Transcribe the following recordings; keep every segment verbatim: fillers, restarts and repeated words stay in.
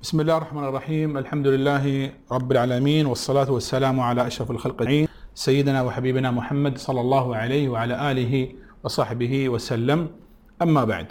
بسم الله الرحمن الرحيم. الحمد لله رب العالمين، والصلاة والسلام على أشرف الخلق أجمعين، سيدنا وحبيبنا محمد صلى الله عليه وعلى آله وصحبه وسلم. أما بعد،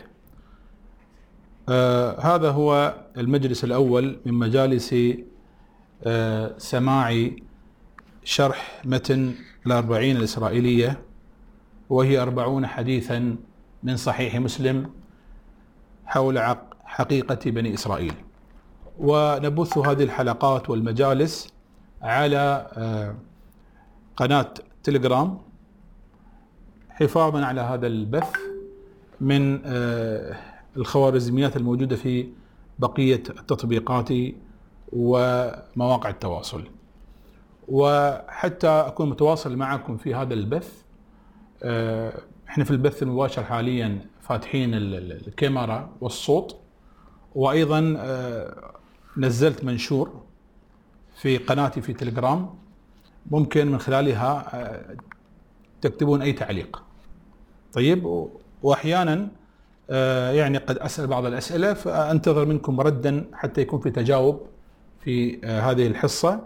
آه هذا هو المجلس الأول من مجالس آه سماع شرح متن الأربعين الإسرائيلية، وهي أربعون حديثا من صحيح مسلم حول حقيقة بني إسرائيل. ونبث هذه الحلقات والمجالس على قناة تليجرام حفاظا على هذا البث من الخوارزميات الموجودة في بقية التطبيقات ومواقع التواصل. وحتى أكون متواصل معكم في هذا البث، احنا في البث المباشر حاليا فاتحين الكاميرا والصوت، وأيضا نزلت منشور في قناتي في تليجرام، ممكن من خلالها تكتبون أي تعليق. طيب، وأحيانا يعني قد أسأل بعض الأسئلة، فأنتظر منكم ردا حتى يكون في تجاوب في هذه الحصة،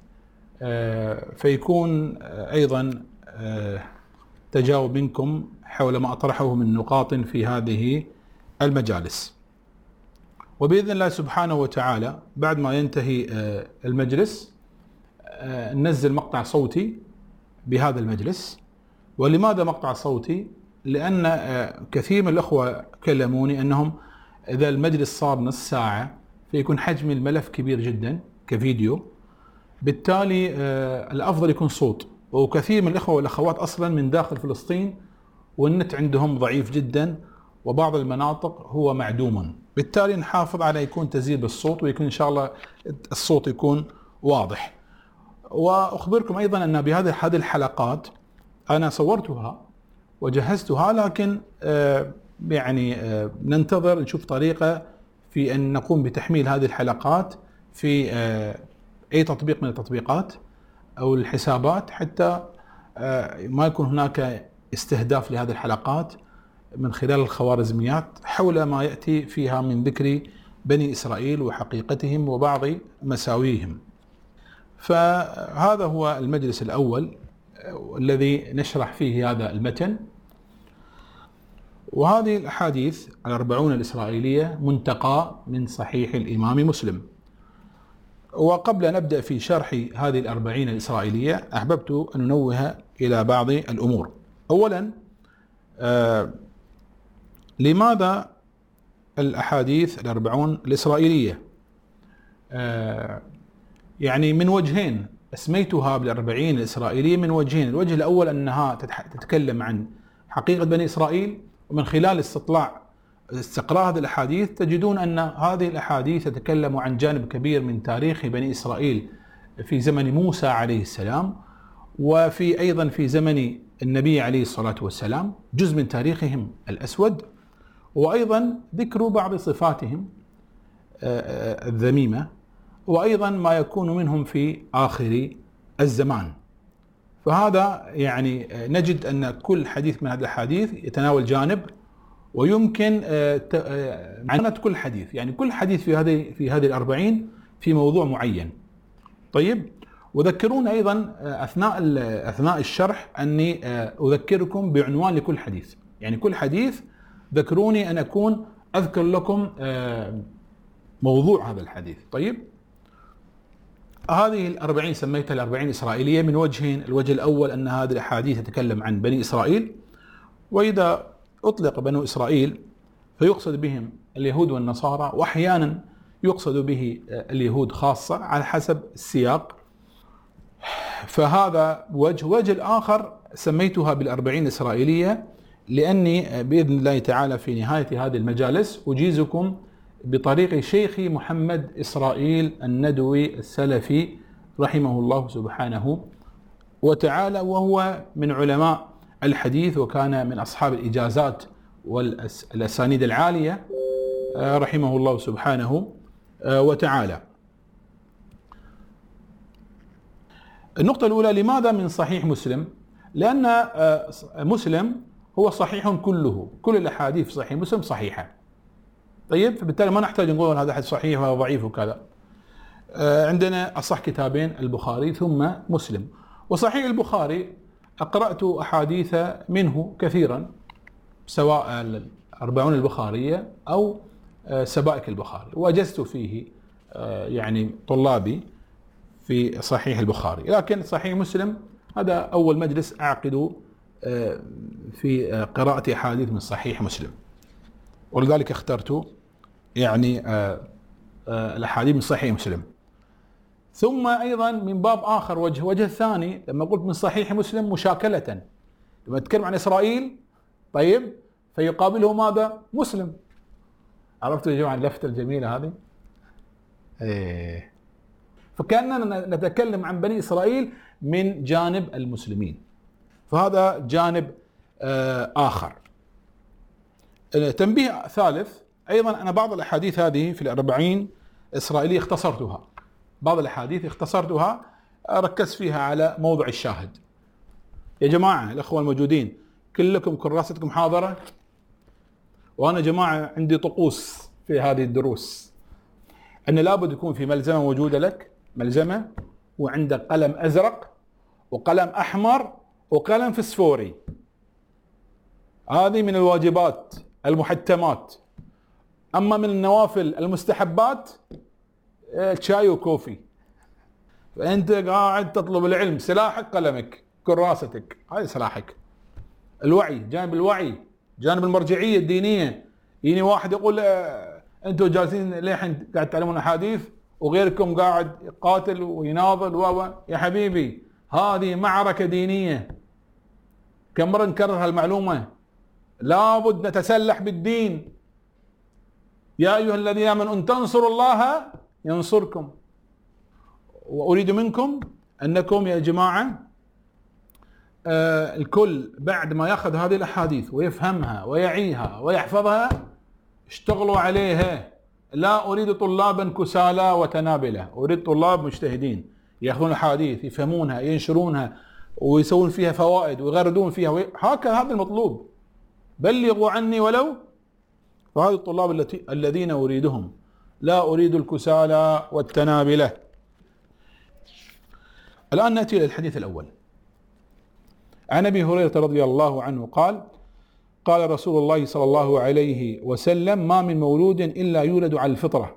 فيكون أيضا تجاوب منكم حول ما أطرحه من نقاط في هذه المجالس. وبإذن الله سبحانه وتعالى بعد ما ينتهي المجلس ننزل مقطع صوتي بهذا المجلس. ولماذا مقطع صوتي؟ لأن كثير من الأخوة كلموني أنهم إذا المجلس صار نص ساعة فيكون حجم الملف كبير جدا كفيديو، بالتالي الأفضل يكون صوت. وكثير من الأخوة والأخوات أصلا من داخل فلسطين، والنت عندهم ضعيف جدا، وبعض المناطق هو معدوم، بالتالي نحافظ على يكون تسجيل بالصوت، ويكون إن شاء الله الصوت يكون واضح. وأخبركم أيضا أن بهذه هذه الحلقات أنا صورتها وجهزتها، لكن آه يعني آه ننتظر نشوف طريقة في أن نقوم بتحميل هذه الحلقات في آه أي تطبيق من التطبيقات أو الحسابات، حتى آه ما يكون هناك استهداف لهذه الحلقات من خلال الخوارزميات حول ما يأتي فيها من ذكر بني إسرائيل وحقيقتهم وبعض مساويهم. فهذا هو المجلس الأول الذي نشرح فيه هذا المتن. وهذه الأحاديث الأربعون الإسرائيلية منتقى من صحيح الإمام مسلم. وقبل أن نبدأ في شرح هذه الأربعين الإسرائيلية أحببت أن ننوه إلى بعض الأمور. أولا، آه لماذا الأحاديث الأربعون الإسرائيلية؟ آه يعني من وجهين أسميتها بالأربعين الإسرائيلية، من وجهين. الوجه الأول أنها تتكلم عن حقيقة بني إسرائيل، ومن خلال استطلاع استقراء هذه الأحاديث تجدون أن هذه الأحاديث تتكلم عن جانب كبير من تاريخ بني إسرائيل في زمن موسى عليه السلام، وفي أيضا في زمن النبي عليه الصلاة والسلام، جزء من تاريخهم الأسود، وأيضا ذكر بعض صفاتهم الذميمة، وأيضا ما يكون منهم في آخر الزمان. فهذا يعني نجد أن كل حديث من هذه الحديث يتناول جانب، ويمكن عنة كل حديث، يعني كل حديث في هذه في هذه الأربعين في موضوع معين. طيب، وذكرون أيضا أثناء أثناء الشرح أني أذكركم بعنوان لكل حديث، يعني كل حديث ذكروني أن أكون أذكر لكم موضوع هذا الحديث. طيب، هذه الأربعين سميتها الأربعين إسرائيلية من وجهين. الوجه الأول أن هذه الأحاديث تتكلم عن بني إسرائيل، وإذا أطلق بنو إسرائيل فيقصد بهم اليهود والنصارى، وأحيانا يقصد به اليهود خاصة على حسب السياق. فهذا وجه. وجه الآخر سميتها بالأربعين الإسرائيلية لأني بإذن الله تعالى في نهاية هذه المجالس أجيزكم بطريق شيخي محمد إسرائيل الندوي السلفي رحمه الله سبحانه وتعالى، وهو من علماء الحديث، وكان من أصحاب الإجازات والأسانيد العالية رحمه الله سبحانه وتعالى. النقطة الأولى، لماذا من صحيح مسلم؟ لأن مسلم هو صحيح كله، كل الأحاديث في صحيح مسلم صحيحة. طيب، فبالتالي ما نحتاج نقول هذا حديث صحيح وهذا ضعيف وكذا. عندنا أصح كتابين البخاري ثم مسلم. وصحيح البخاري قرأت أحاديث منه كثيرا، سواء الأربعون البخارية أو سبائك البخاري، وأجزت فيه يعني طلابي في صحيح البخاري. لكن صحيح مسلم هذا أول مجلس أعقد في قراءة أحاديث من صحيح مسلم، ولذلك اخترت يعني الأحاديث من صحيح مسلم. ثم أيضا من باب آخر، وجه وجه الثاني، لما قلت من صحيح مسلم مشاكلة، لما نتكلم عن إسرائيل طيب فيقابله ماذا؟ مسلم. عرفتوا يا جماعة اللفتة الجميلة هذه؟ إيه. فكأننا نتكلم عن بني إسرائيل من جانب المسلمين، فهذا جانب آخر. تنبيه ثالث أيضا، أنا بعض الأحاديث هذه في الأربعين إسرائيلية اختصرتها، بعض الأحاديث اختصرتها ركز فيها على موضع الشاهد. يا جماعة الأخوة الموجودين كلكم كراستكم حاضرة، وأنا جماعة عندي طقوس في هذه الدروس، أن لابد يكون في ملزمة موجودة لك، ملزمة وعندك قلم أزرق وقلم أحمر وقلم فسفوري. هذه من الواجبات المحتمات. أما من النوافل المستحبات شاي وكوفي. فأنت قاعد تطلب العلم، سلاحك قلمك كراستك، هذا سلاحك. الوعي، جانب الوعي، جانب المرجعية الدينية. يجيني واحد يقول أنتم جالسين للحين قاعد تعلمون أحاديث وغيركم قاعد يقاتل ويناضل و يا حبيبي هذه معركة دينية. كم مرة نكرر هالمعلومة؟ لابد نتسلح بالدين. يا أيها الذين آمنوا إن تنصروا الله ينصركم. وأريد منكم أنكم يا جماعة آه الكل بعد ما يأخذ هذه الأحاديث ويفهمها ويعيها ويحفظها اشتغلوا عليها. لا أريد طلابا كسالى وتنابلة، أريد طلاب مجتهدين يأخذون الأحاديث يفهمونها ينشرونها ويسوون فيها فوائد ويغردون فيها وي... هكذا هذا المطلوب. بلغوا عني ولو. فهذه الطلاب التي الذين أريدهم، لا أريد الكسالى والتنابلة. الآن نأتي إلى الحديث الأول. عن أبي هريرة رضي الله عنه قال: قال رسول الله صلى الله عليه وسلم: ما من مولود إلا يولد على الفطرة،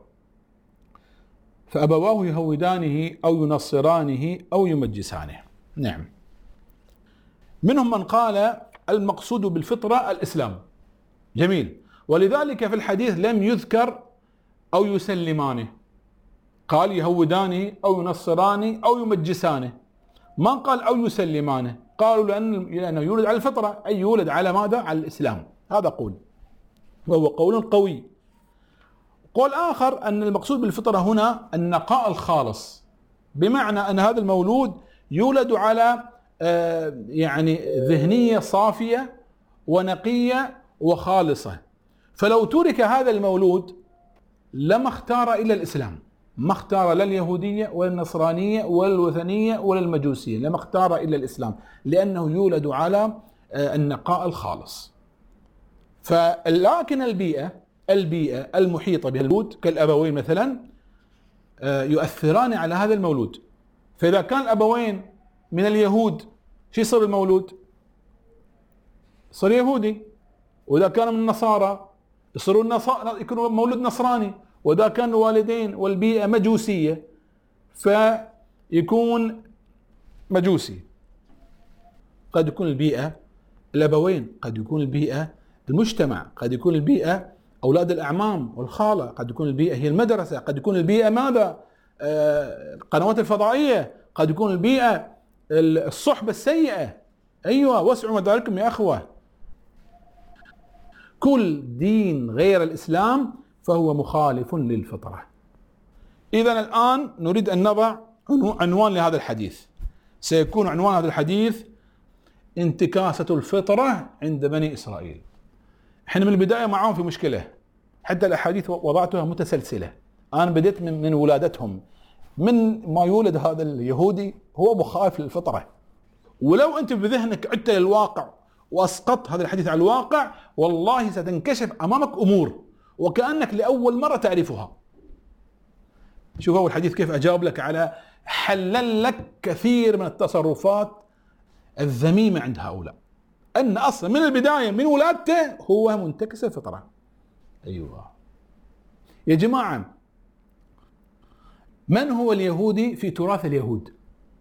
فأبواه يهودانه أو ينصرانه أو يمجسانه. نعم، منهم من قال المقصود بالفطرة الإسلام. جميل. ولذلك في الحديث لم يذكر أو يسلمانه، قال يهودانه أو ينصرانه أو يمجسانه، ما قال أو يسلمانه. قالوا لأن لأنه يولد على الفطرة، أي يولد على ماذا؟ على الإسلام. هذا قول، وهو قول قوي. قول آخر أن المقصود بالفطرة هنا النقاء الخالص، بمعنى أن هذا المولود يولد على يعني ذهنية صافية ونقية وخالصة. فلو ترك هذا المولود لما اختار إلا الإسلام، ما اختار لا اليهودية ولا النصرانية ولا الوثنية ولا المجوسية، لما اختار إلا الإسلام، لأنه يولد على النقاء الخالص. فلكن البيئة البيئة المحيطة بالمولود كالأبوين مثلا يؤثران على هذا المولود. فإذا كان الأبوين من اليهود شو يصير المولود؟ يصير يهودي. وإذا كان من النصارى يصيرون النصارى يكون مولود نصراني. وإذا كان الوالدين والبيئة مجوسية فيكون مجوسي. قد يكون البيئة الأبوين، قد يكون البيئة المجتمع، قد يكون البيئة أولاد الأعمام والخالة، قد يكون البيئة هي المدرسة، قد يكون البيئة ماذا؟ آه القنوات الفضائية، قد يكون البيئة الصحبة السيئة. أيوة، وسعوا مداركم يا أخوة. كل دين غير الإسلام فهو مخالف للفطرة. إذن الآن نريد أن نضع عنوان لهذا الحديث. سيكون عنوان هذا الحديث انتكاسة الفطرة عند بني إسرائيل. احنا من البداية معهم في مشكلة، حتى الأحاديث وضعتها متسلسلة. أنا بديت من, من ولادتهم، من ما يولد هذا اليهودي هو مخالف للفطرة. ولو أنت بذهنك عدت للواقع وأسقطت هذا الحديث على الواقع، والله ستنكشف أمامك أمور وكأنك لأول مرة تعرفها. شوف أول حديث كيف أجاب لك على حلل لك كثير من التصرفات الذميمة عند هؤلاء، أن أصلا من البداية من ولادته هو منتكس الفطرة. أيوة يا جماعة، من هو اليهودي في تراث اليهود؟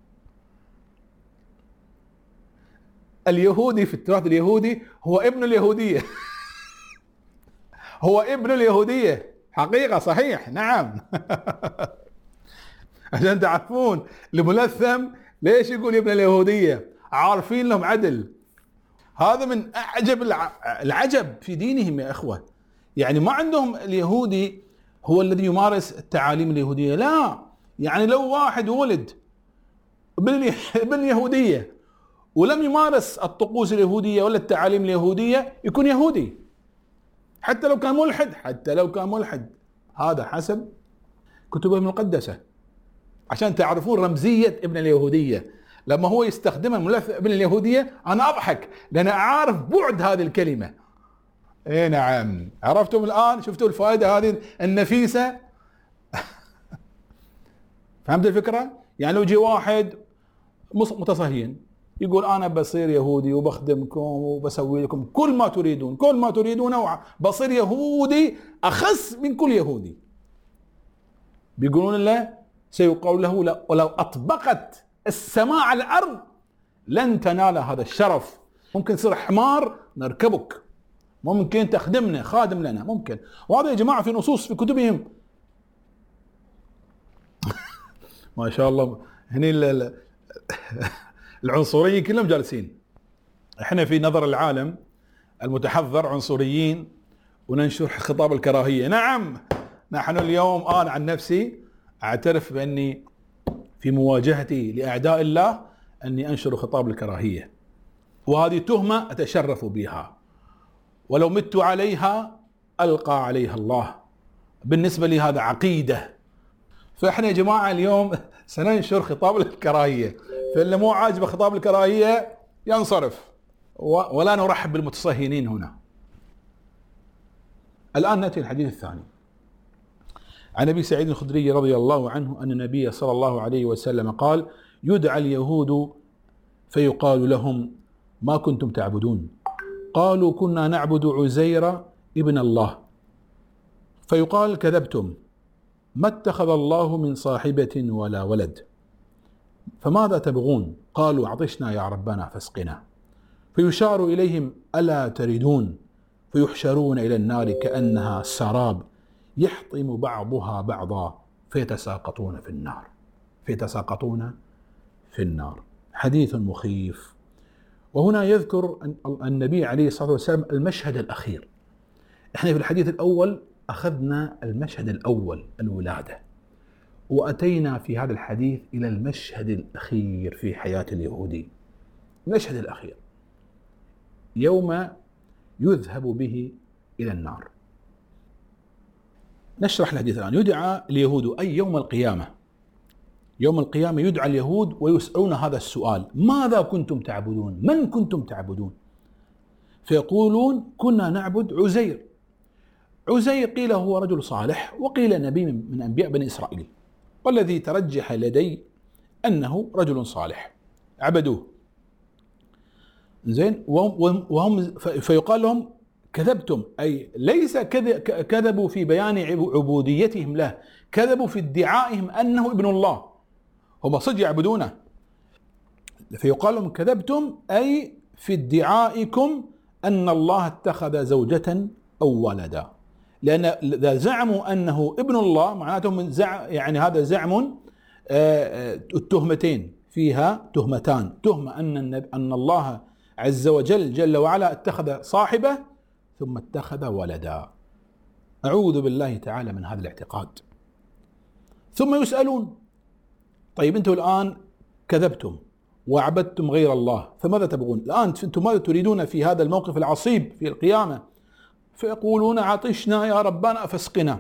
اليهودي في التراث اليهودي هو ابن اليهودية. هو ابن اليهودية حقيقة، صحيح، نعم. عشان تعرفون الملثم ليش يقول ابن اليهودية، عارفين لهم عدل. هذا من أعجب العجب في دينهم يا أخوة. يعني ما عندهم اليهودي هو الذي يمارس التعاليم اليهودية، لا، يعني لو واحد ولد باليهودية ولم يمارس الطقوس اليهودية ولا التعاليم اليهودية يكون يهودي، حتى لو كان ملحد، حتى لو كان ملحد. هذا حسب كتبهم المقدسة، عشان تعرفون رمزية ابن اليهودية. لما هو يستخدمها ملث ابن اليهودية أنا أضحك، لأن أعرف بعد هذه الكلمة. إيه نعم، عرفتم الآن، شفتوا الفائدة هذه النفيسة. فهمت الفكرة؟ يعني لو جي واحد متصهين يقول أنا بصير يهودي وبخدمكم وبسوي لكم كل ما تريدون، كل ما تريدون، بصير يهودي أخس من كل يهودي، بيقولون له، سيقول له لا، ولو أطبقت السماء على الأرض لن تنال هذا الشرف. ممكن تصير حمار نركبك، ممكن تخدمنا، خادم لنا، ممكن. وهذا يا جماعة في نصوص في كتبهم. ما شاء الله، هني العنصريين كلهم جالسين. احنا في نظر العالم المتحضر عنصريين وننشر خطاب الكراهية. نعم، نحن اليوم أنا عن نفسي أعترف بأني في مواجهتي لأعداء الله أني أنشر خطاب الكراهية، وهذه تهمة أتشرف بها، ولو مت عليها ألقى عليها الله. بالنسبة لي هذا عقيدة. فإحنا يا جماعة اليوم سننشر خطاب الكراهية، فاللي مو عاجبه خطاب الكراهية ينصرف، ولا نرحب بالمتصهينين هنا. الآن نأتي الحديث الثاني. عن أبي سعيد الخدري رضي الله عنه أن النبي صلى الله عليه وسلم قال: يدعى اليهود فيقال لهم: ما كنتم تعبدون؟ قالوا: كنا نعبد عزير ابن الله. فيقال: كذبتم، ما اتخذ الله من صاحبة ولا ولد. فماذا تبغون؟ قالوا: عطشنا يا ربنا فاسقنا. فيشار إليهم: ألا تردون؟ فيحشرون إلى النار كأنها سراب يحطم بعضها بعضا فيتساقطون في النار فيتساقطون في النار. حديث مخيف. وهنا يذكر النبي عليه الصلاة والسلام المشهد الأخير. احنا في الحديث الأول أخذنا المشهد الأول، الولادة، وأتينا في هذا الحديث إلى المشهد الأخير في حياة اليهودي. المشهد الأخير يوم يذهب به إلى النار. نشرح الحديث الآن. يدعى اليهود أي يوم القيامة. يوم القيامة يدعى اليهود ويسألون هذا السؤال: ماذا كنتم تعبدون؟ من كنتم تعبدون؟ فيقولون: كنا نعبد عزير. عزير قيل هو رجل صالح، وقيل نبي من أنبياء بني إسرائيل، والذي ترجح لدي أنه رجل صالح، عبدوه. زين، وهم فيقال لهم: كذبتم، أي ليس كذبوا في بيان عبوديتهم له، كذبوا في ادعائهم أنه ابن الله، هم صدق يعبدونه. فيقال لهم: كذبتم، أي في ادعائكم أن الله اتخذ زوجة أو ولدا، لأن إذا زعموا أنه ابن الله معناته من زعم، يعني هذا زعم. التهمتين فيها تهمتان: تهمة أن أن الله عز وجل جل وعلا اتخذ صاحبة، ثم اتخذ ولدا. أعوذ بالله تعالى من هذا الاعتقاد. ثم يسألون: طيب أنتم الآن كذبتم وعبدتم غير الله، فماذا تبغون الآن؟ أنتم ماذا تريدون في هذا الموقف العصيب في القيامة؟ فيقولون: عطشنا يا ربنا فاسقنا.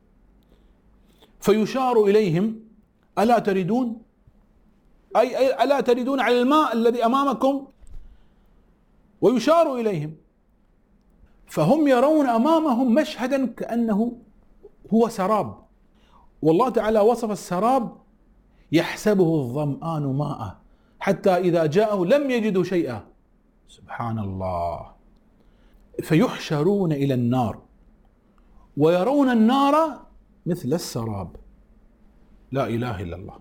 فيشار إليهم: ألا تردون؟ أي, أي ألا تردون على الماء الذي أمامكم؟ ويشار إليهم. فهم يرون أمامهم مشهدا كأنه هو سراب، والله تعالى وصف السراب يحسبه الظمآن ماء حتى إذا جاءه لم يجدوا شيئا. سبحان الله. فيحشرون إلى النار ويرون النار مثل السراب. لا إله إلا الله.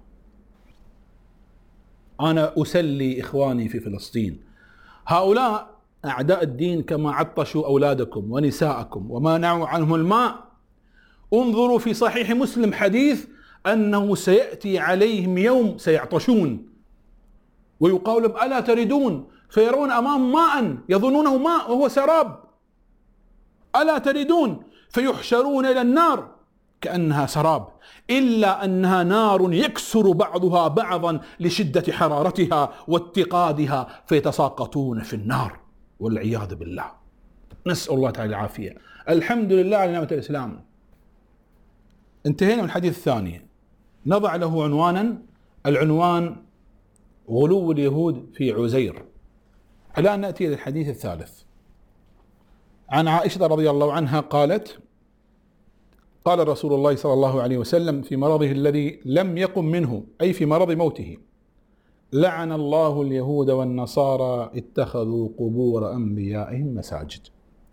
أنا أسلي إخواني في فلسطين، هؤلاء أعداء الدين كما عطشوا أولادكم ونساءكم ومانعوا عنهم الماء. انظروا في صحيح مسلم حديث أنه سيأتي عليهم يوم سيعطشون ويقال لهم ألا تردون، فيرون أمام ماء يظنونه ماء وهو سراب، ألا تردون، فيحشرون إلى النار كأنها سراب، إلا أنها نار يكسر بعضها بعضا لشدة حرارتها واتقادها فيتساقطون في النار والعياذ بالله. نسأل الله تعالى العافية. الحمد لله على نعمة الإسلام. انتهينا من الحديث الثاني، نضع له عنوانا، العنوان غلو اليهود في عزير. الآن نأتي للحديث الثالث. عن عائشة رضي الله عنها قالت: قال رسول الله صلى الله عليه وسلم في مرضه الذي لم يقم منه، أي في مرض موته: لعن الله اليهود والنصارى اتخذوا قبور أنبيائهم مساجد.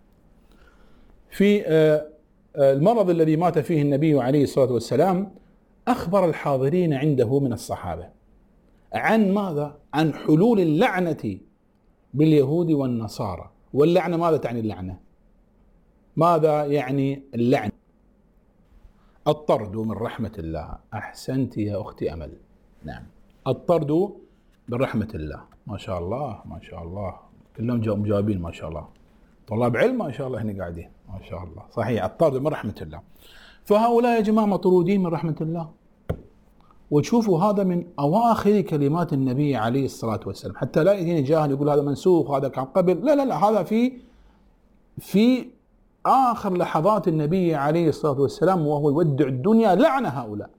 في المرض الذي مات فيه النبي عليه الصلاة والسلام أخبر الحاضرين عنده من الصحابة عن ماذا؟ عن حلول اللعنة باليهود والنصارى. واللعنة ماذا تعني اللعنة؟ ماذا يعني اللعنة؟ الطرد من رحمة الله. أحسنت يا أختي أمل. نعم، الطرد من رحمة الله. ما شاء الله ما شاء الله، كلهم مجاوبين ما شاء الله، طلاب علم ما شاء الله هنا قاعدين ما شاء الله. صحيح، الطرد من رحمة الله. فهؤلاء يا جماعة مطرودين من رحمة الله. وتشوفوا هذا من أواخر كلمات النبي عليه الصلاة والسلام، حتى لا يأتيني جاهل يقول هذا منسوخ هذا كان قبل. لا لا لا، هذا في في آخر لحظات النبي عليه الصلاة والسلام وهو يودع الدنيا لعن هؤلاء.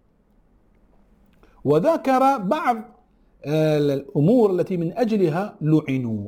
وذكر بعض الأمور التي من أجلها لعنوا.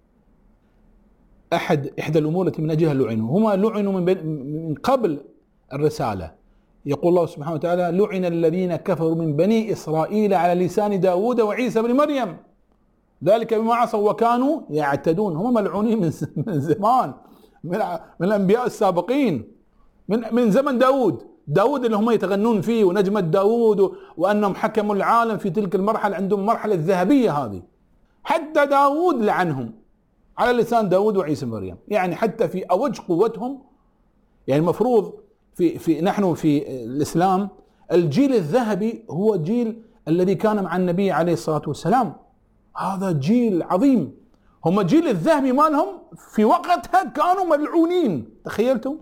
أحد إحدى الأمور التي من أجلها لعنوا، هما لعنوا من, من قبل الرسالة. يقول الله سبحانه وتعالى: لعن الذين كفروا من بني إسرائيل على لسان داود وعيسى بن مريم ذلك بما عصوا وكانوا يعتدون. هم ملعونين من من زمان، من, من الأنبياء السابقين، من من زمن داود داود اللي هم يتغنون فيه ونجمة داود، وأنهم حكموا العالم في تلك المرحلة، عندهم المرحلة الذهبية هذه. حتى داود لعنهم على لسان داود وعيسى بن مريم، يعني حتى في أوج قوتهم. يعني المفروض في في نحن في الإسلام الجيل الذهبي هو الجيل الذي كان مع النبي عليه الصلاة والسلام. هذا جيل عظيم، هم الجيل الذهبي مالهم في وقتها كانوا ملعونين. تخيلتم؟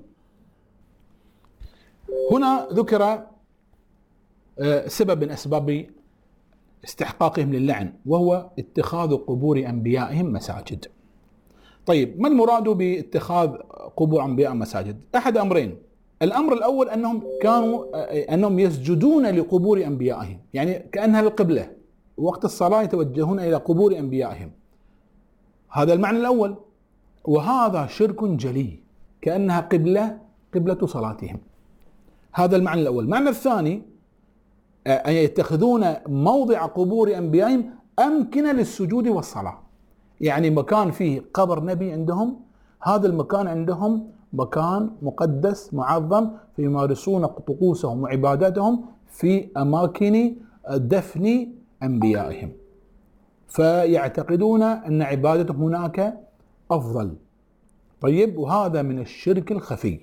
هنا ذكر سبب من أسباب استحقاقهم للعن، وهو اتخاذ قبور أنبيائهم مساجد. طيب، ما المراد باتخاذ قبور أنبياء مساجد؟ أحد أمرين. الأمر الأول أنهم كانوا أنهم يسجدون لقبور أنبيائهم، يعني كأنها القبلة، وقت الصلاة يتوجهون إلى قبور أنبيائهم. هذا المعنى الأول، وهذا شرك جلي، كأنها قبلة قبلة صلاتهم. هذا المعنى الأول. المعنى الثاني أن يتخذون موضع قبور أنبيائهم أمكنة للسجود والصلاة، يعني مكان فيه قبر نبي عندهم، هذا المكان عندهم مكان مقدس معظم، فيمارسون طقوسهم وعباداتهم في أماكن دفن أنبيائهم، فيعتقدون أن عبادتهم هناك أفضل. طيب، وهذا من الشرك الخفي.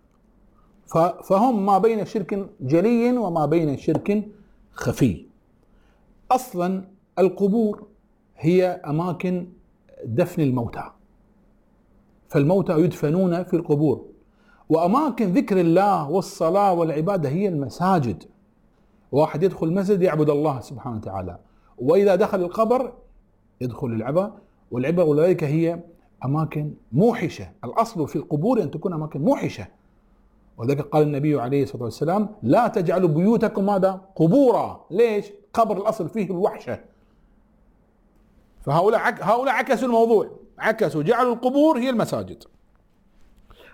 فهم ما بين شرك جلي وما بين شرك خفي. أصلا القبور هي أماكن دفن الموتى، فالموتى يدفنون في القبور، وأماكن ذكر الله والصلاة والعبادة هي المساجد. واحد يدخل المسجد يعبد الله سبحانه وتعالى، وإذا دخل القبر يدخل العبا، والعبا أولئك هي أماكن موحشة. الأصل في القبور أن تكون أماكن موحشة، وذلك قال النبي عليه الصلاة والسلام: لا تجعلوا بيوتكم ماذا؟ قبورا. ليش؟ قبر الأصل فيه الوحشة. فهؤلاء عك... هؤلاء عكسوا الموضوع، عكسوا، جعلوا القبور هي المساجد.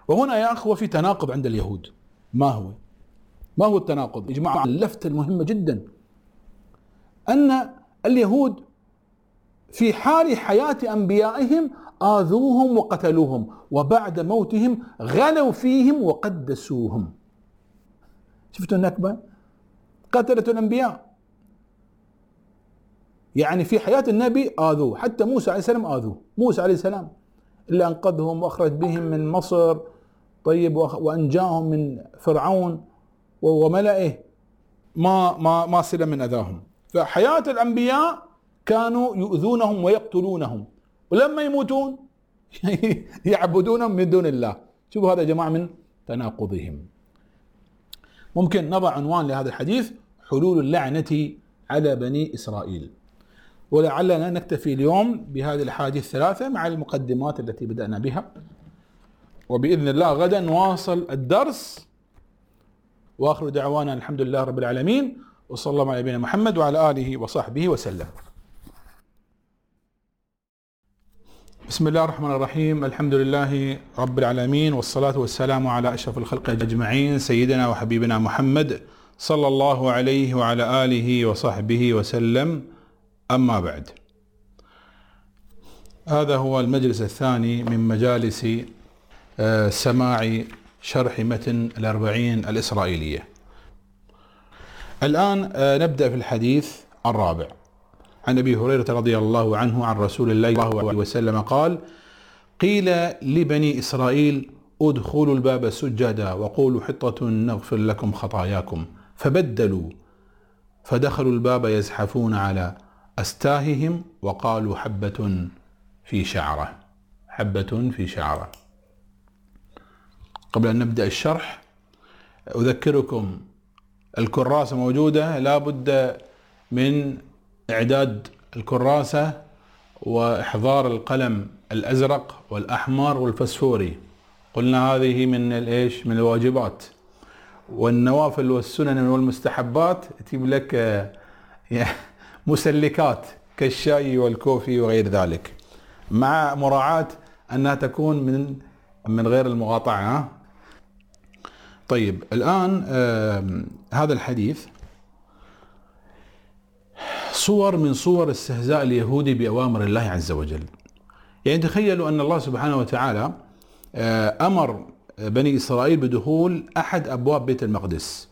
وهنا يا أخوة في تناقض عند اليهود. ما هو؟ ما هو التناقض؟ يا جماعة اللفتة المهمة جدا أن اليهود في حال حياة أنبيائهم آذوهم وقتلوهم، وبعد موتهم غلوا فيهم وقدسوهم. شفتوا النكبة؟ قتلت الأنبياء، يعني في حياة النبي آذوه، حتى موسى عليه السلام آذوه، موسى عليه السلام اللي أنقذهم وأخرج بهم من مصر، طيب، وأنجاهم من فرعون وملئه، ما ما ما سلم من أذاهم. فحياة الأنبياء كانوا يؤذونهم ويقتلونهم، ولما يموتون يعبدونهم من دون الله. شوفوا هذا يا جماعة من تناقضهم. ممكن نضع عنوان لهذا الحديث: حلول اللعنة على بني إسرائيل. ولعلنا نكتفي اليوم بهذه الأحاديث الثلاثة مع المقدمات التي بدأنا بها، وبإذن الله غدا نواصل الدرس. وآخر دعوانا الحمد لله رب العالمين، وصلى الله على نبينا محمد وعلى آله وصحبه وسلم. بسم الله الرحمن الرحيم، الحمد لله رب العالمين، والصلاة والسلام على أشرف الخلق أجمعين، سيدنا وحبيبنا محمد صلى الله عليه وعلى آله وصحبه وسلم. أما بعد، هذا هو المجلس الثاني من مجالس سماع شرح متن الأربعين الإسرائيلية. الآن نبدأ في الحديث الرابع. عن أبي هريرة رضي الله عنه عن رسول الله صلى الله عليه وسلم قال: قيل لبني إسرائيل ادخلوا الباب سجدا وقولوا حطة نغفر لكم خطاياكم، فبدلوا فدخلوا الباب يزحفون على أستاههم وقالوا حبة في شعرة، حبة في شعرة. قبل أن نبدأ الشرح أذكركم الكراسة موجودة، لا بد من إعداد الكراسة وإحضار القلم الأزرق والأحمر والفسفوري. قلنا هذه من الإيش؟ من الواجبات، والنوافل والسنن والمستحبات تجيب لك مسلكات كالشاي والكوفي وغير ذلك، مع مراعاة أنها تكون من من غير المقاطعة. طيب، الآن هذا الحديث صور من صور استهزاء اليهود بأوامر الله عز وجل. يعني تخيلوا أن الله سبحانه وتعالى أمر بني إسرائيل بدخول أحد أبواب بيت المقدس.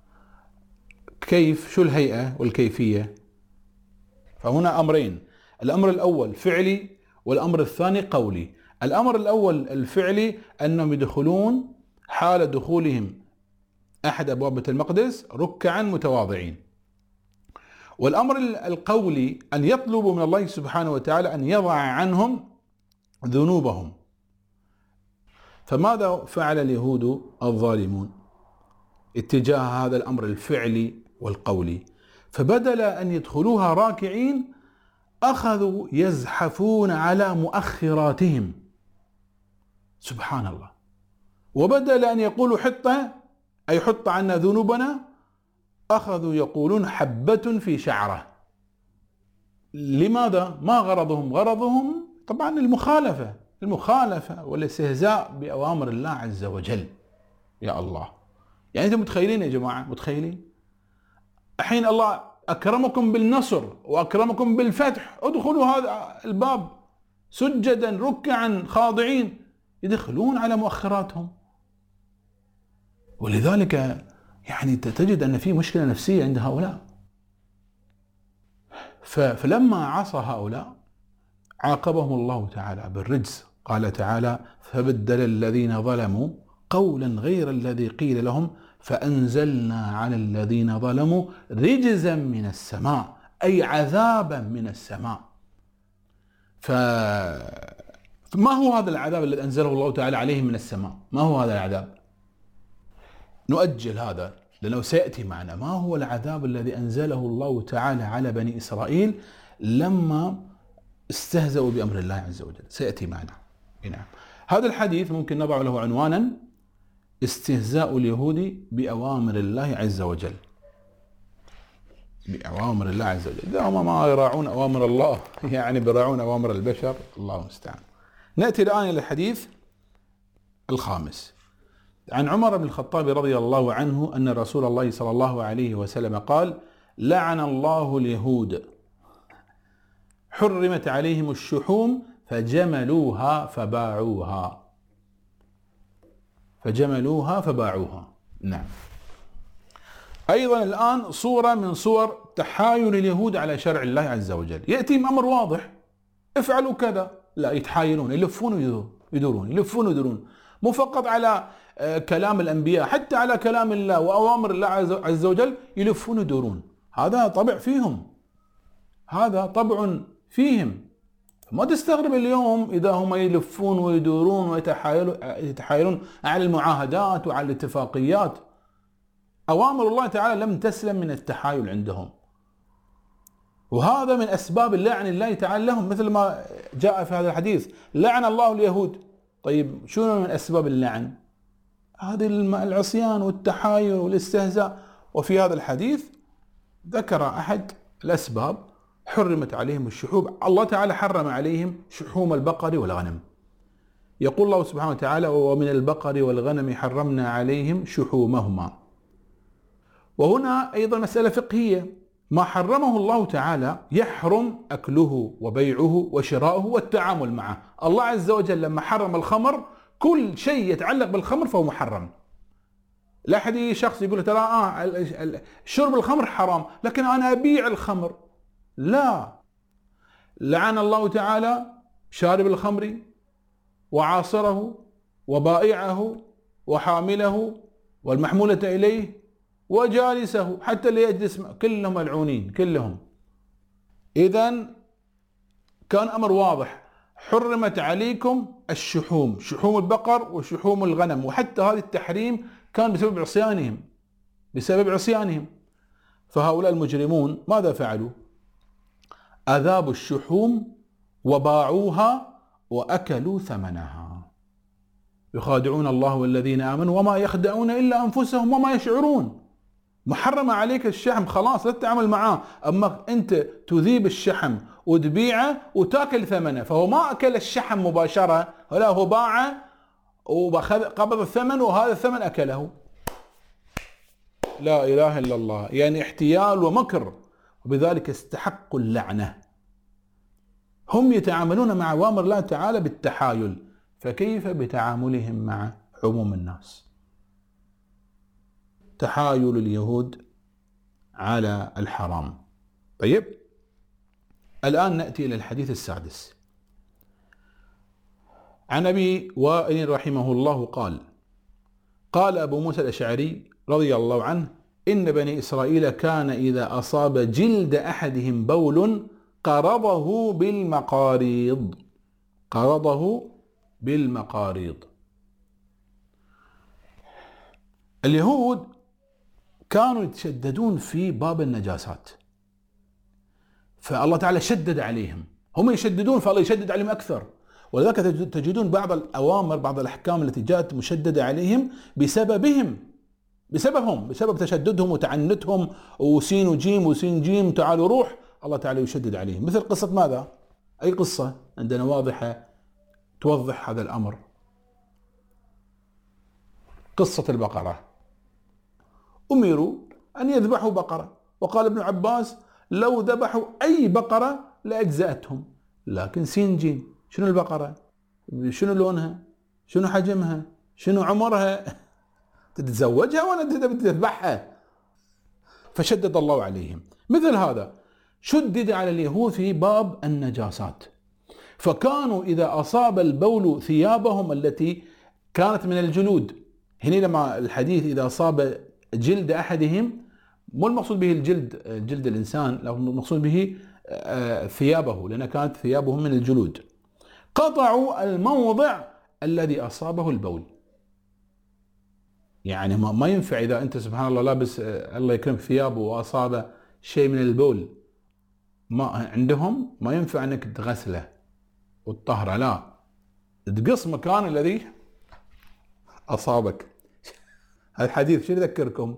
كيف؟ شو الهيئة والكيفية؟ فهنا أمرين: الأمر الأول فعلي، والأمر الثاني قولي. الأمر الأول الفعلي أنهم يدخلون حال دخولهم أحد أبواب بيت المقدس ركعا متواضعين. والأمر القولي أن يطلبوا من الله سبحانه وتعالى أن يضع عنهم ذنوبهم. فماذا فعل اليهود الظالمون اتجاه هذا الأمر الفعلي والقولي؟ فبدل أن يدخلوها راكعين أخذوا يزحفون على مؤخراتهم، سبحان الله. وبدل أن يقولوا حطة أي حط عنا ذنوبنا، أخذوا يقولون حبة في شعرة. لماذا؟ ما غرضهم؟ غرضهم طبعا المخالفة المخالفة والاستهزاء بأوامر الله عز وجل. يا الله، يعني أنتم متخيلين يا جماعة؟ متخيلين الحين الله أكرمكم بالنصر وأكرمكم بالفتح، ادخلوا هذا الباب سجدا ركعا خاضعين، يدخلون على مؤخراتهم. ولذلك يعني تجد أن في مشكلة نفسية عند هؤلاء. فلما عصى هؤلاء عاقبهم الله تعالى بالرجز. قال تعالى: فبدل الذين ظلموا قولا غير الذي قيل لهم فأنزلنا على الذين ظلموا رجزا من السماء، أي عذابا من السماء. فما هو هذا العذاب الذي أنزله الله تعالى عليهم من السماء؟ ما هو هذا العذاب؟ نؤجل هذا لأنه سيأتي معنا. ما هو العذاب الذي أنزله الله تعالى على بني إسرائيل لما استهزأوا بأمر الله عز وجل؟ سيأتي معنا. نعم، هذا الحديث ممكن نضع له عنوانا: استهزاء اليهود بأوامر الله عز وجل. بأوامر الله عز وجل، إذا هم ما يراعون أوامر الله يعني بيراعون أوامر البشر، الله المستعان. نأتي الآن إلى الحديث الخامس عن عمر بن الخطاب رضي الله عنه أن رسول الله صلى الله عليه وسلم قال: لعن الله اليهود حرمت عليهم الشحوم فجملوها فباعوها فجملوها فباعوها. نعم. أيضا الآن صورة من صور تحايل اليهود على شرع الله عز وجل. يأتي أمر واضح: افعلوا كذا، لا يتحايلون، يلفون ويدورون، يلفون ويدورون، مو فقط على كلام الأنبياء، حتى على كلام الله وأوامر الله عز وجل يلفون ويدورون. هذا طبع فيهم، هذا طبع فيهم. ما تستغرب اليوم إذا هم يلفون ويدورون ويتحايلون على المعاهدات وعلى الاتفاقيات. أوامر الله تعالى لم تسلم من التحايل عندهم، وهذا من أسباب لعن الله تعالى لهم، مثل ما جاء في هذا الحديث: لعن الله اليهود. طيب شنو من أسباب اللعن؟ هذه العصيان والتحايل والاستهزاء. وفي هذا الحديث ذكر أحد الأسباب: حرمت عليهم الشحوم، الله تعالى حرم عليهم شحوم البقر والغنم. يقول الله سبحانه وتعالى: ومن البقر والغنم حرمنا عليهم شحومهما. وهنا أيضا مسألة فقهية: ما حرمه الله تعالى يحرم أكله وبيعه وشراؤه والتعامل معه. الله عز وجل لما حرم الخمر، كل شيء يتعلق بالخمر فهو محرم. لا أحد شخص يقول ترى آه شرب الخمر حرام لكن أنا أبيع الخمر، لا. لعن الله تعالى شارب الخمر وعاصره وبائعه وحامله والمحمولة إليه وجالسه حتى اللي يجلس، كلهم ملعونين كلهم. إذن كان أمر واضح: حرمت عليكم الشحوم، شحوم البقر وشحوم الغنم. وحتى هذا التحريم كان بسبب عصيانهم، بسبب عصيانهم. فهؤلاء المجرمون ماذا فعلوا؟ أذابوا الشحوم وباعوها وأكلوا ثمنها، يخادعون الله والذين آمنوا وما يخدعون إلا أنفسهم وما يشعرون. محرم عليك الشحم، خلاص لا تتعامل معاه. أما أنت تذيب الشحم وتبيعه وتاكل ثمنه، فهو ما أكل الشحم مباشرة، ولا هو باعه وقبض الثمن وهذا الثمن أكله. لا إله إلا الله، يعني احتيال ومكر، وبذلك استحقوا اللعنة. هم يتعاملون مع أوامر الله تعالى بالتحايل، فكيف بتعاملهم مع عموم الناس؟ تحايل اليهود على الحرام. طيب، الآن نأتي إلى الحديث السادس. عن أبي وائل رحمه الله قال: قال أبو موسى الأشعري رضي الله عنه: إن بني إسرائيل كان إذا أصاب جلد أحدهم بول قرضه بالمقاريض، قرضه بالمقاريض. اليهود كانوا يتشددون في باب النجاسات، فالله تعالى شدد عليهم. هم يشددون فالله يشدد عليهم أكثر. ولذلك تجدون بعض الأوامر، بعض الأحكام التي جاءت مشددة عليهم بسببهم، بسببهم، بسبب تشددهم وتعنتهم، وسين وجيم وسين جيم تعالوا روح، الله تعالى يشدد عليهم. مثل قصة ماذا؟ أي قصة عندنا واضحة توضح هذا الأمر؟ قصة البقرة. أمروا أن يذبحوا بقرة، وقال ابن عباس: لو ذبحوا أي بقرة لأجزأتهم، لكن سين جيم، شنو البقرة؟ شنو لونها؟ شنو حجمها؟ شنو عمرها؟ تتزوجها ولا تذبحها؟ فشدد الله عليهم. مثل هذا شدد على اليهود في باب النجاسات، فكانوا إذا أصاب البول ثيابهم التي كانت من الجلود. هنا لما الحديث إذا أصاب جلد أحدهم، مو المقصود به الجلد جلد الإنسان، لكن المقصود به ثيابه، لأن كانت ثيابهم من الجلود. قطعوا الموضع الذي أصابه البول. يعني ما ينفع إذا أنت سبحان الله لابس الله يكرمك ثيابه وأصاب شيء من البول، ما عندهم ما ينفع أنك تغسله والطهرة، لا، تقص مكان الذي أصابك. هذا الحديث شو يذكركم؟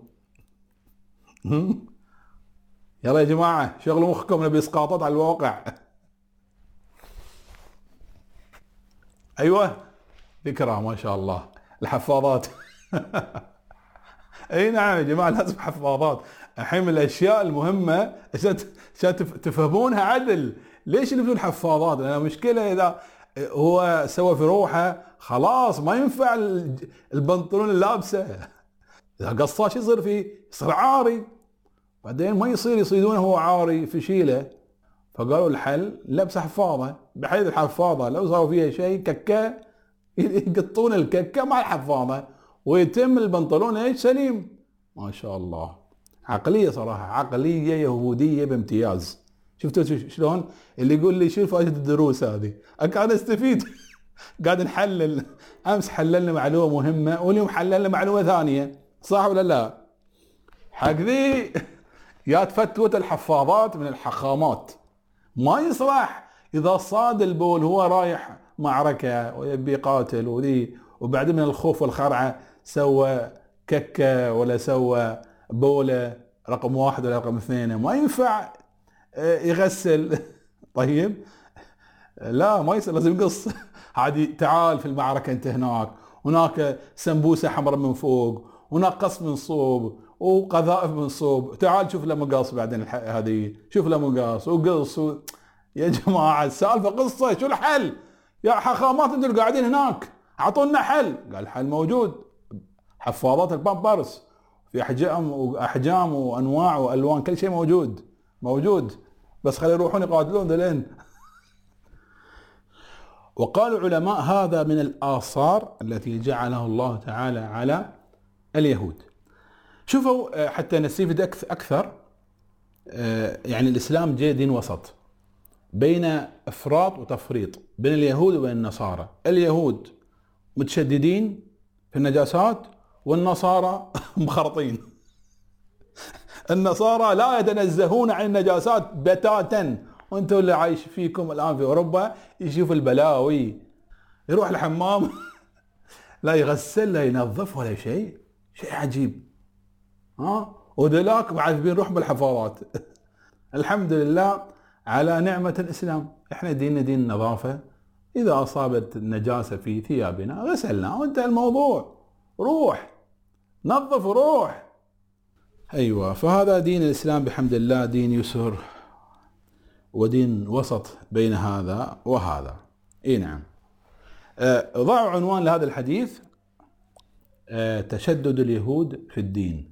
يلا يا جماعة شغلوا مخكم، نبي إسقاطات على الواقع. أيوة، ذكرى ما شاء الله الحفاضات. اي نعم يا جماعه لازم حفاضات. الحين من الاشياء المهمه عشان تفهمونها عدل. ليش يلبسون حفاضات؟ لان مشكله اذا هو سوى في روحه خلاص ما ينفع البنطلون اللي لابسه. اذا قصاه شو يصير فيه؟ يصير عاري، بعدين ما يصير يصيدونه هو عاري في شيله. فقالوا الحل لبس حفاضه، بحيث الحفاضه لو صار فيها شيء ككه يقطون الككه مع الحفاضه ويتم البنطلون ايش سليم. ما شاء الله عقليه صراحه، عقليه يهوديه بامتياز. شفتوا شلون اللي يقول لي شو فائده الدروس هذه؟ قاعد استفيد. قاعد نحلل. امس حللنا معلومه مهمه واليوم حللنا معلومه ثانيه، صح ولا لا؟ حق ذي يا تفتوت الحفاضات من الحخامات. ما يصلح اذا صاد البول هو رايح معركه ويبي يقاتل وذي، وبعدين من الخوف والخرعه سوى ككه ولا سوى بوله رقم واحد ولا رقم اثنين، ما ينفع يغسل. طيب لا ما يصير، لازم يقص. عادي تعال في المعركه انت هناك، هناك سمبوسه حمراء من فوق، هناك قص من صوب وقذائف من صوب، تعال شوف له مقاص بعدين هذه، شوف له مقاص وقص و... يا جماعه السالفه قصه، شو الحل؟ يا حخامات انتم اللي قاعدين هناك اعطونا حل. قال الحل موجود، حفاضات البامبرز في احجام واحجام وانواع والوان، كل شيء موجود موجود، بس خلي يروحون يقاتلون ذلين. وقال العلماء هذا من الآثار التي جعلها الله تعالى على اليهود. شوفوا حتى نستفيد أكثر، يعني الإسلام جاء دين وسط بين إفراط وتفريط بين اليهود وبين النصارى. اليهود متشددين في النجاسات والنصارى مخرطين. النصارى لا يتنزهون عن النجاسات بتاتا، وانتم اللي عايش فيكم الان في اوروبا يشوف البلاوي، يروح الحمام لا يغسل لا ينظف ولا شيء، شيء عجيب. ها وذلاك معذبين روح بالحفاظات. الحمد لله على نعمة الاسلام، احنا ديننا دين نظافة، اذا اصابت النجاسة في ثيابنا غسلنا وانتهى الموضوع، روح نظف وروح. ايوه، فهذا دين الاسلام بحمد الله دين يسر ودين وسط بين هذا وهذا. اي نعم. أه ضعوا عنوان لهذا الحديث: أه تشدد اليهود في الدين.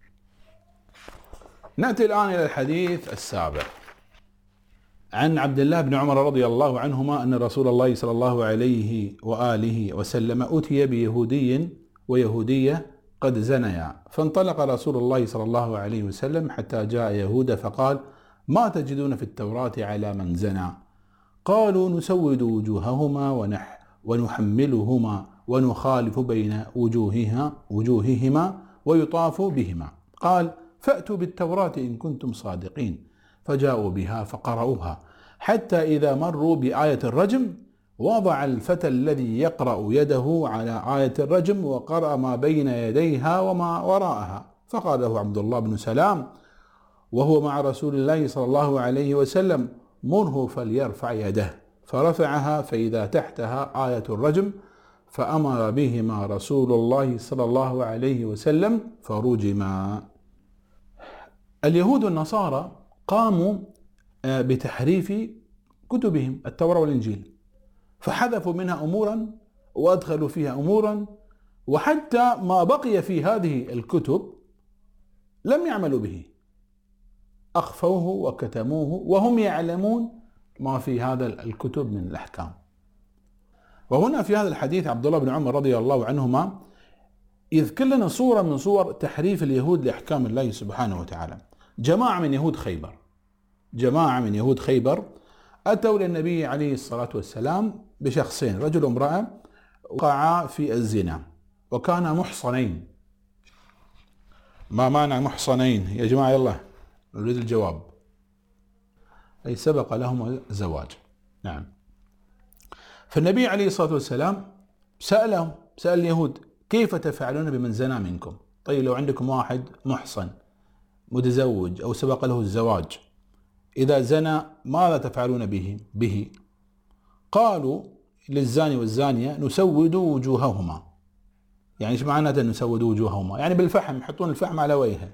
نأتي الآن إلى الحديث السابع. عن عبد الله بن عمر رضي الله عنهما أن رسول الله صلى الله عليه وآله وسلم أتي بيهودي ويهودية قد زنيا، فانطلق رسول الله صلى الله عليه وسلم حتى جاء يهود فقال: ما تجدون في التوراة على من زنى؟ قالوا: نسود وجوههما ونح ونحملهما ونخالف بين وجوهها وجوههما ويطاف بهما. قال: فأتوا بالتوراة إن كنتم صادقين. فجاءوا بها فقرأوها حتى إذا مروا بآية الرجم وضع الفتى الذي يقرأ يده على آية الرجم وقرأ ما بين يديها وما وراءها، فقال له عبد الله بن سلام وهو مع رسول الله صلى الله عليه وسلم: مره فليرفع يده. فرفعها فإذا تحتها آية الرجم، فأمر بهما رسول الله صلى الله عليه وسلم فرجما. اليهود والنصارى قاموا بتحريف كتبهم التوراة والإنجيل، فحذفوا منها أمورا وأدخلوا فيها أمورا، وحتى ما بقي في هذه الكتب لم يعملوا به، أخفوه وكتموه وهم يعلمون ما في هذا الكتب من الأحكام. وهنا في هذا الحديث عبد الله بن عمر رضي الله عنهما يذكر لنا صورة من صور تحريف اليهود لأحكام الله سبحانه وتعالى. جماعة من يهود خيبر جماعة من يهود خيبر أتوا للنبي عليه الصلاة والسلام بشخصين، رجل وامرأة، وقعا في الزنا وكانا محصنين. ما معنى محصنين يا جماعة؟ يلا نريد الجواب. أي سبق لهم الزواج. نعم. فالنبي عليه الصلاة والسلام سألهم سأل اليهود: كيف تفعلون بمن زنى منكم؟ طيب لو عندكم واحد محصن متزوج أو سبق له الزواج، إذا زنى ماذا تفعلون به به؟ قالوا للزاني والزانية نسود وجوههما. يعني ايش معناته نسود وجوههما؟ يعني بالفحم، يحطون الفحم على وجهه.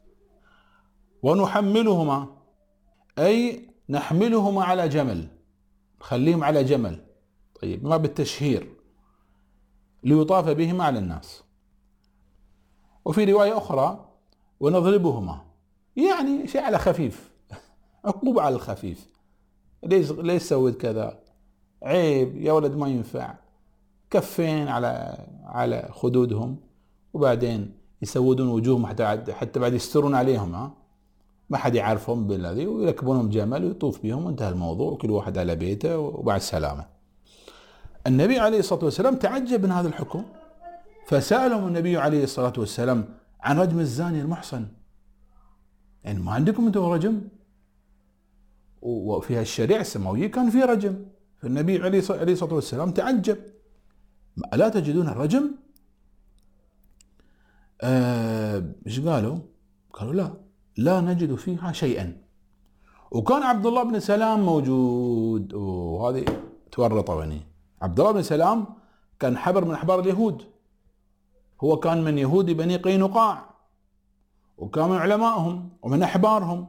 ونحملهما أي نحملهما على جمل، نخليهم على جمل. طيب ما بالتشهير، ليطاف بهما على الناس. وفي رواية أخرى ونضربهما، يعني شيء على خفيف، عقوبة على الخفيف. ليش ليش سويت كذا؟ عيب يا ولد، ما ينفع. كفين على على خدودهم، وبعدين يسودون وجوههم حتى حتى بعد يسترون عليهم، ها ما حد يعرفهم بالذي، ويركبونهم جمل ويطوف بهم وانتهى الموضوع، وكل واحد على بيته وبعد السلامة. النبي عليه الصلاة والسلام تعجب من هذا الحكم، فسألهم النبي عليه الصلاة والسلام عن رجم الزاني المحصن. يعني ما عندكم انتم رجم؟ وفي الشريعة السماوية كان في رجم، فالنبي عليه الصلاة والسلام تعجب، ألا تجدون الرجم؟ ايش آه قالوا؟ قالوا لا لا نجد فيها شيئا. وكان عبد الله بن سلام موجود، وهذه تورطوا يعني. عبد الله بن سلام كان حبر من أحبار اليهود، هو كان من يهود بني قينقاع، وكان من علمائهم ومن أحبارهم.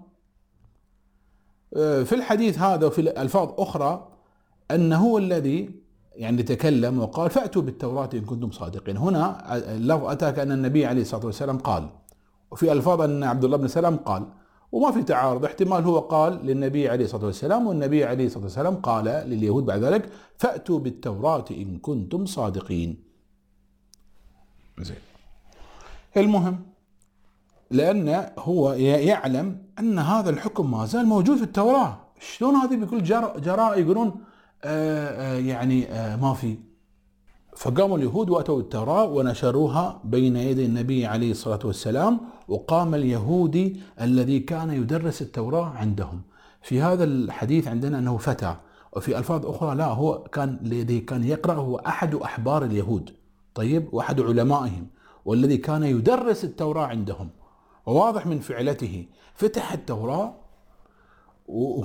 في الحديث هذا وفي ألفاظ أخرى أنه هو الذي يعني تكلم وقال فأتوا بالتوراة إن كنتم صادقين. هنا اللفظ أتى كأن النبي عليه الصلاة والسلام قال، وفي ألفاظ أن عبد الله بن سلام قال، وما في تعارض. احتمال هو قال للنبي عليه الصلاة والسلام، والنبي عليه الصلاة والسلام قال لليهود بعد ذلك فأتوا بالتوراة إن كنتم صادقين. زين. المهم لأن هو يعلم أن هذا الحكم ما زال موجود في التوراة. شلون هذه بكل جراء يقولون آآ آآ يعني آآ ما في؟ فقاموا اليهود وأتوا التوراة ونشروها بين يدي النبي عليه الصلاة والسلام، وقام اليهودي الذي كان يدرس التوراة عندهم. في هذا الحديث عندنا أنه فتى، وفي ألفاظ أخرى لا، هو كان الذي كان يقرأ هو أحد أحبار اليهود، طيب، وأحد علمائهم، والذي كان يدرس التوراة عندهم. وواضح من فعلته فتح التوراة و...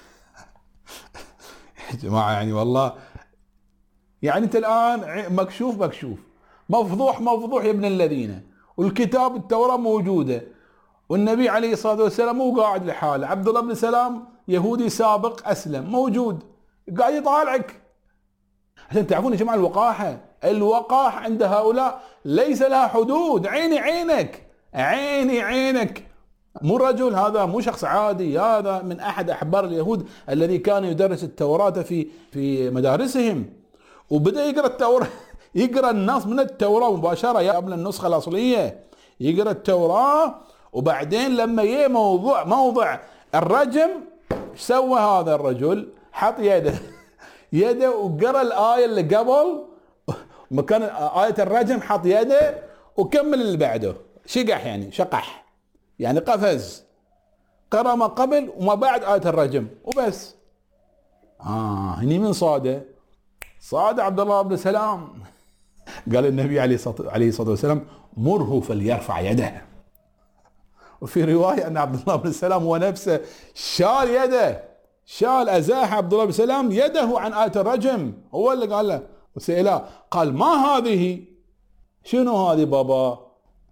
يا جماعة يعني والله، يعني انت الان مكشوف مكشوف، مفضوح مفضوح يا ابن الذين، والكتاب التوراة موجودة، والنبي عليه الصلاة والسلام مو قاعد لحاله، عبد الله بن سلام يهودي سابق اسلم موجود قاعد يطالعك. عشان تعرفون يا جماعة الوقاحة، الوقاحة عند هؤلاء ليس لها حدود. عيني عينك عيني عينك، مو رجل، هذا مو شخص عادي، هذا من احد احبار اليهود الذي كان يدرس التوراة في في مدارسهم، وبدأ يقرأ التوراة يقرأ النص من التوراة مباشرة قبل النسخة الأصلية، يقرأ التوراة. وبعدين لما يجي موضوع موضع الرجم، ايش سوى هذا الرجل؟ حط يده يده وقرأ الآية اللي قبل مكان آية الرجم، حط يده وكمل اللي بعده، شقح يعني شقح يعني قفز، قرأ ما قبل وما بعد آية الرجم وبس. آه هني من صاده؟ صاد عبد الله بن سلام. قال النبي عليه الصلاة والسلام مره فليرفع يده. وفي رواية أن عبد الله بن سلام هو نفسه شال يده، شال أزاح عبد الله بن سلام يده عن آية الرجم، هو اللي قال له وسئله قال ما هذه؟ شنو هذه بابا؟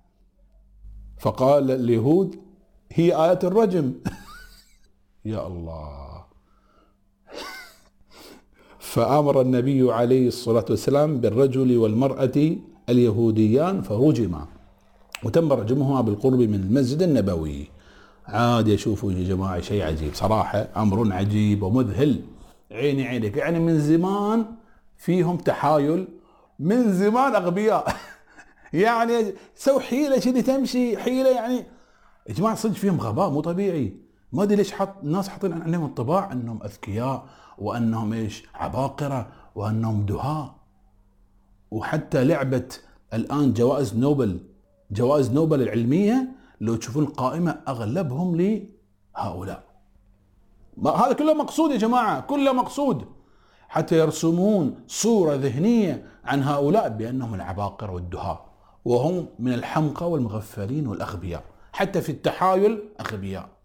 فقال اليهود هي آية الرجم. يا الله. فأمر النبي عليه الصلاة والسلام بالرجل والمرأة اليهوديان فرجما، وتم رجمهما بالقرب من المسجد النبوي. عاد يشوفوا يا جماعة شيء عجيب صراحة، أمر عجيب ومذهل. عيني عينك، يعني من زمان فيهم تحايل، من زمان أغبياء. يعني سوي حيلة كذي تمشي حيلة، يعني يا جماعة صدق فيهم غباء مو طبيعي. ما ادري ليش حط الناس حاطين عليهم الطباع انهم اذكياء، وانهم ايش عباقرة، وانهم دهاء. وحتى لعبة الان جوائز نوبل، جوائز نوبل العلمية لو تشوفون القائمة اغلبهم لهؤلاء. هذا كله مقصود يا جماعة، كله مقصود حتى يرسمون صورة ذهنية عن هؤلاء بانهم العباقرة والدهاء، وهم من الحمقى والمغفلين والاغبياء، حتى في التحايل اغبياء.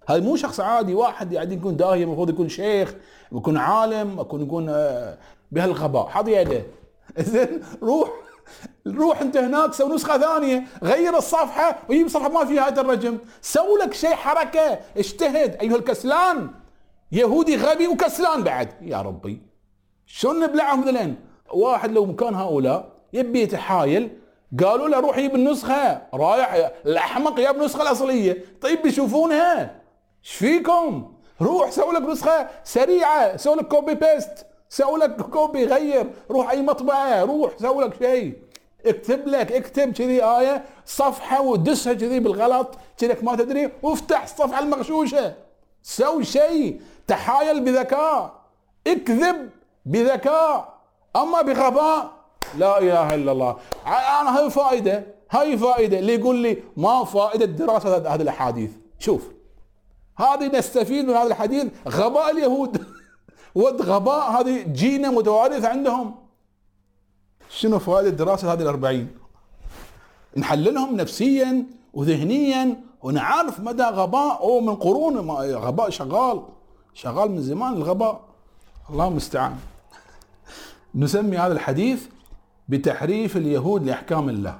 هذا مو شخص عادي، واحد يعني يكون داهية، المفروض يكون شيخ، يكون عالم، يكون يكون بهالغباء، حط يده. زين روح روح انت هناك سوي نسخة ثانية، غير الصفحة ويجيب صفحة ما فيها هذا الرجم، سوي لك شيء، حركة، اجتهد ايها الكسلان، يهودي غبي وكسلان بعد، يا ربي شلون نبلعهم ذلين؟ واحد لو مكان هؤلاء يبي يتحايل، قالوا له روح يجيب النسخة، رايح الأحمق جاب النسخة الأصلية، طيب بيشوفونها، ايش فيكم؟ روح سوي لك نسخة سريعة، سوي لك كوبي بيست، سوي لك كوبي، غير، روح أي مطبعة، روح سوي لك شيء، اكتب لك، اكتب كذي آية صفحة ودسها كذي بالغلط كذلك ما تدري، وافتح الصفحة المغشوشة، سوي شيء، تحايل بذكاء، اكذب بذكاء، أما بغباء لا اله الا الله. انا هاي فائده، هاي فائده اللي يقول لي ما فائده دراسه هذه الاحاديث، شوف هذه نستفيد من هذا الحديث، غباء اليهود ود غباء هذه جينه متوارثه عندهم. شنو فائده دراسه هذه الأربعين؟ نحللهم نفسيا وذهنيا ونعرف مدى غباء، او من قرون غباء شغال شغال من زمان الغباء، الله المستعان. نسمي هذا الحديث بتحريف اليهود لأحكام الله.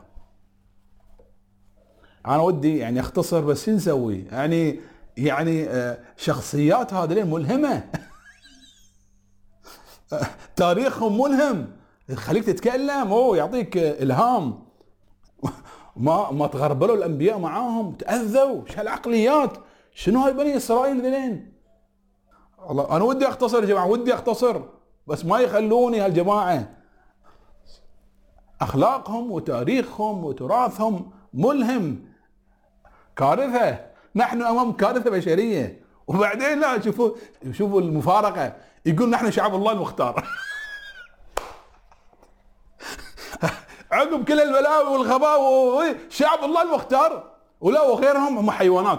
أنا ودي يعني أختصر، بس شو نسوي؟ يعني يعني شخصيات هذين ملهمة تاريخهم ملهم، يخليك تتكلم، أوه يعطيك إلهام. ما ما تغربلوا الأنبياء معاهم، تأذوا، شو هالعقليات؟ شنو هاي بني إسرائيل ذلين؟ والله أنا ودي أختصر يا جماعة، ودي أختصر، بس ما يخلوني هالجماعة. أخلاقهم وتاريخهم وتراثهم ملهم، كارثة، نحن أمام كارثة بشرية. وبعدين لا، شوفوا شوفوا المفارقة، يقول نحن شعب الله المختار عقب كل البلاوي والغباء شعب الله المختار، ولا وغيرهم هم حيوانات،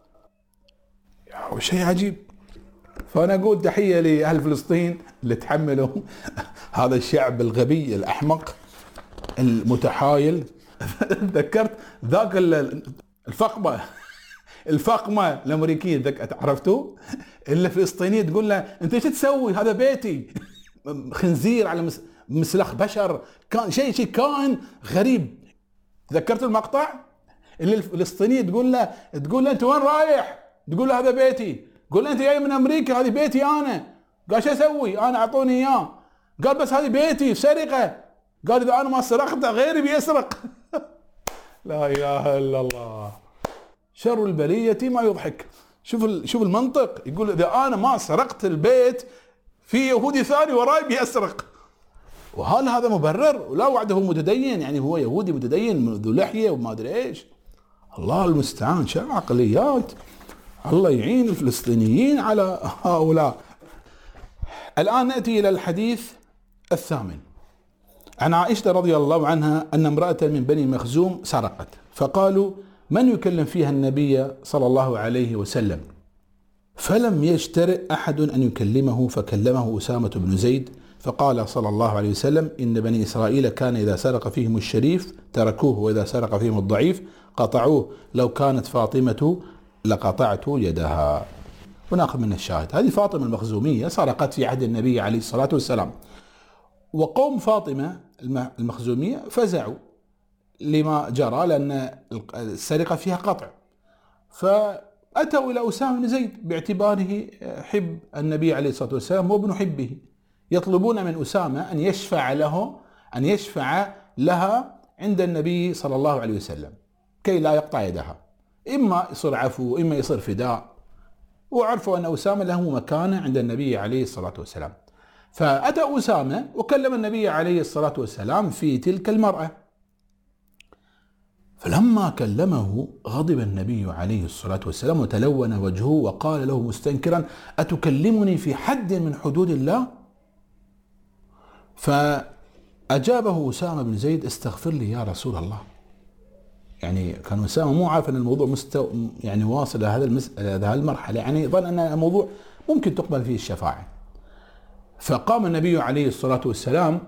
شيء عجيب. فأنا أقول تحية لأهل فلسطين اللي تحملوا هذا الشعب الغبي الأحمق المتحايل. تذكرت ذاك الفقمة الفقمة الأمريكية، عرفتوا؟ الفلسطينية تقول له أنت ايش تسوي؟ هذا بيتي. خنزير على مسلخ بشر، كان شيء شيء كائن غريب. تذكرت المقطع اللي الفلسطينية تقول له تقول له أنت وين رايح؟ تقول له هذا بيتي. قول له أنت جاي من أمريكا، هذه بيتي أنا. قال شو أسوي؟ أنا أعطوني إياه. قال بس هذه بيتي، سرقة. قال إذا أنا ما سرقت غيري بيسرق. لا إله إلا الله، شر البلية ما يضحك. شوف شوف المنطق، يقول إذا أنا ما سرقت البيت في يهودي ثاني وراي بيسرق. وهل هذا مبرر؟ ولا وعده هو متدين، يعني هو يهودي متدين ذو لحية وما أدري إيش. الله المستعان، شو عقليات. الله يعين الفلسطينيين على هؤلاء. الآن نأتي إلى الحديث الثامن. عن عائشة رضي الله عنها أن امرأة من بني مخزوم سرقت، فقالوا من يكلم فيها النبي صلى الله عليه وسلم؟ فلم يجترئ أحد أن يكلمه، فكلمه أسامة بن زيد، فقال صلى الله عليه وسلم إن بني إسرائيل كان إذا سرق فيهم الشريف تركوه، وإذا سرق فيهم الضعيف قطعوه، لو كانت فاطمة لقطعت يدها. وناخذ من الشاهد، هذه فاطمة المخزومية سرقت في عهد النبي عليه الصلاة والسلام، وقوم فاطمة المخزومية فزعوا لما جرى، لأن السرقة فيها قطع، فأتوا إلى أسامة بن زيد باعتباره حب النبي عليه الصلاة والسلام وابن حبه، يطلبون من أسامة أن يشفع له أن يشفع لها عند النبي صلى الله عليه وسلم كي لا يقطع يدها، إما يصير عفو إما يصير فداء. وعرفوا أن أسامة له مكانة عند النبي عليه الصلاة والسلام، فأتى أسامة وكلم النبي عليه الصلاة والسلام في تلك المرأة. فلما كلمه غضب النبي عليه الصلاة والسلام وتلون وجهه وقال له مستنكرا أتكلمني في حد من حدود الله؟ فأجابه أسامة بن زيد استغفر لي يا رسول الله. يعني كان أسامة مو عارف أن الموضوع مستو يعني واصل إلى هذا المس... هذه المرحلة، يعني ظن أن الموضوع ممكن تقبل فيه الشفاعة. فقام النبي عليه الصلاة والسلام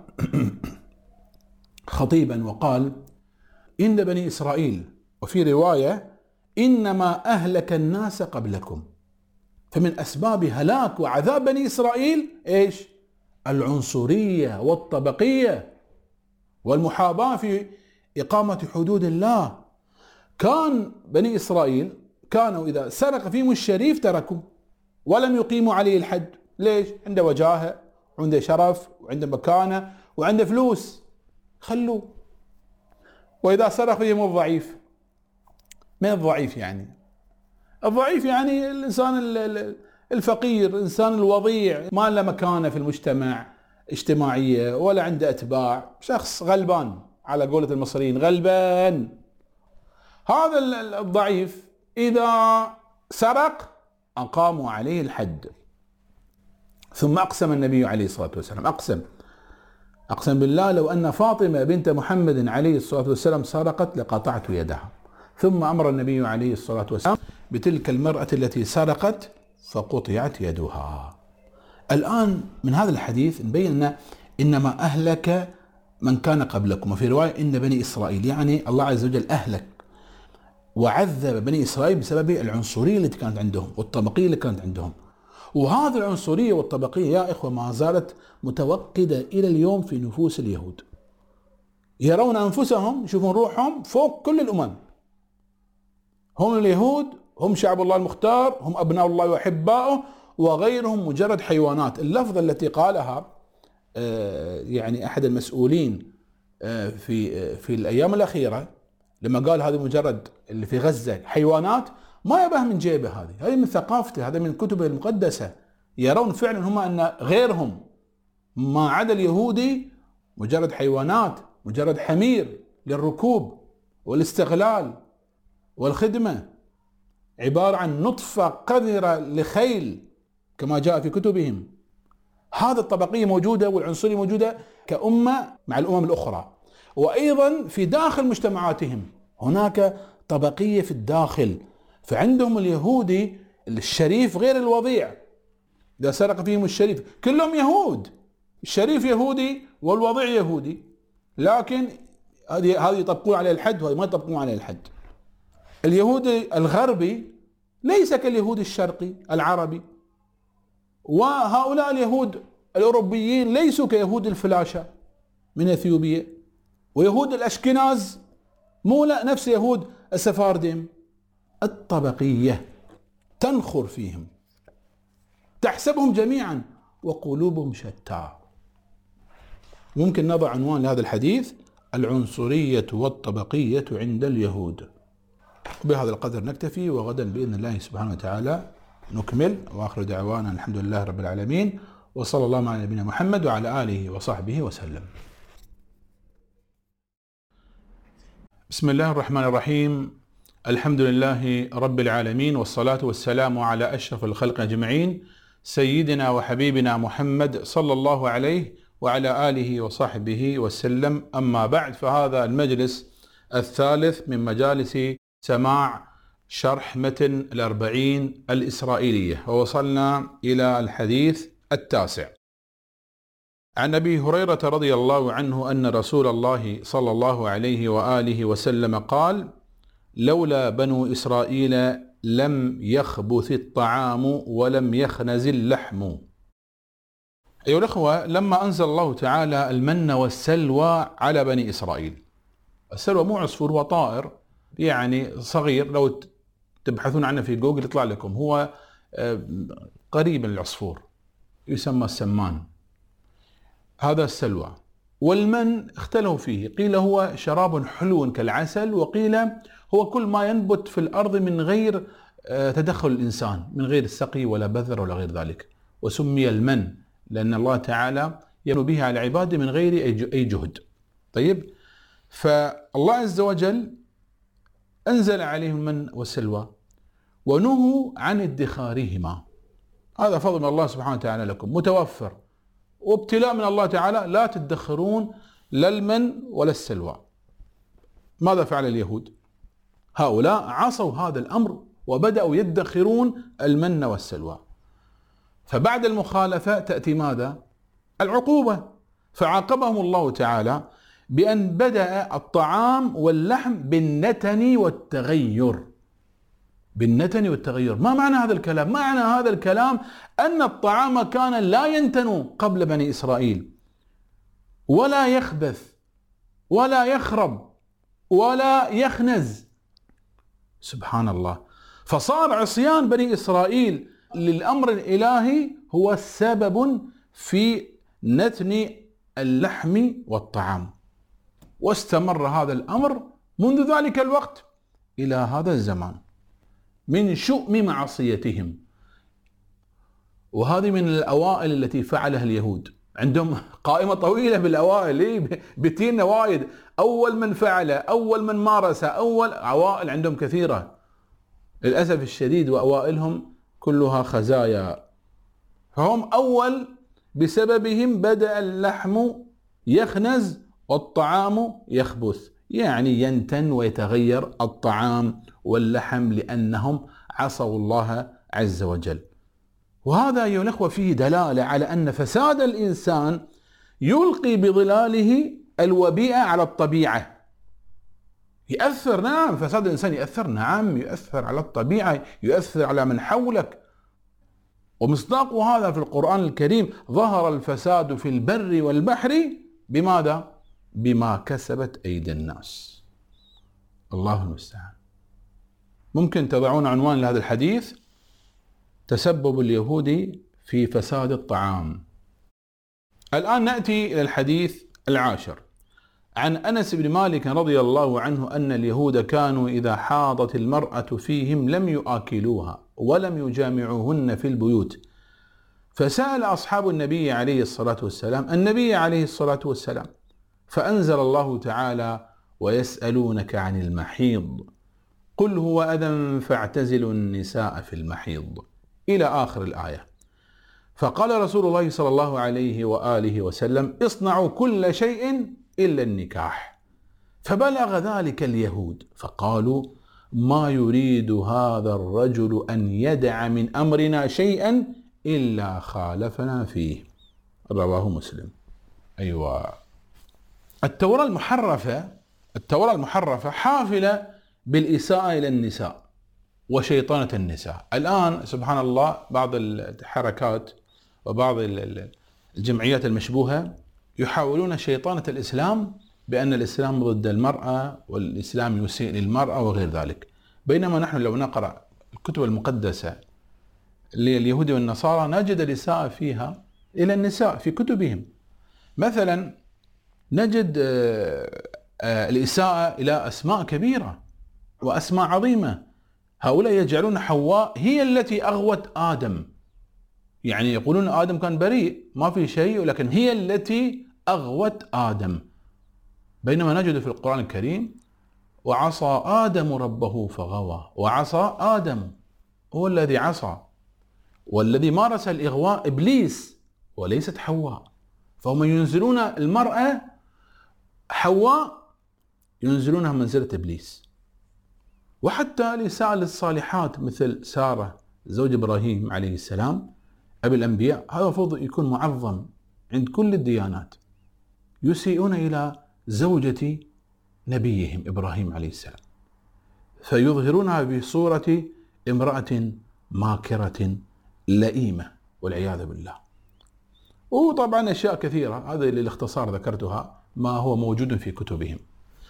خطيبا وقال إن بني إسرائيل، وفي رواية إنما أهلك الناس قبلكم. فمن أسباب هلاك وعذاب بني إسرائيل إيش؟ العنصرية والطبقية والمحاباة في إقامة حدود الله. كان بني إسرائيل كانوا إذا سرق فيهم الشريف تركوا ولم يقيموا عليه الحد. ليش؟ عنده وجاهة وعنده شرف وعنده مكانة وعنده فلوس، خلوه. وإذا سرق فيهم الضعيف، من الضعيف يعني؟ الضعيف يعني الإنسان الفقير، الإنسان الوضيع، ما له مكانة في المجتمع اجتماعية ولا عنده أتباع، شخص غلبان على قولة المصريين، غلبان. هذا الضعيف إذا سرق أقاموا عليه الحد. ثم أقسم النبي عليه الصلاة والسلام، أقسم أقسم بالله لو أن فاطمة بنت محمد عليه الصلاة والسلام سرقت لقطعت يدها. ثم أمر النبي عليه الصلاة والسلام بتلك المرأة التي سرقت فقطعت يدها. الآن من هذا الحديث نبين أن إنما أهلك من كان قبلكم، وفي رواية إن بني إسرائيل، يعني الله عز وجل أهلك وعذب بني إسرائيل بسبب العنصرية التي كانت عندهم والطبقية اللي كانت عندهم. وهذه العنصرية والطبقية يا إخوة ما زالت متوقدة إلى اليوم في نفوس اليهود. يرون أنفسهم، يشوفون روحهم فوق كل الأمم. هم اليهود، هم شعب الله المختار، هم أبناء الله وأحباؤه، وغيرهم مجرد حيوانات. اللفظة التي قالها يعني أحد المسؤولين في في الأيام الأخيرة لما قال هذه مجرد اللي في غزة حيوانات، ما يبه من جيبه، هذه هذه من ثقافته، هذا من كتبه المقدسة. يرون فعلا هم أن غيرهم ما عدا اليهودي مجرد حيوانات، مجرد حمير للركوب والاستغلال والخدمة، عبارة عن نطفة قذرة لخيل كما جاء في كتبهم. هذا الطبقية موجودة والعنصرية موجودة كأمة مع الأمم الأخرى، وأيضا في داخل مجتمعاتهم هناك طبقية في الداخل. فعندهم اليهودي الشريف غير الوضيع، إذا سرق فيهم الشريف، كلهم يهود، الشريف يهودي والوضيع يهودي، لكن هذه هذه يطبقون عليه الحد وهذه ما يطبقون عليه الحد. اليهودي الغربي ليس كاليهود الشرقي العربي، وهؤلاء اليهود الأوروبيين ليسوا كيهود الفلاشة من اثيوبيا، ويهود الأشكناز مو لا نفس يهود السفارديم. الطبقية تنخر فيهم، تحسبهم جميعا وقلوبهم شتى. ممكن نضع عنوان لهذا الحديث: العنصرية والطبقية عند اليهود. بهذا القدر نكتفي، وغدا بإذن الله سبحانه وتعالى نكمل. وآخر دعوانا الحمد لله رب العالمين، وصلى الله على نبينا محمد وعلى آله وصحبه وسلم. بسم الله الرحمن الرحيم. الحمد لله رب العالمين، والصلاة والسلام على أشرف الخلق أجمعين، سيدنا وحبيبنا محمد صلى الله عليه وعلى آله وصحبه وسلم. أما بعد، فهذا المجلس الثالث من مجالس سماع شرح متن الأربعين الإسرائيلية، ووصلنا إلى الحديث التاسع. عن أبي هريرة رضي الله عنه أن رسول الله صلى الله عليه وآله وسلم قال: لولا بنو إسرائيل لم يخبث الطعام ولم يخنز اللحم. أيها الأخوة، لما أنزل الله تعالى المن والسلوى على بني إسرائيل، السلوى مو عصفور، هو طائر يعني صغير، لو تبحثون عنه في جوجل يطلع لكم، هو قريب من العصفور، يسمى السمان. هذا السلوى. والمن اختلفوا فيه، قيل هو شراب حلو كالعسل، وقيل هو كل ما ينبت في الأرض من غير تدخل الإنسان، من غير سقي ولا بذر ولا غير ذلك، وسمي المن لأن الله تعالى يمن به على عباده من غير أي جهد. طيب، فالله عز وجل أنزل عليهم المن والسلوى ونهوا عن ادخارهما. هذا فضل من الله سبحانه وتعالى لكم، متوفر، وابتلاء من الله تعالى، لا تدخرون لا المن ولا السلوى. ماذا فعل اليهود؟ هؤلاء عصوا هذا الأمر وبدأوا يدخرون المن والسلوى. فبعد المخالفة تأتي ماذا؟ العقوبة. فعاقبهم الله تعالى بأن بدأ الطعام واللحم بالنتن والتغير. بالنتن والتغير. ما معنى هذا الكلام؟ معنى هذا الكلام أن الطعام كان لا ينتن قبل بني إسرائيل، ولا يخبث ولا يخرب ولا يخنز. سبحان الله. فصار عصيان بني إسرائيل للأمر الإلهي هو السبب في نتن اللحم والطعام، واستمر هذا الأمر منذ ذلك الوقت إلى هذا الزمان من شؤم معصيتهم. وهذه من الأوائل التي فعلها اليهود، عندهم قائمة طويلة بالأوائل، بتينا وايد. أول من فعل، أول من مارس، أول عوائل عندهم كثيرة للأسف الشديد، وأوائلهم كلها خزايا. فهم أول بسببهم بدأ اللحم يخنز والطعام يخبث، يعني ينتن ويتغير الطعام واللحم لأنهم عصوا الله عز وجل. وهذا أيها الأخوة فيه دلالة على أن فساد الإنسان يلقي بظلاله الوبيئة على الطبيعة. يؤثر، نعم، فساد الإنسان يؤثر، نعم، يؤثر على الطبيعة، يؤثر على من حولك. ومصداق هذا في القرآن الكريم: ظهر الفساد في البر والبحر بماذا؟ بما كسبت أيدي الناس. الله المستعان. ممكن تضعون عنوان لهذا الحديث: تسبب اليهود في فساد الطعام. الآن نأتي إلى الحديث العاشر. عن أنس بن مالك رضي الله عنه أن اليهود كانوا إذا حاضت المرأة فيهم لم يآكلوها ولم يجامعوهن في البيوت، فسأل أصحاب النبي عليه الصلاة والسلام النبي عليه الصلاة والسلام، فأنزل الله تعالى: ويسألونك عن المحيض قل هو أذى فاعتزلوا النساء في المحيض، إلى آخر الآية. فقال رسول الله صلى الله عليه وآله وسلم: اصنعوا كل شيء إلا النكاح. فبلغ ذلك اليهود فقالوا: ما يريد هذا الرجل أن يدع من أمرنا شيئا إلا خالفنا فيه. رواه مسلم. أيوة. التوراة المحرفة التوراة المحرفة حافلة بالإساءة إلى النساء وشيطنة النساء. الآن سبحان الله بعض الحركات وبعض الجمعيات المشبوهة يحاولون شيطنة الإسلام بأن الإسلام ضد المرأة والإسلام يسيء للمرأة وغير ذلك، بينما نحن لو نقرأ الكتب المقدسة لليهود والنصارى نجد الإساءة فيها إلى النساء في كتبهم. مثلا نجد الإساءة إلى أسماء كبيرة وأسماء عظيمة. هؤلاء يجعلون حواء هي التي أغوت آدم، يعني يقولون آدم كان بريء ما في شيء، ولكن هي التي أغوت آدم. بينما نجد في القرآن الكريم: وعصى آدم ربه فغوى. وعصى آدم، هو الذي عصى، والذي مارس الإغواء إبليس وليست حواء. فهم ينزلون المرأة حواء ينزلونها منزلة إبليس. وحتى النساء الصالحات مثل سارة زوج إبراهيم عليه السلام أبي الأنبياء، هذا المفروض يكون معظم عند كل الديانات، يسيئون إلى زوجة نبيهم إبراهيم عليه السلام، فيظهرونها بصورة امرأة ماكرة لئيمة والعياذ بالله. وطبعا أشياء كثيرة، هذا للاختصار ذكرتها، ما هو موجود في كتبهم.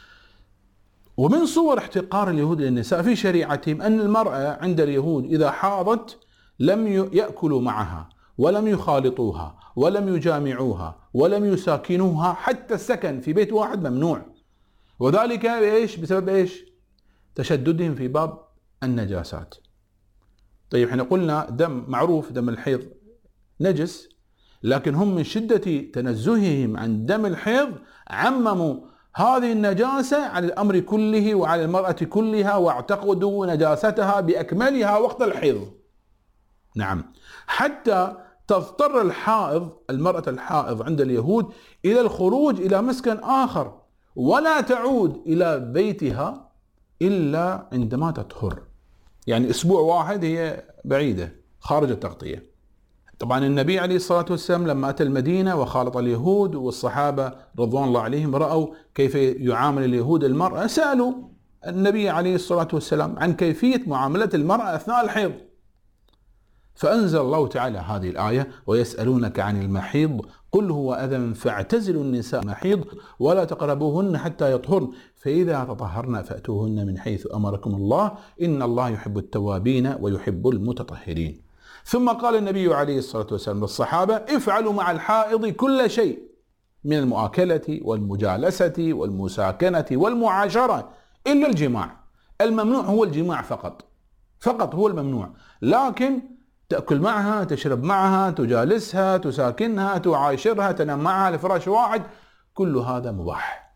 ومن صور احتقار اليهود للنساء في شريعتهم أن المرأة عند اليهود إذا حاضت لم يأكلوا معها ولم يخالطوها ولم يجامعوها ولم يساكنوها، حتى السكن في بيت واحد ممنوع. وذلك إيش؟ بسبب إيش؟ تشددهم في باب النجاسات. طيب احنا قلنا دم معروف، دم الحيض نجس، لكن هم من شدة تنزههم عن دم الحيض عمموا هذه النجاسة على الأمر كله وعلى المرأة كلها، واعتقدوا نجاستها بأكملها وقت الحيض. نعم، حتى تضطر الحائض، المرأة الحائض عند اليهود، إلى الخروج إلى مسكن آخر، ولا تعود إلى بيتها إلا عندما تطهر، يعني أسبوع واحد هي بعيدة خارج التغطية. طبعا النبي عليه الصلاة والسلام لما أتى المدينة وخالط اليهود، والصحابة رضوان الله عليهم رأوا كيف يعامل اليهود المرأة، سألوا النبي عليه الصلاة والسلام عن كيفية معاملة المرأة أثناء الحيض، فأنزل الله تعالى هذه الآية: ويسألونك عن المحيض قل هو أذى فاعتزلوا النساء المحيض ولا تقربوهن حتى يطهرن فإذا تطهرن فأتوهن من حيث أمركم الله إن الله يحب التوابين ويحب المتطهرين. ثم قال النبي عليه الصلاة والسلام للصحابة: افعلوا مع الحائض كل شيء من المؤاكلة والمجالسة والمساكنة والمعاشرة إلا الجماع. الممنوع هو الجماع فقط، فقط هو الممنوع، لكن تأكل معها، تشرب معها، تجالسها، تساكنها، تعاشرها، تنام معها على فراش واحد، كل هذا مباح.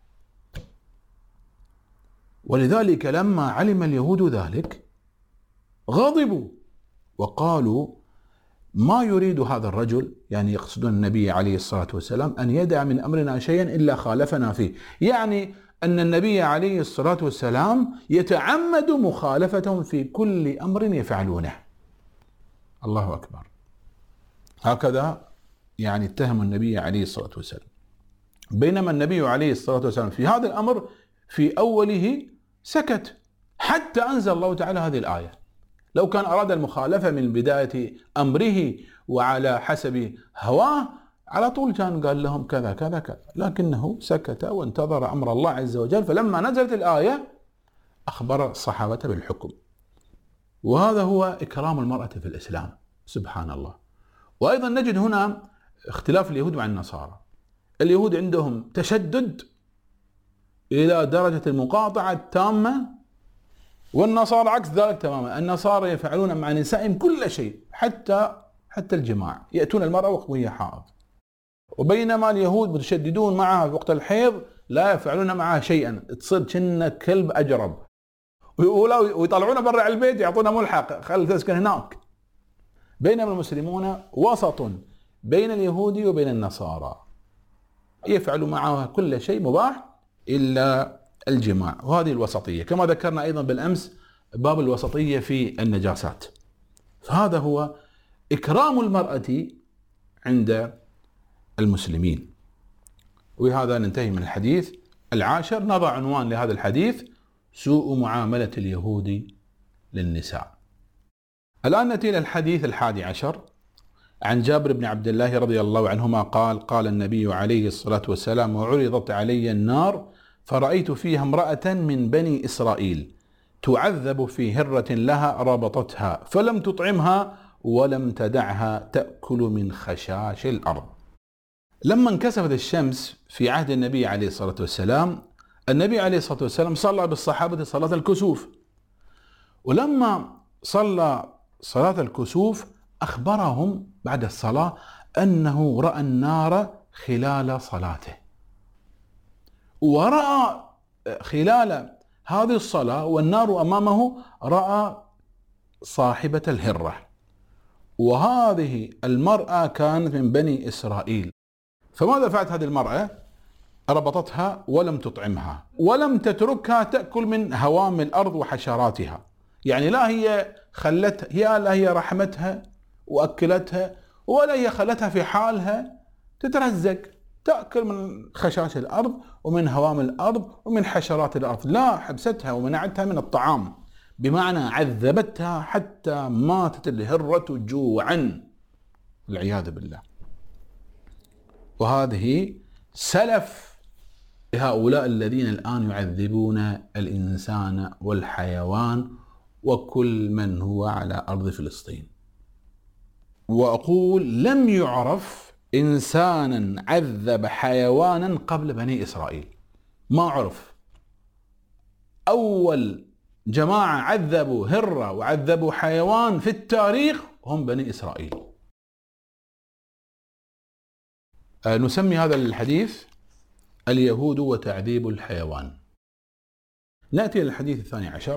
ولذلك لما علم اليهود ذلك غضبوا وقالوا: ما يريد هذا الرجل، يعني يقصدون النبي عليه الصلاة والسلام، أن يدع من أمرنا شيئا إلا خالفنا فيه، يعني أن النبي عليه الصلاة والسلام يتعمد مخالفتهم في كل أمر يفعلونه. الله أكبر. هكذا يعني اتهم النبي عليه الصلاة والسلام، بينما النبي عليه الصلاة والسلام في هذا الأمر في أوله سكت حتى أنزل الله تعالى هذه الآية. لو كان أراد المخالفة من بداية أمره وعلى حسب هواه على طول كان قال لهم كذا كذا كذا، لكنه سكت وانتظر أمر الله عز وجل، فلما نزلت الآية أخبر الصحابة بالحكم. وهذا هو إكرام المرأة في الإسلام، سبحان الله. وأيضا نجد هنا اختلاف اليهود مع النصارى. اليهود عندهم تشدد إلى درجة المقاطعة التامة، والنصارى عكس ذلك تماما. النصارى يفعلون مع نسائهم كل شيء، حتى حتى الجماع، يأتون المرأة وهي حائض. وبينما اليهود متشددون معها في وقت الحيض، لا يفعلون معها شيئا، تصير كأنها كلب أجرب، ويطلعون برا البيت يعطونا ملحق خل تسكن هناك. بينما المسلمون وسط بين اليهود وبين النصارى، يفعلوا معها كل شيء مباح إلا الجماع، وهذه الوسطية. كما ذكرنا أيضا بالأمس باب الوسطية في النجاسات. فهذا هو إكرام المرأة عند المسلمين. وهذا ننتهي من الحديث العاشر. نضع عنوان لهذا الحديث: سوء معاملة اليهود للنساء. الآن نأتي إلى الحديث الحادي عشر. عن جابر بن عبد الله رضي الله عنهما قال: قال النبي عليه الصلاة والسلام: وعرضت علي النار فرأيت فيها امرأة من بني إسرائيل تعذب في هرة لها ربطتها فلم تطعمها ولم تدعها تأكل من خشاش الأرض. لما انكسفت الشمس في عهد النبي عليه الصلاة والسلام، النبي عليه الصلاة والسلام صلى بالصحابة صلاة الكسوف، ولما صلى صلاة الكسوف أخبرهم بعد الصلاة أنه رأى النار خلال صلاته، ورأى خلال هذه الصلاة والنار أمامه رأى صاحبة الهرة، وهذه المرأة كانت من بني إسرائيل. فماذا فعلت هذه المرأة؟ ربطتها ولم تطعمها ولم تتركها تأكل من هوام الأرض وحشراتها، يعني لا هي خلتها، هي لا هي رحمتها وأكلتها، ولا هي خلتها في حالها تترزق تأكل من خشاش الأرض ومن هوام الأرض ومن حشرات الأرض، لا، حبستها ومنعتها من الطعام، بمعنى عذبتها حتى ماتت الهرة جوعا، والعياذ بالله. وهذه سلف لهؤلاء الذين الآن يعذبون الإنسان والحيوان وكل من هو على أرض فلسطين. وأقول لم يعرف إنسانا عذب حيوانا قبل بني إسرائيل، ما عرف. أول جماعة عذبوا هرة وعذبوا حيوان في التاريخ هم بني إسرائيل. نسمي هذا الحديث اليهود وتعذيب الحيوان. نأتي إلى الحديث الثاني عشر.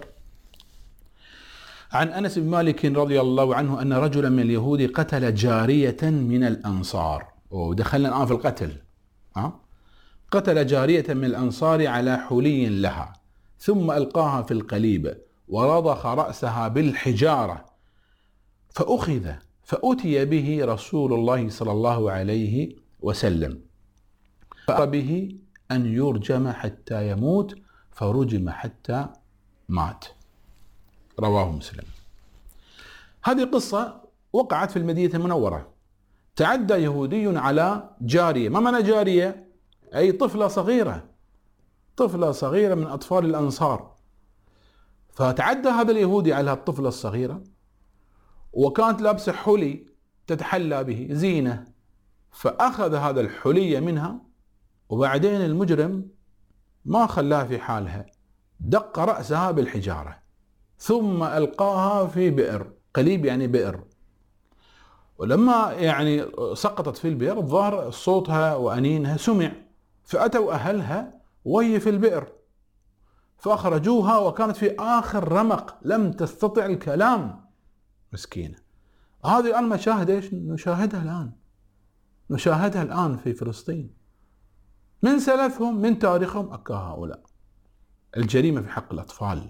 عن أنس بن مالك رضي الله عنه أن رجلا من اليهود قتل جارية من الأنصار. ودخلنا الآن في القتل. أه؟ قتل جارية من الأنصار على حلي لها، ثم ألقاها في القليب ورضخ رأسها بالحجارة، فأخذ فأتي به رسول الله صلى الله عليه وسلم، فأمر به أن يرجم حتى يموت، فرجم حتى مات. رواه مسلم. هذه قصة وقعت في المدينة المنورة. تعدى يهودي على جارية. ما معنى جارية؟ أي طفلة صغيرة، طفلة صغيرة من أطفال الأنصار. فتعدى هذا اليهودي على الطفلة الصغيرة، وكانت لابسة حلي تتحلى به زينة، فأخذ هذا الحلي منها، وبعدين المجرم ما خلاها في حالها، دق رأسها بالحجارة ثم ألقاها في بئر. قليب يعني بئر. ولما يعني سقطت في البئر ظهر صوتها وأنينها سمع، فأتوا أهلها وهي في البئر فأخرجوها، وكانت في آخر رمق لم تستطع الكلام، مسكينة. هذه الآن مشاهد ايش نشاهدها الآن نشاهدها الآن في فلسطين من سلفهم من تاريخهم. أكا هؤلاء الجريمة في حق الأطفال.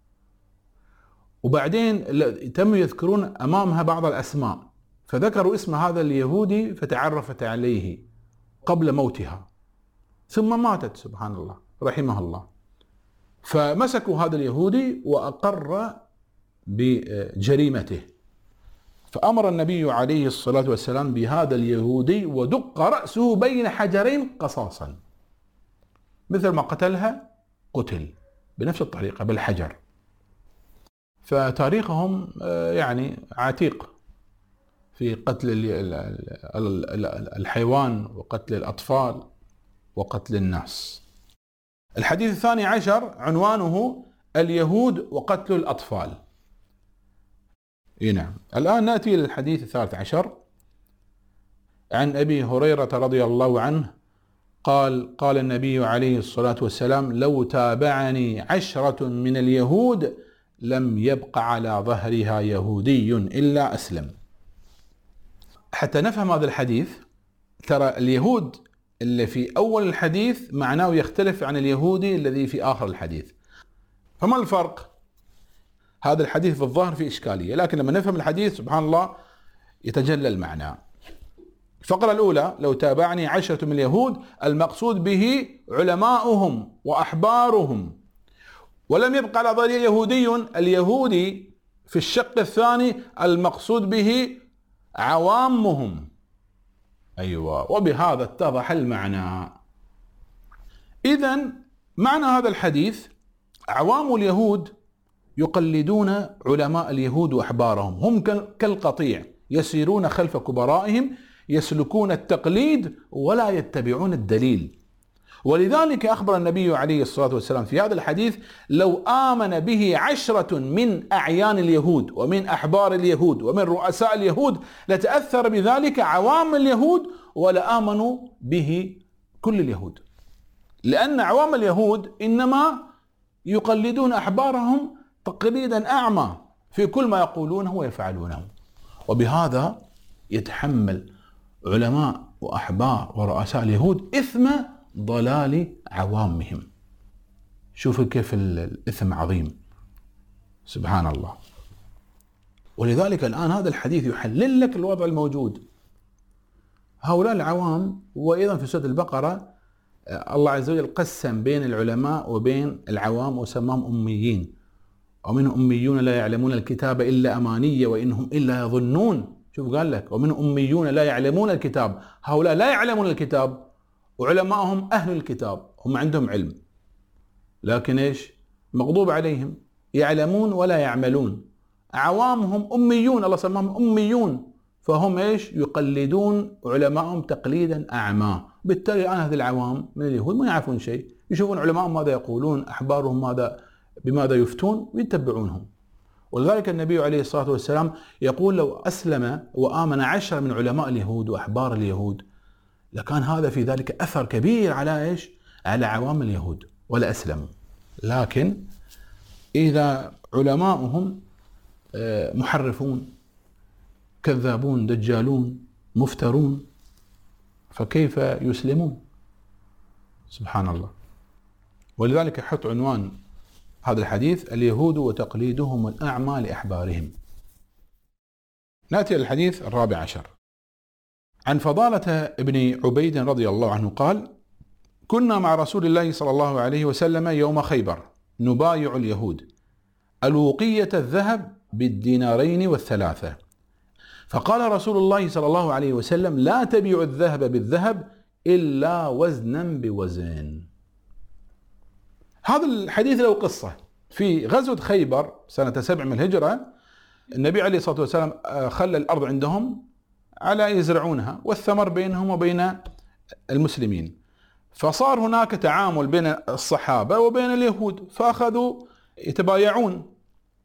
وبعدين تم يذكرون أمامها بعض الأسماء، فذكروا اسم هذا اليهودي فتعرفت عليه قبل موتها، ثم ماتت سبحان الله رحمه الله. فمسكوا هذا اليهودي وأقر بجريمته، فأمر النبي عليه الصلاة والسلام بهذا اليهودي ودق رأسه بين حجرين قصاصا، مثل ما قتلها قتل بنفس الطريقة بالحجر. فتاريخهم يعني عتيق في قتل الحيوان وقتل الأطفال وقتل الناس. الحديث الثاني عشر عنوانه اليهود وقتل الأطفال. نعم. الآن نأتي للحديث الثالث عشر. عن أبي هريرة رضي الله عنه قال قال النبي عليه الصلاة والسلام: لو تابعني عشرة من اليهود لم يبق على ظهرها يهودي إلا أسلم. حتى نفهم هذا الحديث، ترى اليهود اللي في أول الحديث معناه يختلف عن اليهودي الذي في آخر الحديث. فما الفرق؟ هذا الحديث في الظاهر في إشكالية، لكن لما نفهم الحديث سبحان الله يتجلى المعنى. الفقرة الأولى: لو تابعني عشرة من اليهود، المقصود به علماؤهم وأحبارهم، ولم يبق على ظهر يهودي. اليهودي في الشق الثاني المقصود به عوامهم. أيوة، وبهذا اتضح المعنى. إذن معنى هذا الحديث: عوام اليهود يقلدون علماء اليهود وأحبارهم، هم كالقطيع يسيرون خلف كبرائهم، يسلكون التقليد ولا يتبعون الدليل. ولذلك أخبر النبي عليه الصلاة والسلام في هذا الحديث: لو آمن به عشرة من أعيان اليهود ومن أحبار اليهود ومن رؤساء اليهود لتأثر بذلك عوام اليهود ولا آمنوا به كل اليهود، لأن عوام اليهود إنما يقلدون أحبارهم تقليدا أعمى في كل ما يقولونه ويفعلونه. وبهذا يتحمل علماء وأحبار ورؤساء اليهود إثم ضلال عوامهم. شوفوا كيف الإثم عظيم سبحان الله. ولذلك الآن هذا الحديث يحلل لك الوضع الموجود. هؤلاء العوام، وأيضا في سورة البقرة الله عز وجل قسم بين العلماء وبين العوام وسماهم أميين، ومنهم أميون لا يعلمون الكتاب إلا أماني وإنهم إلا يظنون. شوف قال لك: ومنهم أميون لا يعلمون الكتاب. هؤلاء لا يعلمون الكتاب، وعلماءهم أهل الكتاب، هم عندهم علم لكن إيش؟ مغضوب عليهم، يعلمون ولا يعملون. عوامهم أميون، الله سماهم أميون، فهم إيش؟ يقلدون علماءهم تقليدا أعمى. بالتالي الآن هذه العوام من اليهود ما يعرفون شيء، يشوفون علماءهم ماذا يقولون، أحبارهم ماذا بماذا يفتون ويتبعونهم. ولذلك النبي عليه الصلاة والسلام يقول: لو أسلم وآمن عشرة من علماء اليهود وأحبار اليهود لكان هذا في ذلك أثر كبير على إيش؟ على عوام اليهود ولا أسلموا. لكن إذا علماؤهم محرفون كذابون دجالون مفترون فكيف يسلمون؟ سبحان الله. ولذلك حط عنوان هذا الحديث: اليهود وتقليدهم الأعمى لأحبارهم. نأتي للحديث الرابع عشر. عن فضالة ابن عبيد رضي الله عنه قال: كنا مع رسول الله صلى الله عليه وسلم يوم خيبر نبايع اليهود، الوقية الذهب بالدينارين والثلاثة. فقال رسول الله صلى الله عليه وسلم: لا تبيع الذهب بالذهب إلا وزنا بوزن. هذا الحديث له قصة. في غزوة خيبر سنة سبع من الهجرة، النبي عليه الصلاة والسلام خلى الأرض عندهم على يزرعونها، والثمر بينهم وبين المسلمين، فصار هناك تعامل بين الصحابة وبين اليهود، فأخذوا يتبايعون.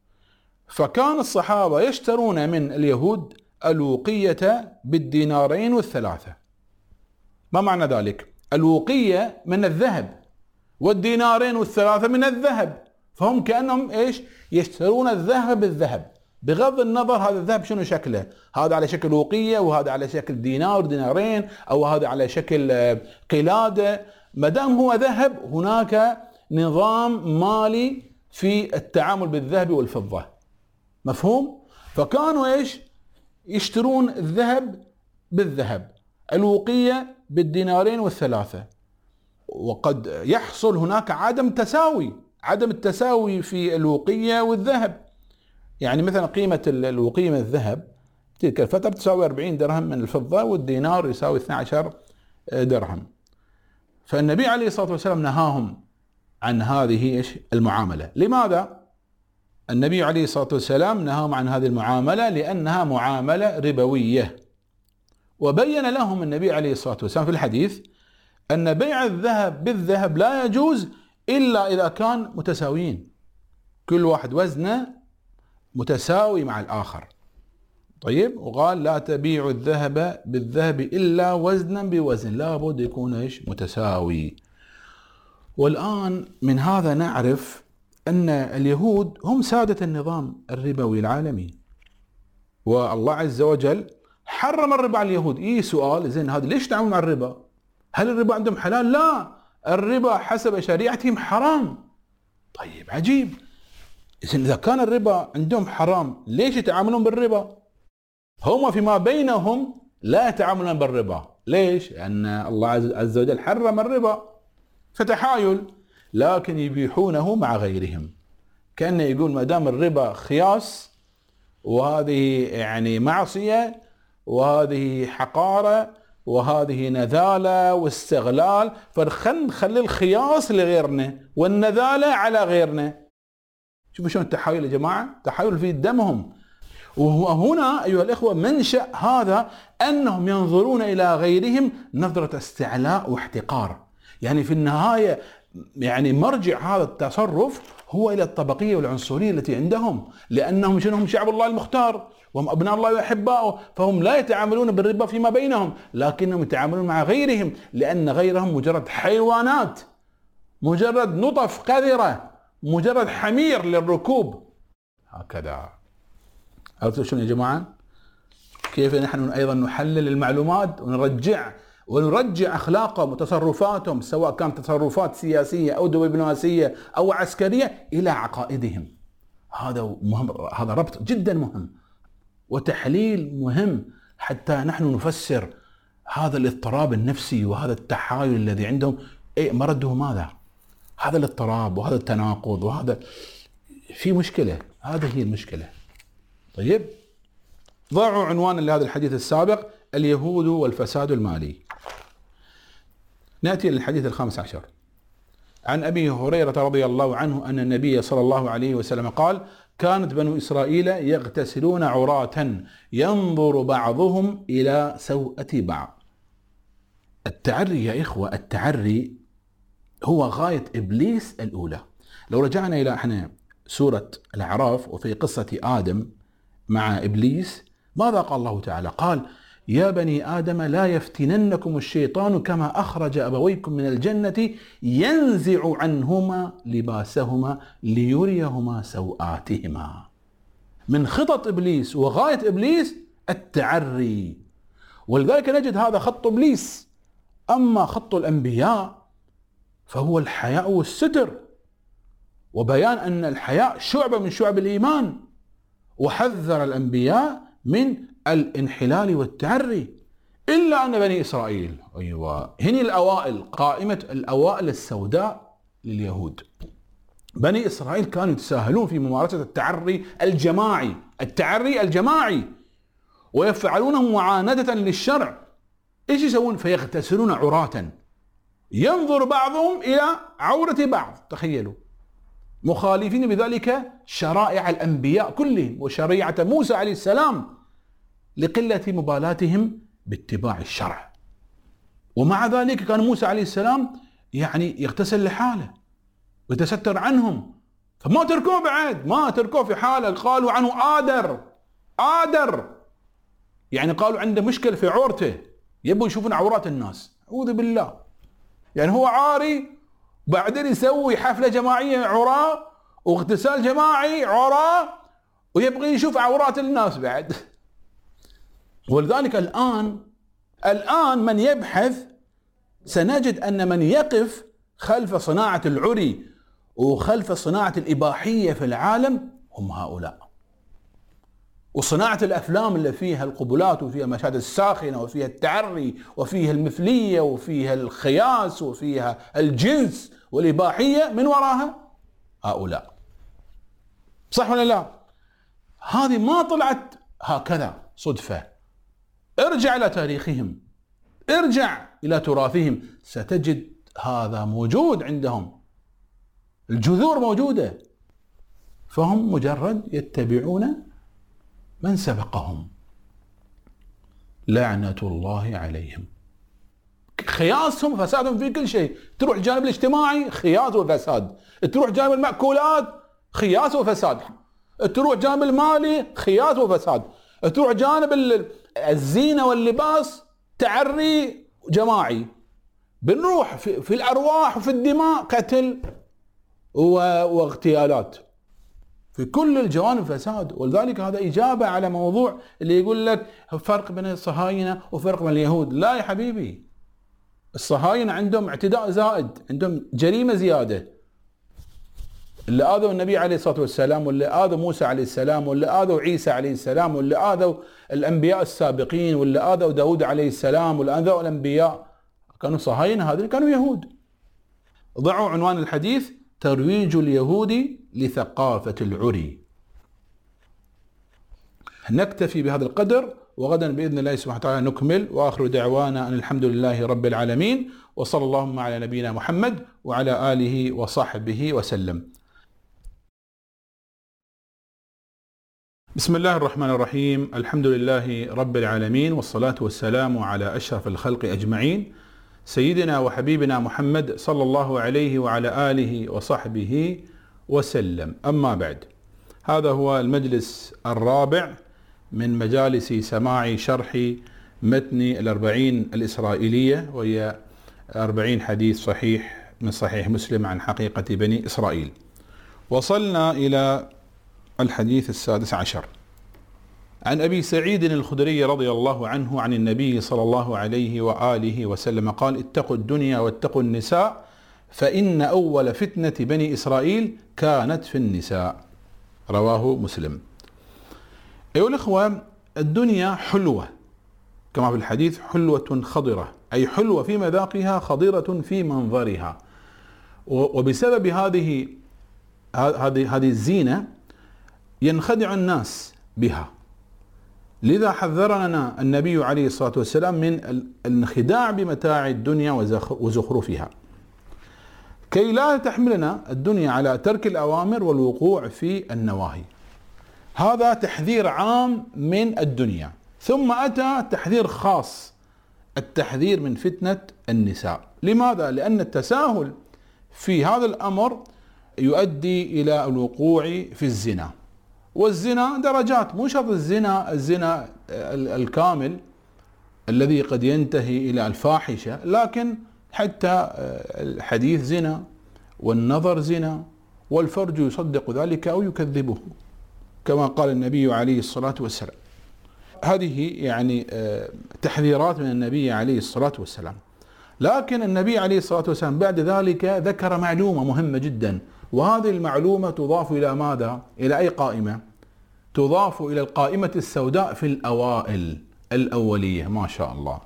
فكان الصحابة يشترون من اليهود الوقية بالدينارين والثلاثة. ما معنى ذلك؟ الوقية من الذهب والدينارين والثلاثة من الذهب، فهم كأنهم إيش؟ يشترون الذهب بالذهب، بغض النظر هذا الذهب شنو شكله، هذا على شكل وقية وهذا على شكل دينار دينارين أو هذا على شكل قلادة، ما دام هو ذهب هناك نظام مالي في التعامل بالذهب والفضة. مفهوم؟ فكانوا إيش؟ يشترون الذهب بالذهب، الوقية بالدينارين والثلاثة. وقد يحصل هناك عدم تساوي، عدم التساوي في الوقية والذهب. يعني مثلا قيمة الوقية من الذهب تلك الفترة تساوي أربعين درهم من الفضة، والدينار يساوي اثني عشر درهم. فالنبي عليه الصلاة والسلام نهاهم عن هذه إيش؟ المعاملة. لماذا؟ النبي عليه الصلاة والسلام نهاهم عن هذه المعاملة لأنها معاملة ربوية. وبين لهم النبي عليه الصلاة والسلام في الحديث أن بيع الذهب بالذهب لا يجوز إلا إذا كان متساويين، كل واحد وزنه متساوي مع الآخر. طيب، وقال: لا تبيع الذهب بالذهب إلا وزنا بوزن، لا بد يكون إيش؟ متساوي. والآن من هذا نعرف أن اليهود هم سادة النظام الربوي العالمي، والله عز وجل حرم الربا على اليهود. إيه سؤال، زين هذا ليش تعامل مع الربا؟ هل الربا عندهم حلال؟ لا، الربا حسب شريعتهم حرام. طيب عجيب، إذن إذا كان الربا عندهم حرام ليش يتعاملون بالربا؟ هم فيما بينهم لا يتعاملون بالربا. ليش؟ لأن الله عز وجل حرم الربا، فتحايل، لكن يبيحونه مع غيرهم. كأنه يقول ما دام الربا خياس وهذه يعني معصية وهذه حقارة وهذه نذالة واستغلال، فخل نخلي الخياس لغيرنا والنذالة على غيرنا. شوفوا شلون التحايل يا جماعة، تحايل في دمهم. وهنا أيها الإخوة منشأ هذا أنهم ينظرون إلى غيرهم نظرة استعلاء واحتقار. يعني في النهاية يعني مرجع هذا التصرف هو إلى الطبقية والعنصرية التي عندهم، لأنهم شنهم شعب الله المختار وهم أبناء الله وأحباؤه، فهم لا يتعاملون بالربا فيما بينهم، لكنهم يتعاملون مع غيرهم، لأن غيرهم مجرد حيوانات، مجرد نطف قذرة، مجرد حمير للركوب. هكذا. عرفتوا شنو يا جماعة؟ كيف نحن أيضا نحلل المعلومات ونرجع ونرجع أخلاقهم وتصرفاتهم، سواء كانت تصرفات سياسية أو دبلوماسية أو عسكرية، إلى عقائدهم. هذا مهم، هذا ربط جدا مهم وتحليل مهم حتى نحن نفسر هذا الاضطراب النفسي وهذا التحايل الذي عندهم. إيه مرده ماذا؟ هذا الاضطراب وهذا التناقض وهذا في مشكلة، هذه هي المشكلة. طيب، ضعوا عنوان لهذا الحديث السابق: اليهود والفساد المالي. نأتي للحديث الخامس عشر. عن أبي هريرة رضي الله عنه أن النبي صلى الله عليه وسلم قال: كانت بنو إسرائيل يغتسلون عراة ينظر بعضهم إلى سوءة بعض. التعري يا إخوة، التعري هو غاية إبليس الأولى. لو رجعنا إلى احنا سورة الأعراف وفي قصة آدم مع إبليس، ماذا قال الله تعالى؟ قال: يا بني آدم لا يفتننكم الشيطان كما أخرج أبويكم من الجنة ينزع عنهما لباسهما ليريهما سوآتهما. من خطط إبليس وغاية إبليس التعري، ولذلك نجد هذا خط إبليس. أما خط الأنبياء فهو الحياء والستر، وبيان أن الحياء شعبة من شعب الإيمان، وحذر الأنبياء من الانحلال والتعري. إلا أن بني إسرائيل، أيوة، هني الأوائل، قائمة الأوائل السوداء لليهود. بني إسرائيل كانوا يتساهلون في ممارسة التعري الجماعي التعري الجماعي ويفعلونه معاندة للشرع. إيش يسوون؟ فيغتسلون عراة، ينظر بعضهم إلى عورة بعض، تخيلوا، مخالفين بذلك شرائع الأنبياء كلهم وشريعة موسى عليه السلام لقلة مبالاتهم باتباع الشرع. ومع ذلك كان موسى عليه السلام يعني يغتسل لحاله ويتستر عنهم، فما تركوه بعد، ما تركوه في حاله. قالوا عنه آدر آدر، يعني قالوا عنده مشكلة في عورته، يبوا يشوفون عورات الناس، أعوذ بالله. يعني هو عاري بعدين يسوي حفلة جماعية عراة واغتسال جماعي عراة ويبغي يشوف عورات الناس بعد. ولذلك الآن الآن من يبحث سنجد أن من يقف خلف صناعة العري وخلف صناعة الإباحية في العالم هم هؤلاء. وصناعة الأفلام اللي فيها القبلات وفيها مشاهد الساخنة وفيها التعري وفيها المثلية وفيها الخياس وفيها الجنس والإباحية، من وراها هؤلاء. صح ولا لا؟ هذه ما طلعت هكذا صدفة. ارجع إلى تاريخهم، ارجع إلى تراثهم، ستجد هذا موجود عندهم، الجذور موجودة، فهم مجرد يتبعون من سبقهم، لعنة الله عليهم. خياسهم فسادهم في كل شيء. تروح الجانب الاجتماعي خياس وفساد، تروح جانب المأكولات خياس وفساد، تروح جانب المالي خياس وفساد، تروح جانب الزينة واللباس تعري جماعي، بنروح في, في الأرواح وفي الدماء قتل واغتيالات، في كل الجوانب فساد. ولذلك هذا إجابة على موضوع اللي يقول لك فرق بين الصهاينة وفرق بين اليهود. لا يا حبيبي، الصهاينة عندهم اعتداء زائد، عندهم جريمة زيادة. اللي آذوا النبي عليه الصلاة والسلام، واللي آذوا موسى عليه السلام، واللي آذوا عيسى عليه السلام، واللي آذوا الأنبياء السابقين، واللي آذوا داود عليه السلام، واللي آذوا الأنبياء كانوا صهاينة، هذول كانوا يهود. ضعوا عنوان الحديث: ترويج اليهود لثقافة العري. نكتفي بهذا القدر، وغدا بإذن الله سبحانه وتعالى نكمل. وآخر دعوانا أن الحمد لله رب العالمين، وصلى اللهم على نبينا محمد وعلى آله وصحبه وسلم. بسم الله الرحمن الرحيم، الحمد لله رب العالمين، والصلاة والسلام على أشرف الخلق أجمعين، سيدنا وحبيبنا محمد صلى الله عليه وعلى آله وصحبه وسلم. أما بعد، هذا هو المجلس الرابع من مجالس سماع شرح متن الأربعين الإسرائيلية، وهي أربعين حديث صحيح من صحيح مسلم عن حقيقة بني إسرائيل. وصلنا إلى الحديث السادس عشر عن أبي سعيد الخدري رضي الله عنه عن النبي صلى الله عليه وآله وسلم قال: اتقوا الدنيا واتقوا النساء، فإن أول فتنة بني إسرائيل كانت في النساء. رواه مسلم. أيها الأخوة، الدنيا حلوة كما في الحديث، حلوة خضرة، أي حلوة في مذاقها خضرة في منظرها. وبسبب هذه هذه هذه الزينة ينخدع الناس بها، لذا حذرنا النبي عليه الصلاة والسلام من الانخداع بمتاع الدنيا وزخرفها، كي لا تحملنا الدنيا على ترك الأوامر والوقوع في النواهي. هذا تحذير عام من الدنيا. ثم أتى تحذير خاص، التحذير من فتنة النساء. لماذا؟ لأن التساهل في هذا الأمر يؤدي إلى الوقوع في الزنا، والزنا درجات، مو شرط الزنا الزنا الكامل الذي قد ينتهي إلى الفاحشة، لكن حتى الحديث زنا، والنظر زنا، والفرج يصدق ذلك أو يكذبه، كما قال النبي عليه الصلاة والسلام. هذه يعني تحذيرات من النبي عليه الصلاة والسلام. لكن النبي عليه الصلاة والسلام بعد ذلك ذكر معلومة مهمة جدا، وهذه المعلومة تضاف إلى ماذا؟ إلى أي قائمة؟ تضاف إلى القائمة السوداء في الأوائل الأولية، ما شاء الله.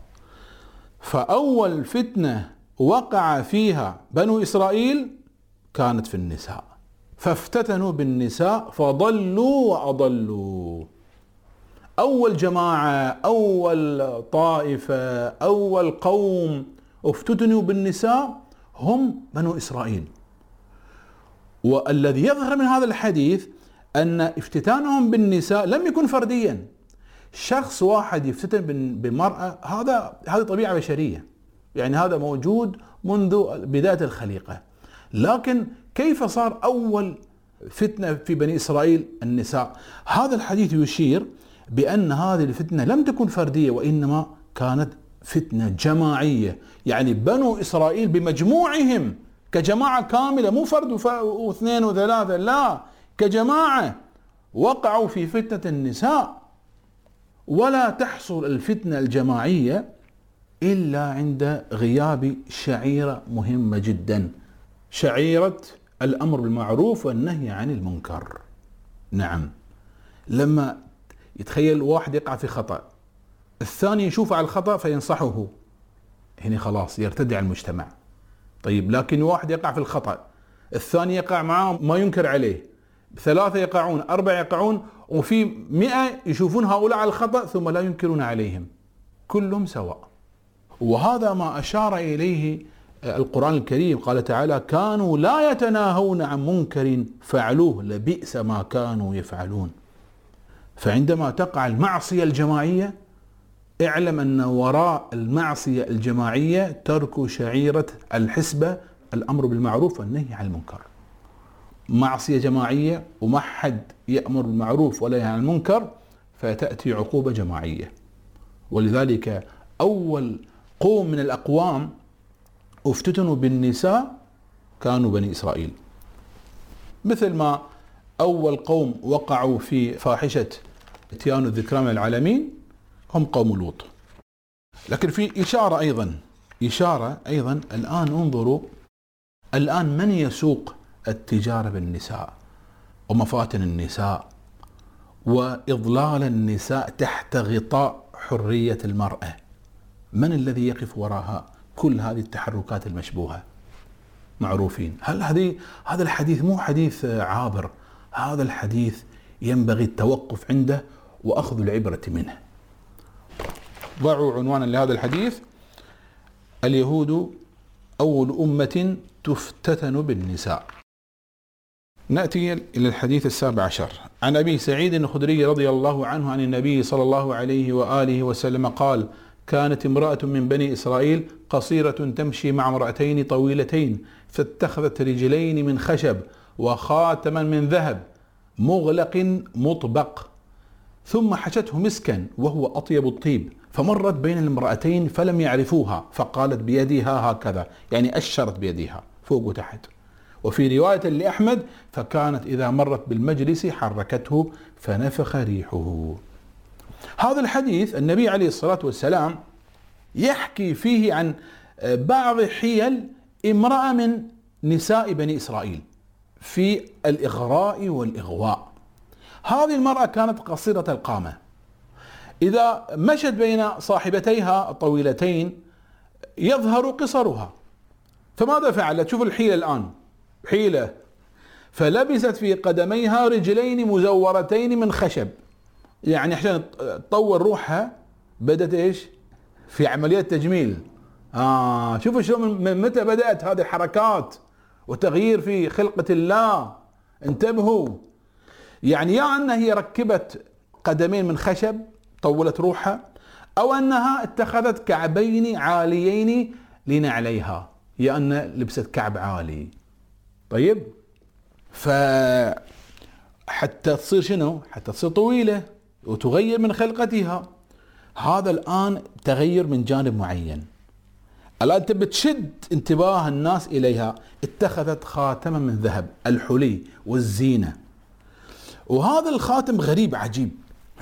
فأول فتنة وقع فيها بنو إسرائيل كانت في النساء. فافتتنوا بالنساء فضلوا وأضلوا. أول جماعة، أول طائفة، أول قوم افتتنوا بالنساء هم بنو إسرائيل. والذي يظهر من هذا الحديث أن افتتانهم بالنساء لم يكن فرديا. شخص واحد يفتتن بمرأة، هذا هذه طبيعة بشرية، يعني هذا موجود منذ بداية الخليقة. لكن كيف صار أول فتنة في بني إسرائيل النساء؟ هذا الحديث يشير بأن هذه الفتنة لم تكن فردية، وإنما كانت فتنة جماعية، يعني بنو إسرائيل بمجموعهم كجماعة كاملة، مو فرد واثنين وثلاثة، لا، كجماعة وقعوا في فتنة النساء. ولا تحصل الفتنة الجماعية إلا عند غياب شعيرة مهمة جدا، شعيرة الأمر بالمعروف والنهي عن المنكر. نعم، لما يتخيل واحد يقع في خطأ، الثاني يشوف على الخطأ فينصحه، هنا خلاص يرتدع المجتمع. طيب لكن واحد يقع في الخطأ، الثاني يقع معه ما ينكر عليه، ثلاثة يقعون، أربعة يقعون، وفي مئة يشوفون هؤلاء على الخطأ ثم لا ينكرون عليهم، كلهم سواء. وهذا ما أشار إليه القرآن الكريم، قال تعالى: كانوا لا يتناهون عن منكر فعلوه لبئس ما كانوا يفعلون. فعندما تقع المعصية الجماعية اعلم أن وراء المعصية الجماعية ترك شعيرة الحسبة، الأمر بالمعروف والنهي عن المنكر. معصية جماعية وما حد يأمر بالمعروف ولا ينهى عن المنكر، فتأتي عقوبة جماعية. ولذلك أول قوم من الأقوام افتتنوا بالنساء كانوا بني إسرائيل، مثل ما أول قوم وقعوا في فاحشة اتيان الذكرى من العالمين هم قوم لوط. لكن في إشارة أيضا إشارة أيضا الآن انظروا الآن من يسوق التجارة بالنساء ومفاتن النساء وإضلال النساء تحت غطاء حرية المرأة؟ من الذي يقف وراءها كل هذه التحركات المشبوهة؟ معروفين. هل هذه هذا الحديث مو حديث عابر، هذا الحديث ينبغي التوقف عنده وأخذ العبرة منه. ضعوا عنوانا لهذا الحديث: اليهود أول أمة تفتتن بالنساء. نأتي إلى الحديث السابع عشر. عن أبي سعيد الخدري رضي الله عنه عن النبي صلى الله عليه وآله وسلم قال: كانت امرأة من بني إسرائيل قصيرة تمشي مع امرأتين طويلتين، فاتخذت رجلين من خشب وخاتما من ذهب مغلق مطبق، ثم حشته مسكا وهو أطيب الطيب، فمرت بين الامرأتين فلم يعرفوها، فقالت بيدها هكذا، يعني أشرت بيدها فوق وتحت. وفي رواية لأحمد: فكانت إذا مرت بالمجلس حركته فنفخ ريحه. هذا الحديث النبي عليه الصلاة والسلام يحكي فيه عن بعض حيل امرأة من نساء بني إسرائيل في الإغراء والإغواء. هذه المرأة كانت قصيرة القامة، إذا مشت بين صاحبتيها الطويلتين يظهر قصرها، فماذا فعلت؟ شوف الحيلة الآن، حيلة، فلبست في قدميها رجلين مزورتين من خشب، يعني عشان تطور روحها بدأت ايش؟ في عملية تجميل. آه شوفوا شلون من متى بدأت هذه الحركات وتغيير في خلقة الله. انتبهوا، يعني يا أنها هي ركبت قدمين من خشب طولت روحها، أو أنها اتخذت كعبين عاليين لنعليها، يا أن لبست كعب عالي. طيب، فحتى تصير شنو؟ حتى تصير طويلة وتغير من خلقتها. هذا الآن تغير من جانب معين. الآن تبي تشد انتباه الناس إليها، اتخذت خاتما من ذهب، الحلي والزينة. وهذا الخاتم غريب عجيب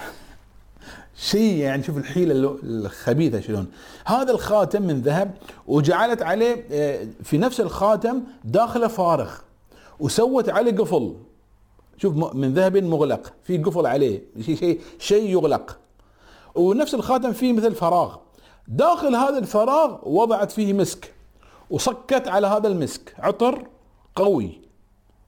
شيء، يعني شوف الحيلة الخبيثة شلون. هذا الخاتم من ذهب، وجعلت عليه في نفس الخاتم داخله فارغ، وسوت عليه قفل، شوف من ذهب مغلق، في قفل عليه، شيء شيء شيء يغلق، ونفس الخاتم فيه مثل فراغ، داخل هذا الفراغ وضعت فيه مسك، وصكت على هذا المسك عطر قوي،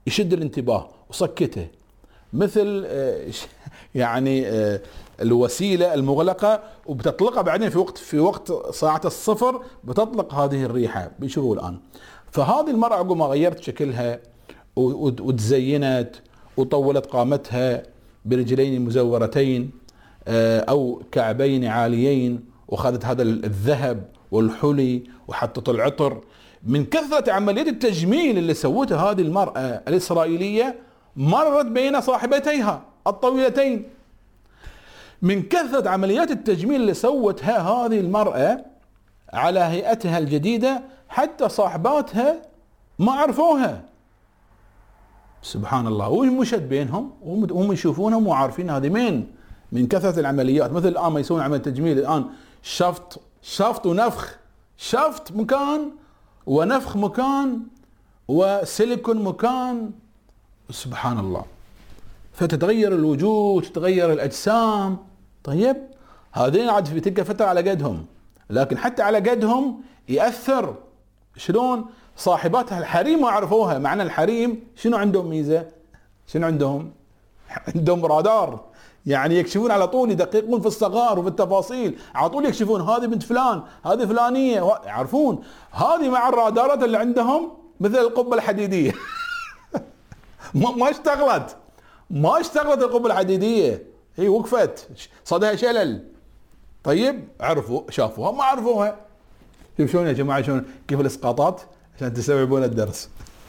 يشد الانتباه وصكته، مثل يعني الوسيلة المغلقة، وبتطلقها بعدين في وقت في وقت ساعة الصفر بتطلق هذه الريحة. بيشوفوا الآن. فهذه المرأة عقب ما غيرت شكلها وتزينت وطولت قامتها برجلين مزورتين أو كعبين عاليين، وخذت هذا الذهب والحلي وحطت العطر، من كثرة عمليات التجميل اللي سوتها هذه المرأة الإسرائيلية مرت بين صاحبتيها الطويلتين. من كثرة عمليات التجميل اللي سوتها هذه المرأة على هيئتها الجديدة حتى صاحباتها ما عرفوها. سبحان الله. ومشت بينهم وهم يشوفونهم وعارفين هذه مين، من كثرة العمليات. مثل الآن ما يسوون عملية تجميل الآن، شفط شفط ونفخ، شفط مكان ونفخ مكان وسيليكون مكان. سبحان الله. فتتغير الوجوه، تتغير الأجسام. طيب هذين عاد في تلك فترة على قدهم، لكن حتى على قدهم يأثر. شلون؟ صاحباتها الحريم ما عرفوها. معنى الحريم شنو عندهم ميزة؟ شنو عندهم؟ عندهم رادار، يعني يكشفون على طول، يدققون في الصغار وفي التفاصيل، على طول يكشفون هذه بنت فلان، هذه فلانية، يعرفون. هذه مع الرادارات اللي عندهم مثل القبة الحديدية. ما اشتغلت ما اشتغلت القبة الحديدية، هي وقفت، صدها شلل. طيب عرفوا، شافوها ما عرفوها. شوف شلون يا جماعة، شلون كيف الاسقاطات عشان تستوعبون الدرس.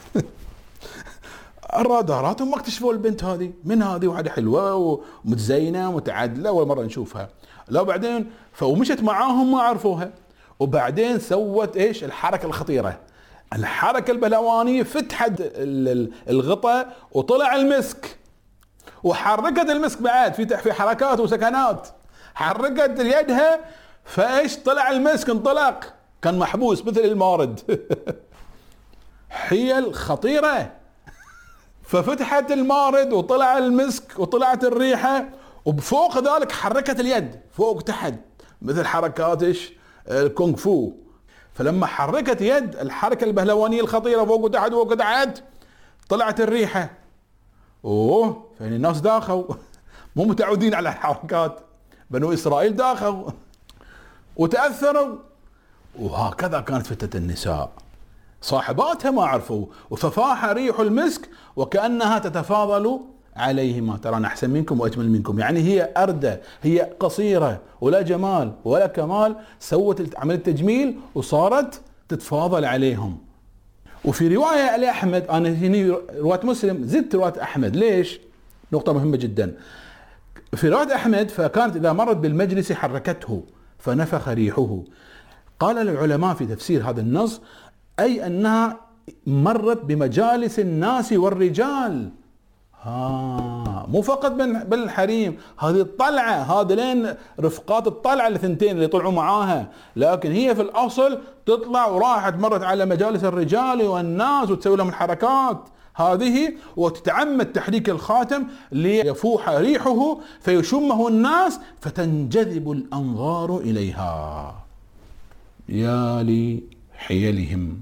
الرادارات هم اكتشفوا البنت هذه، من هذه واحدة حلوة ومتزينة ومتعدلة، أول مرة نشوفها. لا بعدين فومشت معاهم ما عرفوها، وبعدين سوت ايش الحركة الخطيرة، الحركة البهلوانية. فتحت الغطاء وطلع المسك، وحركت المسك بعد في في حركات وسكنات. حركت يدها فايش طلع المسك، انطلق، كان محبوس مثل المارد. حيل خطيرة. ففتحت المارد وطلع المسك وطلعت الريحة، وبفوق ذلك حركت اليد فوق تحت مثل حركات ايش الكونغ فو. فلما حركت يد، الحركة البهلوانية الخطيرة، فوق وتحت فوق وتحت، طلعت الريحة. اوه يعني الناس داخوا مو متعودين على الحركات، بنو اسرائيل داخوا وتأثروا. وهكذا كانت فتنة النساء، صاحباتها ما عرفوا، وففاح ريح المسك وكأنها تتفاضل عليهما، ترى أنا أحسن منكم وأجمل منكم. يعني هي أردى، هي قصيرة ولا جمال ولا كمال، سوت عملية تجميل وصارت تتفاضل عليهم. وفي رواية لأحمد، أنا هنا رواية مسلم زدت رواية أحمد، ليش؟ نقطة مهمة جدا. في رواية أحمد فكانت إذا مرت بالمجلس حركته فنفخ ريحه. قال العلماء في تفسير هذا النص أي أنها مرت بمجالس الناس والرجال، ها مو فقط بالحريم، هذه الطلعة، هذا لين رفقات الطلعة الثنتين اللي طلعوا معاها، لكن هي في الأصل تطلع وراحت مرت على مجالس الرجال والناس وتسوي لهم الحركات هذه، وتتعمد تحريك الخاتم ليفوح ريحه فيشمه الناس فتنجذب الأنظار إليها. يا لحيلهم.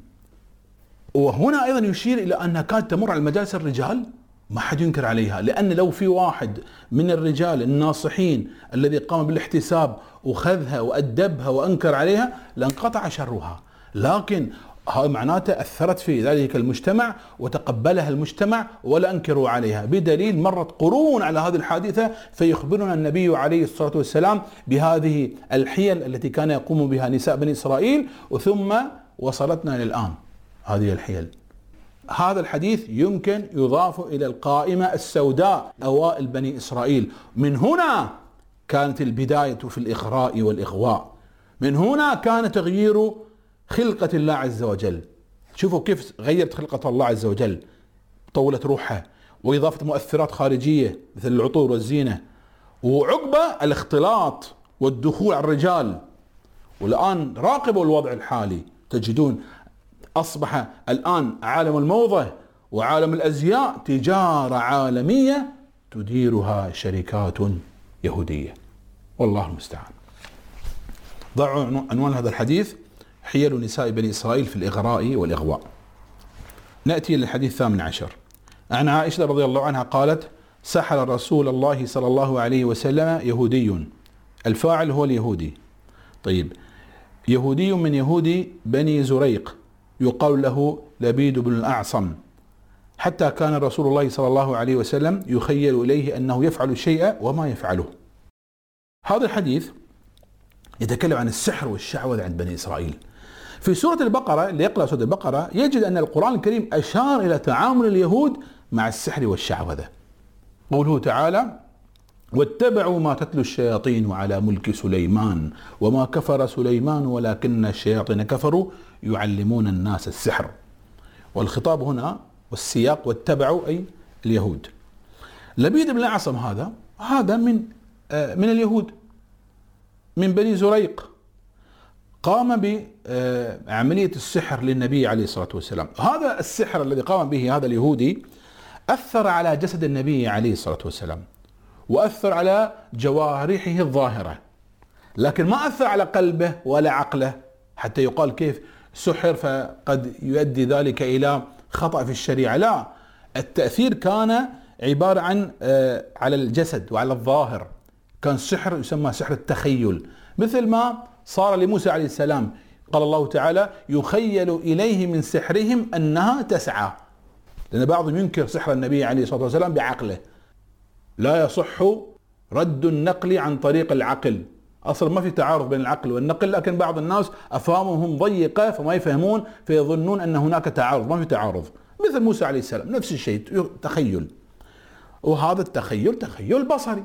وهنا أيضا يشير إلى أنها كانت تمر على مجالس الرجال، ما حد ينكر عليها، لأن لو في واحد من الرجال الناصحين الذي قام بالاحتساب وخذها وأدبها وأنكر عليها لانقطع شرها، لكن هاي معناته أثرت في ذلك المجتمع وتقبلها المجتمع ولا أنكروا عليها، بدليل مرت قرون على هذه الحادثة فيخبرنا النبي عليه الصلاة والسلام بهذه الحيل التي كان يقوم بها نساء بني إسرائيل، وثم وصلتنا للآن هذه الحيل. هذا الحديث يمكن يضاف إلى القائمة السوداء أوائل بني إسرائيل. من هنا كانت البداية في الإغراء والإغواء، من هنا كان تغيير خلقة الله عز وجل. شوفوا كيف غيرت خلقة الله عز وجل، طولت روحها، وإضافة مؤثرات خارجية مثل العطور والزينة، وعقبة الاختلاط والدخول على الرجال. والآن راقبوا الوضع الحالي، تجدون أصبح الآن عالم الموضة وعالم الأزياء تجارة عالمية تديرها شركات يهودية، والله المستعان. ضعوا عنوان هذا الحديث: حيل نساء بني إسرائيل في الإغراء والإغواء. نأتي للحديث الثامن عشر. عن عائشة رضي الله عنها قالت: سحر رسول الله صلى الله عليه وسلم يهودي. الفاعل هو اليهودي. طيب، يهودي من يهودي بني زريق يقال له لبيد بن الأعصم، حتى كان رسول الله صلى الله عليه وسلم يخيل إليه أنه يفعل الشيء وما يفعله. هذا الحديث يتكلم عن السحر والشعوذة عند بني إسرائيل. في سورة البقرة، اللي يقرأ سورة البقرة يجد أن القرآن الكريم أشار إلى تعامل اليهود مع السحر والشعوذة. قوله تعالى: واتبعوا ما تتلو الشياطين على ملك سليمان وما كفر سليمان ولكن الشياطين كفروا يعلمون الناس السحر. والخطاب هنا والسياق واتبعوا أي اليهود. لبيد بن الأعصم هذا هذا من من اليهود، من بني زريق، قام بعملية السحر للنبي عليه الصلاة والسلام. هذا السحر الذي قام به هذا اليهودي أثر على جسد النبي عليه الصلاة والسلام، وأثر على جوارحه الظاهرة، لكن ما أثر على قلبه ولا عقله حتى يقال كيف سحر فقد يؤدي ذلك إلى خطأ في الشريعة. لا، التأثير كان عبارة عن على الجسد وعلى الظاهر. كان سحر يسمى سحر التخيل، مثل ما صار لموسى عليه السلام. قال الله تعالى: يخيل إليه من سحرهم أنها تسعى، لأن بعضهم ينكر سحر النبي عليه الصلاة والسلام بعقله. لا يصح رد النقل عن طريق العقل، أصلا ما في تعارض بين العقل والنقل، لكن بعض الناس أفهامهم ضيقة فما يفهمون فيظنون أن هناك تعارض. ما في تعارض. مثل موسى عليه السلام نفس الشيء، تخيل، وهذا التخيل تخيل بصري.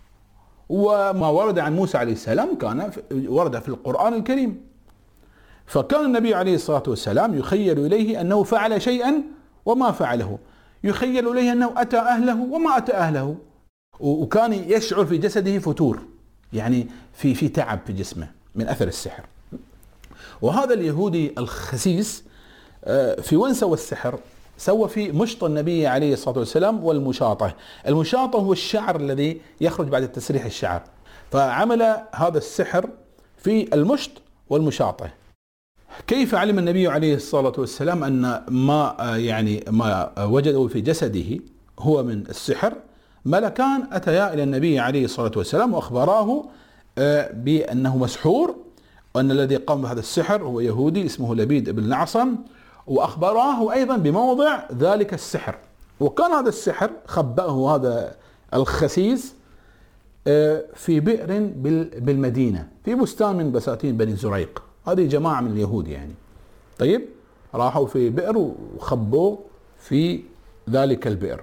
وما ورد عن موسى عليه السلام كان ورد في القرآن الكريم. فكان النبي عليه الصلاة والسلام يخيل إليه أنه فعل شيئا وما فعله، يخيل إليه أنه أتى أهله وما أتى أهله، وكان يشعر في جسده فتور، يعني في في تعب في جسمه من أثر السحر. وهذا اليهودي الخسيس في وين سوى السحر؟ سوى في مشط النبي عليه الصلاة والسلام والمشاطة. المشاطة هو الشعر الذي يخرج بعد تسريح الشعر، فعمل هذا السحر في المشط والمشاطة. كيف علم النبي عليه الصلاة والسلام أن ما يعني ما وجده في جسده هو من السحر؟ ملكان أتيا إلى النبي عليه الصلاة والسلام وأخبراه بأنه مسحور، وأن الذي قام بهذا السحر هو يهودي اسمه لبيد بن الأعصم، وأخبراه أيضا بموضع ذلك السحر. وكان هذا السحر خبأه هذا الخسيس في بئر بالمدينة، في بستان من بساتين بني زريق. هذه جماعة من اليهود يعني. طيب، راحوا في بئر وخبوا في ذلك البئر.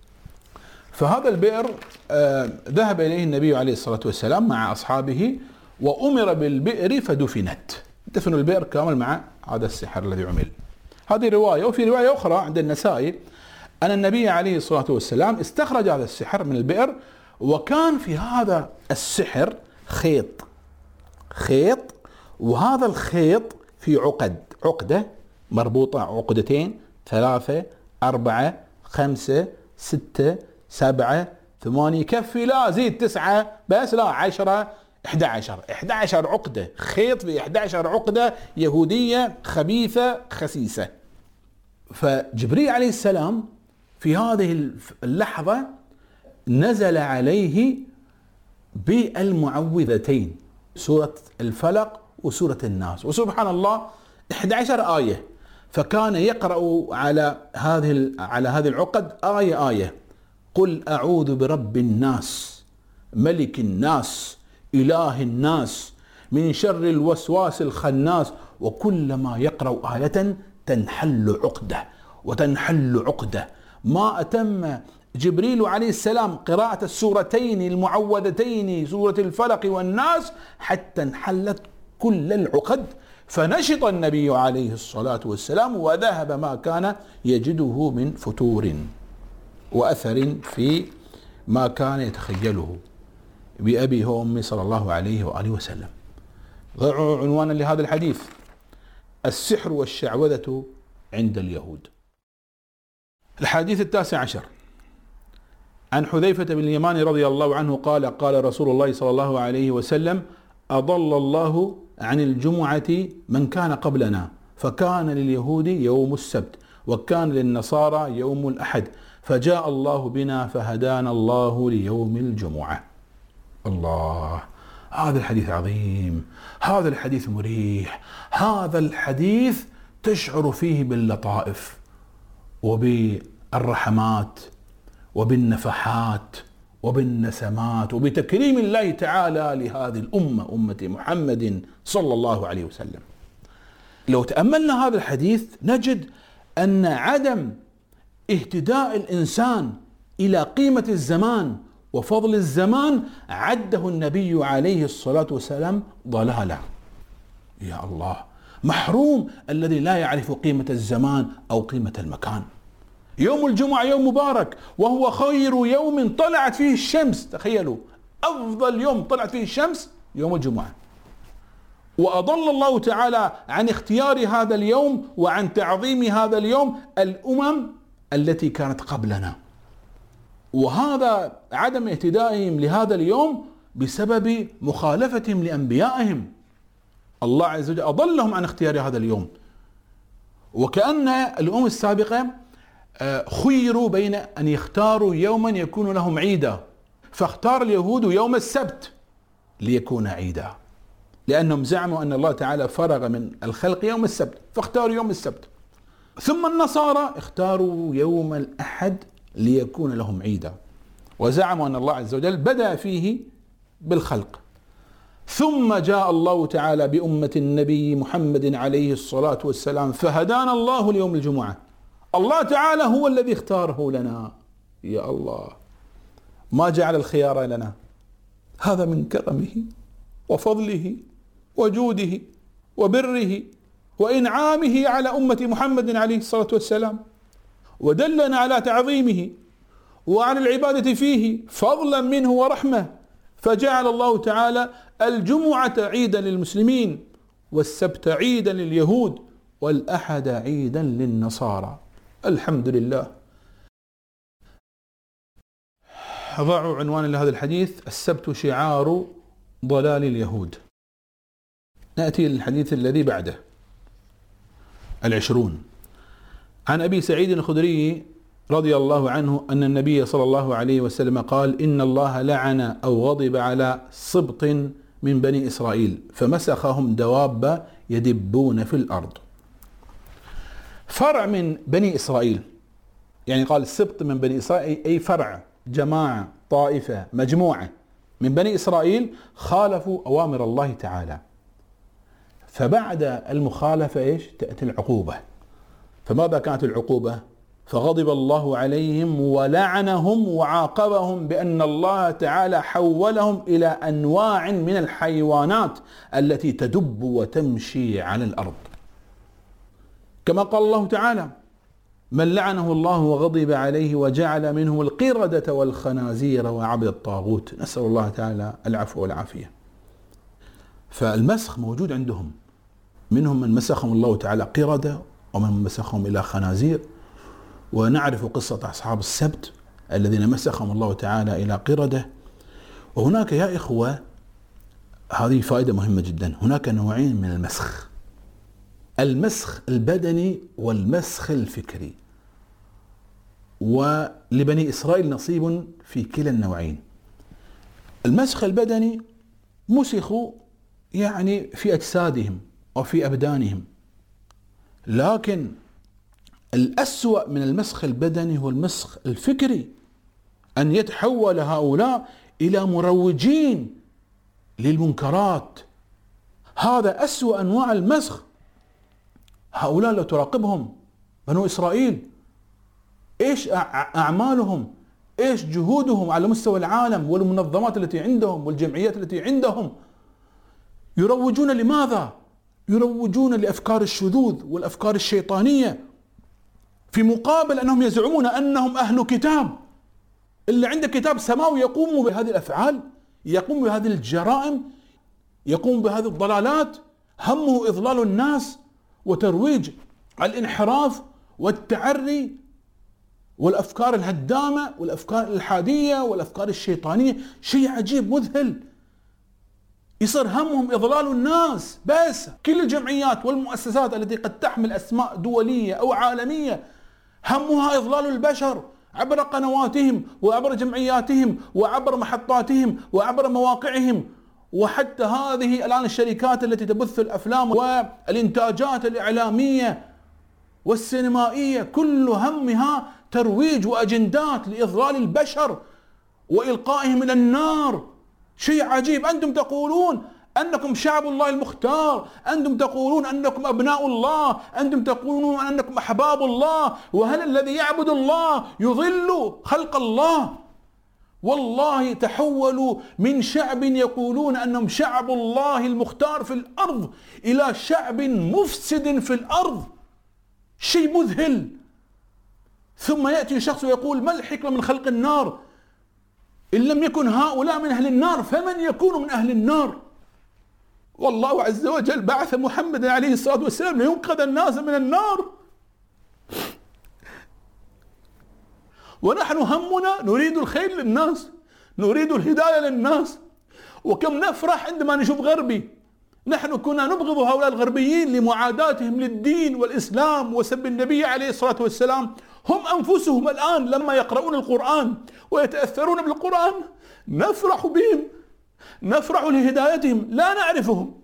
فهذا البئر ذهب إليه النبي عليه الصلاة والسلام مع أصحابه، وأمر بالبئر فدفنت. دفنوا البئر كامل مع هذا السحر الذي عمل. هذه رواية. وفي رواية أخرى عند النسائي أن النبي عليه الصلاة والسلام استخرج هذا السحر من البئر، وكان في هذا السحر خيط خيط وهذا الخيط في عقد، عقدة مربوطة، عقدتين، ثلاثة، أربعة، خمسة، ستة، سبعة، ثمانية، كفي لا زيد تسعة، بس لا عشرة، إحدى عشر إحدى عشر عقدة، خيط في إحدى عشر عقدة يهودية خبيثة خسيسة. فجبريل عليه السلام في هذه اللحظة نزل عليه بالمعوذتين، سورة الفلق وسورة الناس، وسبحان الله إحدى عشر آية. فكان يقرأ على هذه على هذه العقد آية آية: قل أعوذ برب الناس ملك الناس إله الناس من شر الوسواس الخناس. وكلما يقرأ آية تنحل عقدة وتنحل عقدة. ما أتم جبريل عليه السلام قراءة السورتين المعوذتين سورة الفلق والناس حتى انحلت كل العقد، فنشط النبي عليه الصلاة والسلام وذهب ما كان يجده من فتور وأثر في ما كان يتخيله بأبيه وأمي صلى الله عليه وآله وسلم. ضعوا عنوانا لهذا الحديث: السحر والشعوذة عند اليهود. الحديث التاسع عشر عن حذيفة بن اليمان رضي الله عنه قال: قال رسول الله صلى الله عليه وسلم: أضل الله عن الجمعة من كان قبلنا، فكان لليهود يوم السبت وكان للنصارى يوم الأحد، فجاء الله بنا فهدانا الله ليوم الجمعة. الله، هذا الحديث عظيم، هذا الحديث مريح، هذا الحديث تشعر فيه باللطائف وبالرحمات وبالنفحات وبالنسمات وبتكريم الله تعالى لهذه الأمة، أمة محمد صلى الله عليه وسلم. لو تأملنا هذا الحديث نجد أن عدم اهتداء الإنسان إلى قيمة الزمان وفضل الزمان عده النبي عليه الصلاة والسلام ضلالة. يا الله، محروم الذي لا يعرف قيمة الزمان أو قيمة المكان. يوم الجمعة يوم مبارك، وهو خير يوم طلعت فيه الشمس. تخيلوا، أفضل يوم طلعت فيه الشمس يوم الجمعة. وأضل الله تعالى عن اختيار هذا اليوم وعن تعظيم هذا اليوم الأمم التي كانت قبلنا، وهذا عدم اهتدائهم لهذا اليوم بسبب مخالفتهم لأنبيائهم. الله عز وجل أضلهم عن اختيار هذا اليوم، وكأن الأمم السابقة خيروا بين أن يختاروا يوما يكون لهم عيدا، فاختار اليهود يوم السبت ليكون عيدا، لأنهم زعموا أن الله تعالى فرغ من الخلق يوم السبت فاختاروا يوم السبت. ثم النصارى اختاروا يوم الأحد ليكون لهم عيدا، وزعموا أن الله عز وجل بدأ فيه بالخلق. ثم جاء الله تعالى بأمة النبي محمد عليه الصلاة والسلام فهدانا الله ليوم الجمعة. الله تعالى هو الذي اختاره لنا. يا الله، ما جعل الخيار لنا، هذا من كرمه وفضله وجوده وبره وإنعامه على أمة محمد عليه الصلاة والسلام، ودلنا على تعظيمه وعلى العبادة فيه فضلا منه ورحمة، فجعل الله تعالى الجمعة عيدا للمسلمين، والسبت عيدا لليهود، والأحد عيدا للنصارى. الحمد لله. ضعوا عنوان لهذا الحديث: السبت شعار ضلال اليهود. نأتي للحديث الذي بعده العشرون. عن أبي سعيد الخدري رضي الله عنه أن النبي صلى الله عليه وسلم قال: إن الله لعن أو غضب على سبط من بني إسرائيل فمسخهم دواب يدبون في الأرض. فرع من بني إسرائيل، يعني قال السبط من بني إسرائيل أي فرع، جماعة، طائفة، مجموعة من بني إسرائيل خالفوا أوامر الله تعالى، فبعد المخالفة إيش؟ تأتي العقوبة. فماذا كانت العقوبة؟ فغضب الله عليهم ولعنهم وعاقبهم بأن الله تعالى حولهم إلى أنواع من الحيوانات التي تدب وتمشي على الأرض، كما قال الله تعالى: من لعنه الله وغضب عليه وجعل منهم القردة والخنازير وعبد الطاغوت. نسأل الله تعالى العفو والعافية. فالمسخ موجود عندهم، منهم من مسخهم الله تعالى قردة ومن مسخهم إلى خنازير، ونعرف قصة أصحاب السبت الذين مسخهم الله تعالى إلى قردة. وهناك يا إخوة، هذه فائدة مهمة جدا، هناك نوعين من المسخ: المسخ البدني والمسخ الفكري، ولبني إسرائيل نصيب في كلا النوعين. المسخ البدني مسخوا يعني في أجسادهم وفي أبدانهم، لكن الأسوأ من المسخ البدني هو المسخ الفكري، أن يتحول هؤلاء إلى مروجين للمنكرات. هذا أسوأ أنواع المسخ. هؤلاء لو تراقبهم بنو إسرائيل، إيش أعمالهم، إيش جهودهم على مستوى العالم والمنظمات التي عندهم والجمعيات التي عندهم، يروجون لماذا؟ يروجون لأفكار الشذوذ والأفكار الشيطانية، في مقابل أنهم يزعمون أنهم أهل كتاب. اللي عنده كتاب سماوي يقوم بهذه الأفعال، يقوم بهذه الجرائم، يقوم بهذه الضلالات، همه إضلال الناس وترويج الانحراف والتعري والأفكار الهدامة والأفكار الإلحادية والأفكار الشيطانية. شيء عجيب مذهل. يصير همهم إضلال الناس بس. كل الجمعيات والمؤسسات التي قد تحمل أسماء دولية أو عالمية همها إضلال البشر عبر قنواتهم وعبر جمعياتهم وعبر محطاتهم وعبر مواقعهم، وحتى هذه الآن الشركات التي تبث الأفلام والإنتاجات الإعلامية والسينمائية كل همها ترويج وأجندات لإضلال البشر وإلقائهم إلى النار. شيء عجيب، أنتم تقولون أنكم شعب الله المختار، أنتم تقولون أنكم أبناء الله، أنتم تقولون أنكم أحباب الله، وهل الذي يعبد الله يضل خلق الله؟ والله تحولوا من شعب يقولون أنهم شعب الله المختار في الأرض إلى شعب مفسد في الأرض. شيء مذهل. ثم يأتي شخص ويقول ما الحكمة من خلق النار؟ إن لم يكن هؤلاء من أهل النار فمن يكون من أهل النار؟ والله عز وجل بعث محمد عليه الصلاة والسلام لينقذ الناس من النار، ونحن همنا نريد الخير للناس، نريد الهداية للناس. وكم نفرح عندما نشوف غربي. نحن كنا نبغض هؤلاء الغربيين لمعاداتهم للدين والإسلام وسب النبي عليه الصلاة والسلام. هم أنفسهم الآن لما يقرؤون القرآن ويتأثرون بالقرآن نفرح بهم، نفرح لهدايتهم، لا نعرفهم.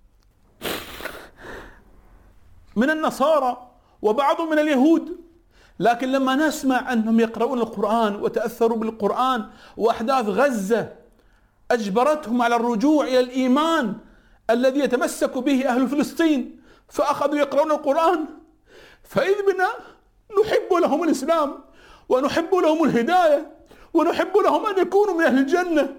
من النصارى وبعضهم من اليهود، لكن لما نسمع أنهم يقرؤون القرآن وتأثروا بالقرآن وأحداث غزة أجبرتهم على الرجوع إلى الإيمان الذي يتمسك به أهل فلسطين فأخذوا يقرؤون القرآن، فإذ بنا نحب لهم الإسلام ونحب لهم الهداية ونحب لهم أن يكونوا من أهل الجنة.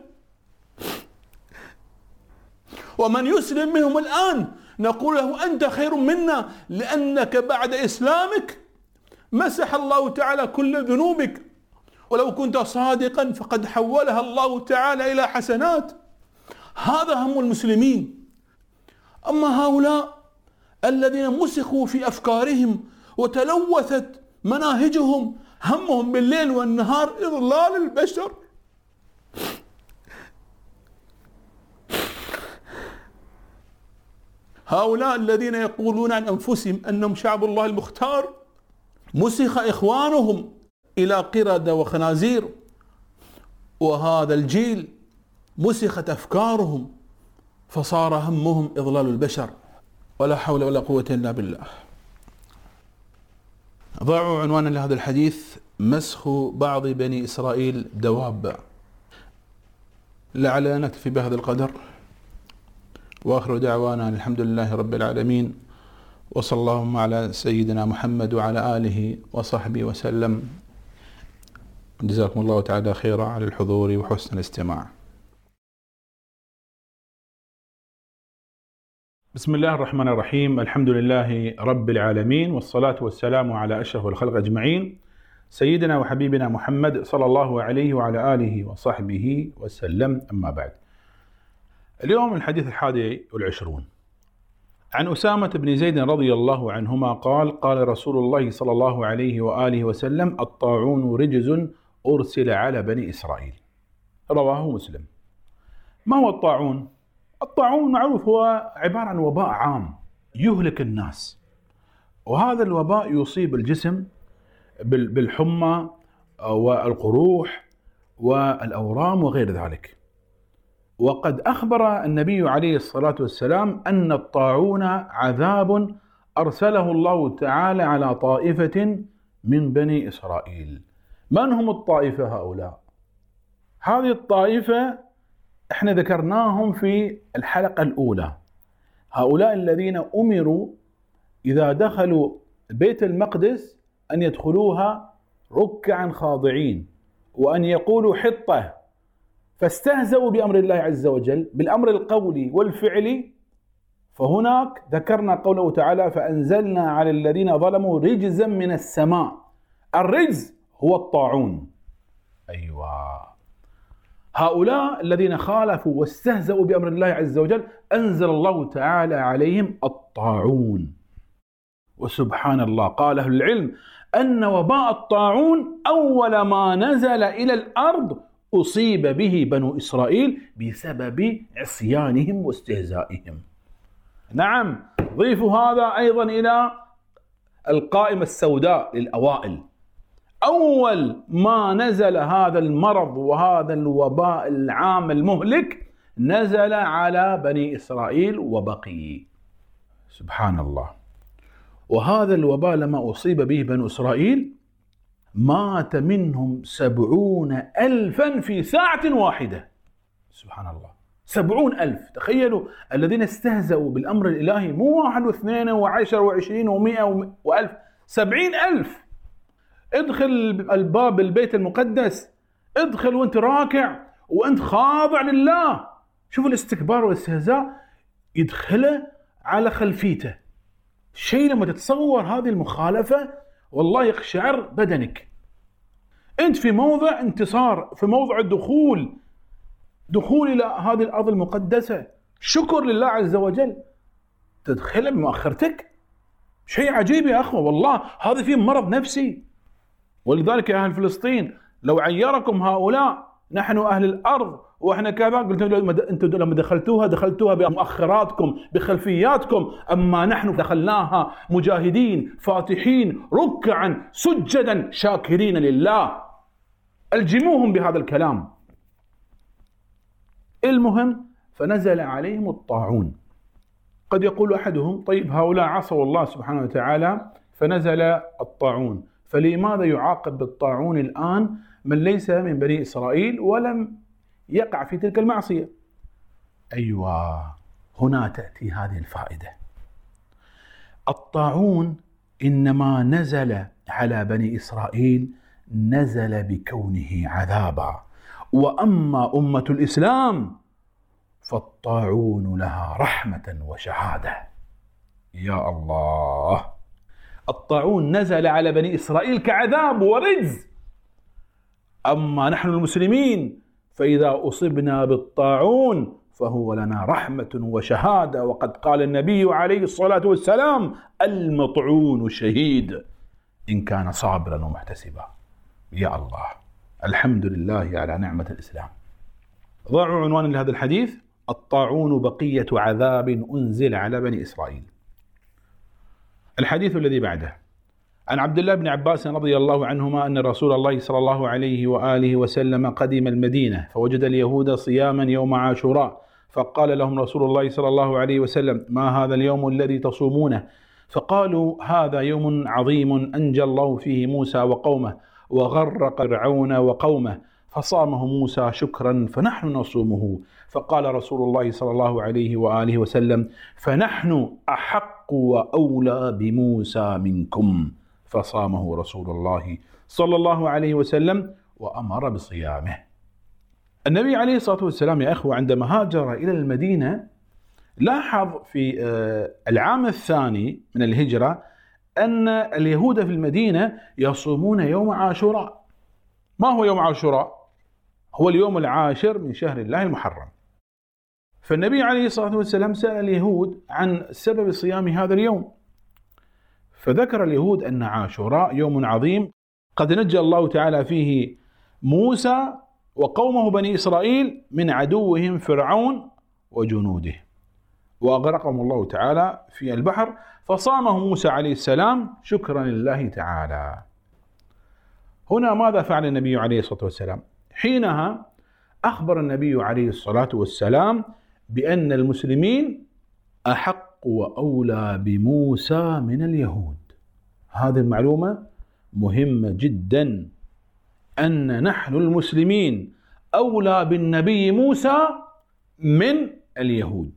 ومن يسلم منهم الآن نقول له أنت خير منا، لأنك بعد إسلامك مسح الله تعالى كل ذنوبك، ولو كنت صادقا فقد حولها الله تعالى إلى حسنات. هذا هم المسلمين. أما هؤلاء الذين مسخوا في أفكارهم وتلوثت مناهجهم، همهم بالليل والنهار إضلال البشر. هؤلاء الذين يقولون عن أنفسهم أنهم شعب الله المختار مسخ إخوانهم إلى قردة وخنازير، وهذا الجيل مسخت أفكارهم فصار همهم إضلال البشر. ولا حول ولا قوة إلا بالله. ضعوا عنوانا لهذا الحديث: مسخ بعض بني إسرائيل دواب. لعلنا نكتفي بهذا القدر، وآخر دعوانا الحمد لله رب العالمين، وصلى اللهم على سيدنا محمد وعلى آله وصحبه وسلم. جزاكم الله تعالى خيرا على الحضور وحسن الاستماع. بسم الله الرحمن الرحيم. الحمد لله رب العالمين، والصلاة والسلام على أشرف الخلق أجمعين، سيدنا وحبيبنا محمد صلى الله عليه وعلى آله وصحبه وسلم. أما بعد، اليوم الحديث الحادي والعشرون عن أسامة بن زيد رضي الله عنهما قال: قال رسول الله صلى الله عليه وآله وسلم: الطاعون رجز أرسل على بني إسرائيل. رواه مسلم. ما هو الطاعون؟ الطاعون معروف هو عبارة عن وباء عام يهلك الناس، وهذا الوباء يصيب الجسم بالحمى والقروح والأورام وغير ذلك. وقد أخبر النبي عليه الصلاة والسلام أن الطاعون عذاب أرسله الله تعالى على طائفة من بني إسرائيل. من هم الطائفة هؤلاء؟ هذه الطائفة احنا ذكرناهم في الحلقة الأولى. هؤلاء الذين أمروا إذا دخلوا بيت المقدس أن يدخلوها ركعا خاضعين، وأن يقولوا حطة، فاستهزأوا بأمر الله عز وجل بالأمر القولي والفعلي. فهناك ذكرنا قوله تعالى: فأنزلنا على الذين ظلموا رجزا من السماء. الرجز هو الطاعون. أيوة، هؤلاء الذين خالفوا واستهزأوا بأمر الله عز وجل أنزل الله تعالى عليهم الطاعون. وسبحان الله، قال أهل العلم أن وباء الطاعون أول ما نزل إلى الأرض أصيب به بنو إسرائيل بسبب عصيانهم واستهزائهم. نعم، ضيفوا هذا أيضا إلى القائمة السوداء للأوائل. أول ما نزل هذا المرض وهذا الوباء العام المهلك نزل على بني إسرائيل وبقي. سبحان الله. وهذا الوباء لما أصيب به بنو إسرائيل مات منهم سبعون ألفا في ساعة واحدة. سبحان الله، سبعون ألف. تخيلوا الذين استهزأوا بالأمر الإلهي، مو واحد واثنين وعشر وعشرين ومئة وألف، سبعين ألف. ادخل الباب البيت المقدس، ادخل وانت راكع وانت خاضع لله. شوفوا الاستكبار والاستهزاء، يدخله على خلفيته. شيء لما تتصور هذه المخالفة والله يقشعر بدنك. انت في موضع انتصار، في موضع الدخول دخول إلى هذه الأرض المقدسة، شكر لله عز وجل، تدخل بمؤخرتك. شيء عجيب يا أخوة، والله هذا فيه مرض نفسي. ولذلك يا أهل فلسطين لو عيركم هؤلاء نحن أهل الأرض وإحنا كذا، قلت أنتم لما دخلتوها دخلتوها بمؤخراتكم بخلفياتكم، أما نحن دخلناها مجاهدين فاتحين ركعا سجدا شاكرين لله. ألجموهم بهذا الكلام. المهم فنزل عليهم الطاعون. قد يقول أحدهم طيب هؤلاء عصوا الله سبحانه وتعالى فنزل الطاعون، فلماذا يعاقب بالطاعون الآن من ليس من بني إسرائيل ولم يقع في تلك المعصية؟ أيوة، هنا تأتي هذه الفائدة. الطاعون إنما نزل على بني إسرائيل نزل بكونه عذابا، وأما أمة الإسلام فالطاعون لها رحمة وشهادة. يا الله، الطاعون نزل على بني إسرائيل كعذاب ورجز، أما نحن المسلمين فإذا أصبنا بالطاعون فهو لنا رحمة وشهادة. وقد قال النبي عليه الصلاة والسلام المطعون شهيد إن كان صابرا ومحتسبا. يا الله، الحمد لله على نعمة الإسلام. ضعوا عنوان لهذا الحديث: الطاعون بقية عذاب أنزل على بني إسرائيل. الحديث الذي بعده عن عبد الله بن عباس رضي الله عنهما أن رسول الله صلى الله عليه وآله وسلم قدم المدينة فوجد اليهود صياما يوم عاشوراء، فقال لهم رسول الله صلى الله عليه وسلم: ما هذا اليوم الذي تصومونه؟ فقالوا: هذا يوم عظيم أنجى الله فيه موسى وقومه وغرق فرعون وقومه، فصامه موسى شكرا فنحن نصومه. فقال رسول الله صلى الله عليه وآله وسلم: فنحن أحق وأولى بموسى منكم. فصامه رسول الله صلى الله عليه وسلم وأمر بصيامه. النبي عليه الصلاة والسلام يا أخوة عندما هاجر إلى المدينة لاحظ في العام الثاني من الهجرة أن اليهود في المدينة يصومون يوم عاشوراء. ما هو يوم عاشوراء؟ هو اليوم العاشر من شهر الله المحرم. فالنبي عليه الصلاة والسلام سأل اليهود عن سبب صيام هذا اليوم، فذكر اليهود أن عاشوراء يوم عظيم قد نجى الله تعالى فيه موسى وقومه بني إسرائيل من عدوهم فرعون وجنوده، وأغرقهم الله تعالى في البحر، فصامه موسى عليه السلام شكرا لله تعالى. هنا ماذا فعل النبي عليه الصلاة والسلام؟ حينها أخبر النبي عليه الصلاة والسلام بأن المسلمين أحق وأولى بموسى من اليهود. هذه المعلومة مهمة جدا، أن نحن المسلمين أولى بالنبي موسى من اليهود.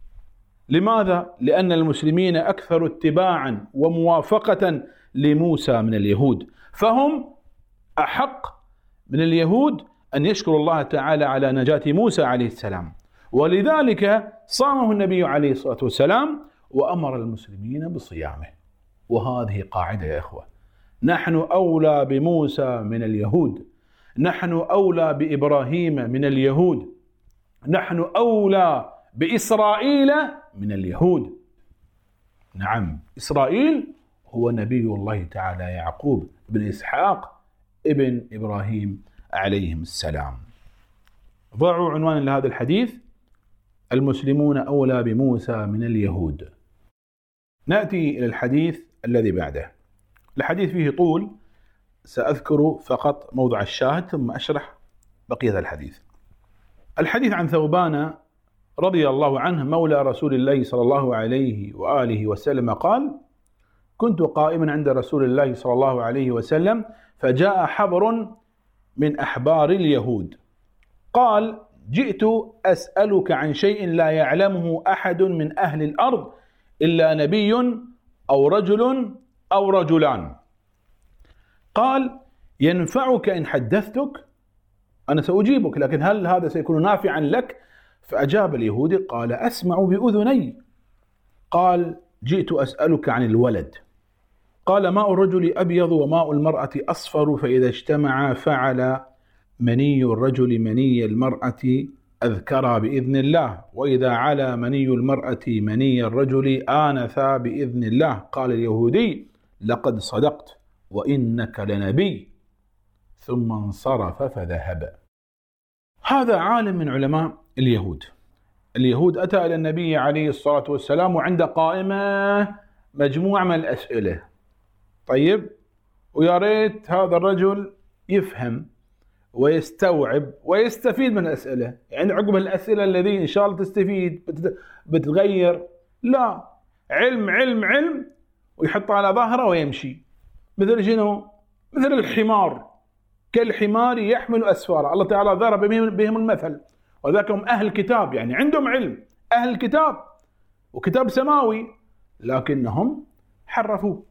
لماذا؟ لأن المسلمين أكثر اتباعا وموافقة لموسى من اليهود، فهم أحق من اليهود أن يشكر الله تعالى على نجاة موسى عليه السلام. ولذلك صامه النبي عليه الصلاة والسلام وأمر المسلمين بصيامه. وهذه قاعدة يا إخوة، نحن أولى بموسى من اليهود، نحن أولى بإبراهيم من اليهود، نحن أولى بإسرائيل من اليهود. نعم، إسرائيل هو نبي الله تعالى يعقوب بن إسحاق ابن إبراهيم عليهم السلام. ضعوا عنوان لهذا الحديث: المسلمون أولى بموسى من اليهود. نأتي إلى الحديث الذي بعده. الحديث فيه طول، سأذكر فقط موضع الشاهد ثم أشرح بقية الحديث. الحديث عن ثوبان رضي الله عنه مولى رسول الله صلى الله عليه وآله وسلم قال: كنت قائما عند رسول الله صلى الله عليه وسلم فجاء حبر من أحبار اليهود قال: جئت أسألك عن شيء لا يعلمه أحد من أهل الأرض إلا نبي أو رجل أو رجلان. قال: ينفعك إن حدثتك؟ أنا سأجيبك، لكن هل هذا سيكون نافعا لك؟ فأجاب اليهودي قال: أسمع بأذني. قال: جئت أسألك عن الولد. قال: ماء الرجل أبيض وماء المرأة أصفر، فإذا اجتمع فعل مني الرجل مني المرأة أذكرا بإذن الله، وإذا على مني المرأة مني الرجل آنثا بإذن الله. قال اليهودي: لقد صدقت وإنك لنبي. ثم انصرف فذهب. هذا عالم من علماء اليهود. اليهود أتى إلى النبي عليه الصلاة والسلام وعنده قائمة مجموعة من الأسئلة. طيب، ويا ريت هذا الرجل يفهم ويستوعب ويستفيد من الأسئلة، يعني عقب الأسئلة الذي إن شاء الله تستفيد بتغير، لا، علم علم علم ويحط على ظهره ويمشي. مثل شنو؟ مثل الحمار، كالحمار يحمل أسفارا. الله تعالى ضرب بهم المثل، وذاك هم أهل الكتاب، يعني عندهم علم، أهل الكتاب وكتاب سماوي، لكنهم حرفوه.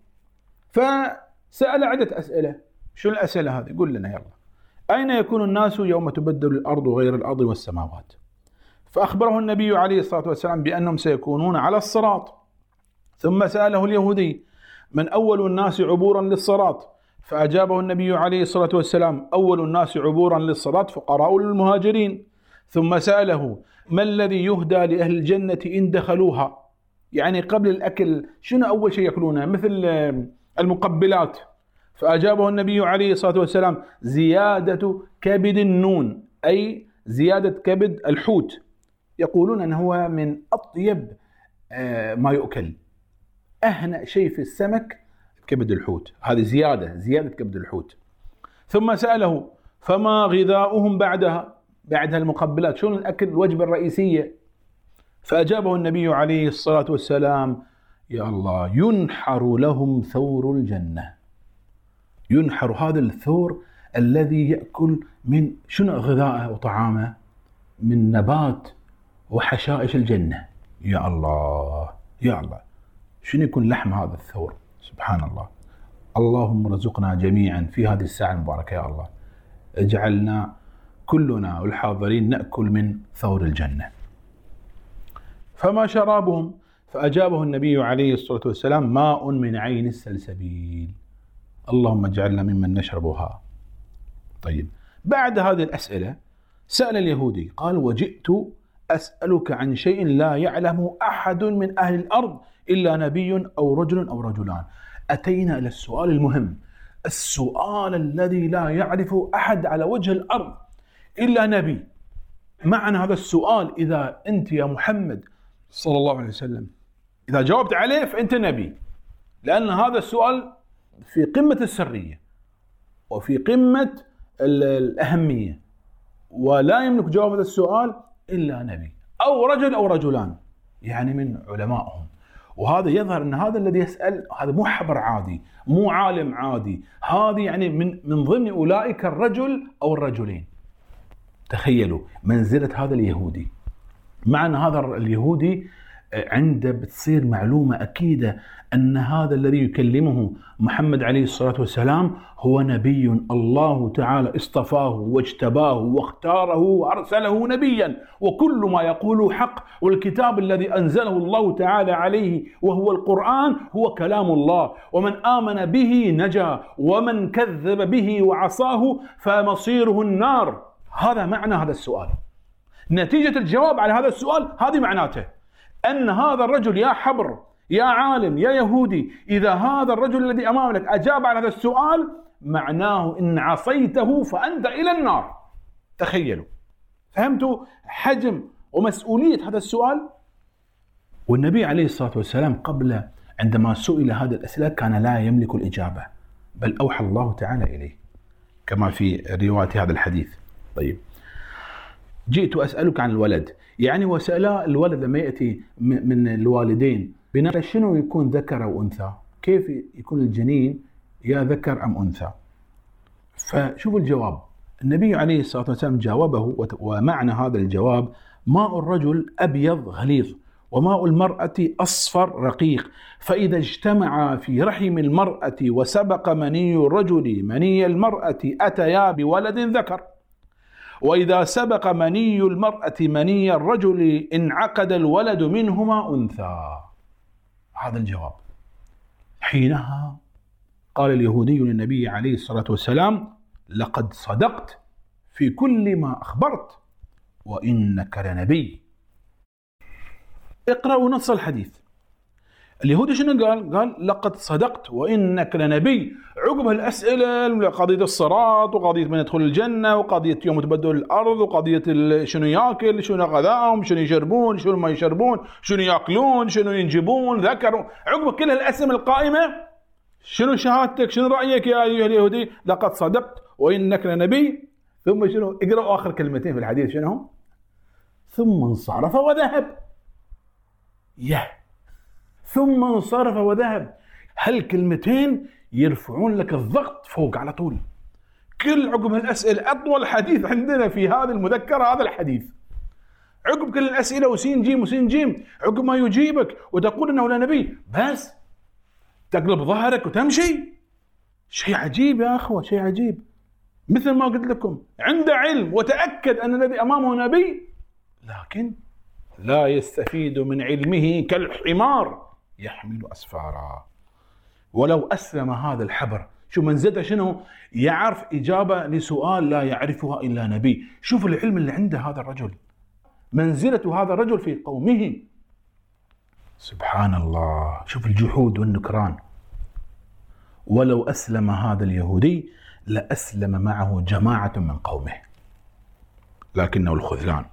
فسأل عدة أسئلة. شو الأسئلة هذه؟ قل لنا يلا. أين يكون الناس يوم تبدل الأرض غير الأرض والسماوات؟ فأخبره النبي عليه الصلاة والسلام بأنهم سيكونون على الصراط. ثم سأله اليهودي: من أول الناس عبورا للصراط؟ فأجابه النبي عليه الصلاة والسلام: أول الناس عبورا للصراط فقراء المهاجرين. ثم سأله: ما الذي يهدى لأهل الجنة إن دخلوها؟ يعني قبل الأكل شنو أول شيء يأكلونه؟ مثل المقبلات. فأجابه النبي عليه الصلاة والسلام: زيادة كبد النون، أي زيادة كبد الحوت. يقولون أنه هو من أطيب ما يؤكل، أهنأ شيء في السمك كبد الحوت، هذه زيادة زيادة كبد الحوت. ثم سأله: فما غذاؤهم بعدها؟ بعدها المقبلات، شنو الأكل الوجبة الرئيسية؟ فأجابه النبي عليه الصلاة والسلام: يا الله، ينحر لهم ثور الجنة. ينحر هذا الثور الذي يأكل من شنو غذائه وطعامه؟ من نبات وحشائش الجنة. يا الله يا الله، شنو يكون لحم هذا الثور؟ سبحان الله. اللهم رزقنا جميعا في هذه الساعة المباركة يا الله، اجعلنا كلنا والحاضرين نأكل من ثور الجنة. فما شرابهم؟ فأجابه النبي عليه الصلاة والسلام: ماء من عين السلسبيل. اللهم اجعلنا ممن نشربها. طيب، بعد هذه الأسئلة سأل اليهودي قال: وجئت أسألك عن شيء لا يعلم أحد من أهل الأرض إلا نبي أو رجل أو رجلان. أتينا إلى السؤال المهم، السؤال الذي لا يعرفه أحد على وجه الأرض إلا نبي. معنى هذا السؤال، إذا أنت يا محمد صلى الله عليه وسلم إذا جاوبت عليه فأنت نبي، لأن هذا السؤال في قمة السرية وفي قمة الأهمية، ولا يملك جواب هذا السؤال إلا نبي أو رجل أو رجلان، يعني من علمائهم. وهذا يظهر أن هذا الذي يسأل هذا مو حبر عادي، مو عالم عادي، هذه يعني من من ضمن أولئك الرجل أو الرجلين. تخيلوا منزلة هذا اليهودي. معنى هذا اليهودي عنده بتصير معلومة أكيدة أن هذا الذي يكلمه محمد عليه الصلاة والسلام هو نبي الله تعالى اصطفاه واجتباه واختاره وأرسله نبيا، وكل ما يقوله حق، والكتاب الذي أنزله الله تعالى عليه وهو القرآن هو كلام الله، ومن آمن به نجا ومن كذب به وعصاه فمصيره النار. هذا معنى هذا السؤال. نتيجة الجواب على هذا السؤال هذه معناته أن هذا الرجل يا حبر يا عالم يا يهودي، إذا هذا الرجل الذي أمامك أجاب على هذا السؤال معناه إن عصيته فأنت إلى النار. تخيلوا، فهمتوا حجم ومسؤولية هذا السؤال؟ والنبي عليه الصلاة والسلام قبل عندما سئل هذه الأسئلة كان لا يملك الإجابة، بل أوحى الله تعالى إليه كما في رواية هذا الحديث. طيب، جئت أسألك عن الولد، يعني وسألا الولد لما يأتي من الوالدين بناء شنو يكون ذكر أو أنثى، كيف يكون الجنين يا ذكر أم أنثى؟ فشوفوا الجواب، النبي عليه الصلاة والسلام جاوبه، ومعنى هذا الجواب: ماء الرجل أبيض غليظ وماء المرأة أصفر رقيق، فإذا اجتمع في رحم المرأة وسبق مني الرجل مني المرأة أتيا بولد ذكر، وإذا سبق مني المرأة مني الرجل انعقد الولد منهما أنثى. هذا الجواب. حينها قال اليهودي للنبي عليه الصلاة والسلام: لقد صدقت في كل ما أخبرت وإنك لنبي. اقرأوا نص الحديث. اليهودي شنو قال؟ قال لقد صدقت وإنك لنبي. عقب الأسئلة قضية الصراط، وقضية من يدخل الجنة، وقضية يوم تبدل الأرض، وقضية شنو يأكل، شنو غذاهم، شنو يشربون، شنو ما يشربون، شنو يأكلون، شنو ينجبون، ذكروا. عقب كل الأسئلة القائمة، شنو شهادتك، شنو رأيك يا أيها اليهودي؟ لقد صدقت وإنك لنبي. ثم شنو؟ اقرأوا آخر كلمتين في الحديث شنو؟ ثم انصرف وذهب. يه ثم انصرف وذهب. هالكلمتين يرفعون لك الضغط فوق على طول. كل عقب الأسئلة، أطول حديث عندنا في هذا المذكرة هذا الحديث. عقب كل الأسئلة وسين جيم وسين جيم، عقب ما يجيبك وتقول إنه لا نبي، بس تقلب ظهرك وتمشي. شيء عجيب يا أخوة، شيء عجيب. مثل ما قلت لكم، عنده علم وتأكد أن الذي أمامه نبي، لكن لا يستفيد من علمه كالحمار يحمل أسفارا. ولو أسلم هذا الحبر، شو منزلته شنو؟ يعرف إجابة لسؤال لا يعرفها إلا نبي. شوف العلم اللي عنده هذا الرجل، منزلة هذا الرجل في قومه. سبحان الله، شوف الجحود والنكران. ولو أسلم هذا اليهودي لأسلم معه جماعة من قومه، لكنه الخذلان.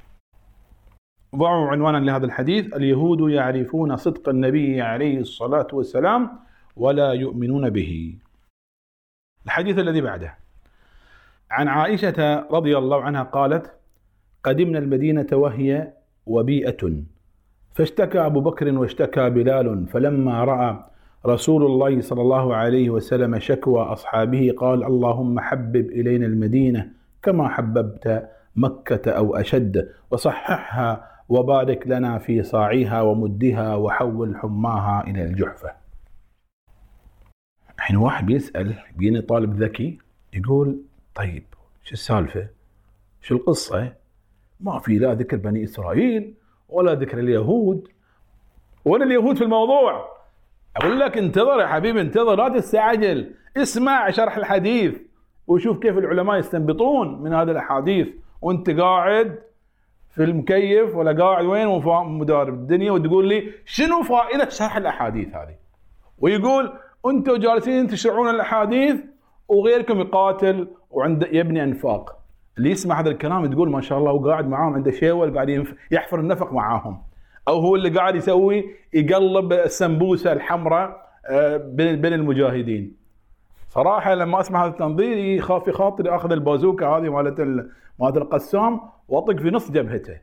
ضعوا عنوانا لهذا الحديث: اليهود يعرفون صدق النبي عليه الصلاة والسلام ولا يؤمنون به. الحديث الذي بعده عن عائشة رضي الله عنها قالت: قدمنا المدينة وهي وبيئة، فاشتكى أبو بكر واشتكى بلال، فلما رأى رسول الله صلى الله عليه وسلم شكوى أصحابه قال: اللهم حبب إلينا المدينة كما حببت مكة أو أشد، وصححها وبارك لنا في صاعها ومدها وحول حماها إلى الجحفة. الحين واحد بيسأل، بيني طالب ذكي يقول: طيب شو السالفة؟ شو القصة؟ ما في لا ذكر بني إسرائيل ولا ذكر اليهود، ولا اليهود في الموضوع. أقول لك انتظر يا حبيبي، انتظر، لا تستعجل، اسمع شرح الحديث وشوف كيف العلماء يستنبطون من هذه الأحاديث، وانت قاعد في المكيف ولا قاعد وين ومدارب الدنيا وتقول لي شنو فائدة شرح الأحاديث هذه. ويقول انتوا جالسين تشرحون الأحاديث وغيركم يقاتل وعند يبني أنفاق. اللي يسمع هذا الكلام تقول ما شاء الله، وقاعد معاهم عنده شيول قاعد يحفر النفق معاهم، أو هو اللي قاعد يسوي يقلب السمبوسة الحمراء بين المجاهدين. صراحة لما أسمع هذا التنظير يخاف في خاطري أخذ البازوكا هذه مالت مالت القسام وأطق في نص جبهته.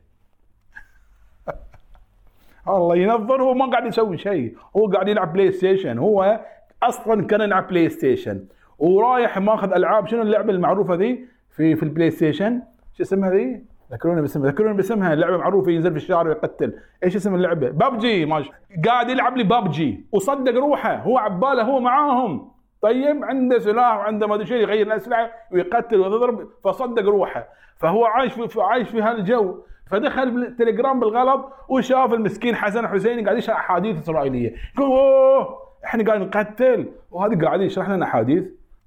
الله ينظر، هو ما قاعد يسوي شيء، هو قاعد يلعب بلاي ستيشن. هو أصلا كان يلعب بلاي ستيشن ورايح ماخذ ألعاب. شنو اللعبة المعروفة ذي في في البلاي ستيشن؟ شو اسمها ذي؟ ذكروني باسمها، ذكروني باسمها. لعبة معروفة ينزل في الشارع ويقتل. ايش اسم اللعبة؟ بابجي. ماشي، قاعد يلعب لي بابجي وصدق روحه، هو عباله هو معاهم. طيب عنده سلاح وعنده ما ادري شيء، يغير الاسلحه ويقتل ويضرب، فصدق روحه. فهو عايش في عايش في هالجو. فدخل التليجرام بالغلط وشاف المسكين حسن حسين قاعد يشرح احاديث اسرائيليه، يقول اوه احنا قاعد نقتل وهذا قاعد يشرح لنا احاديث.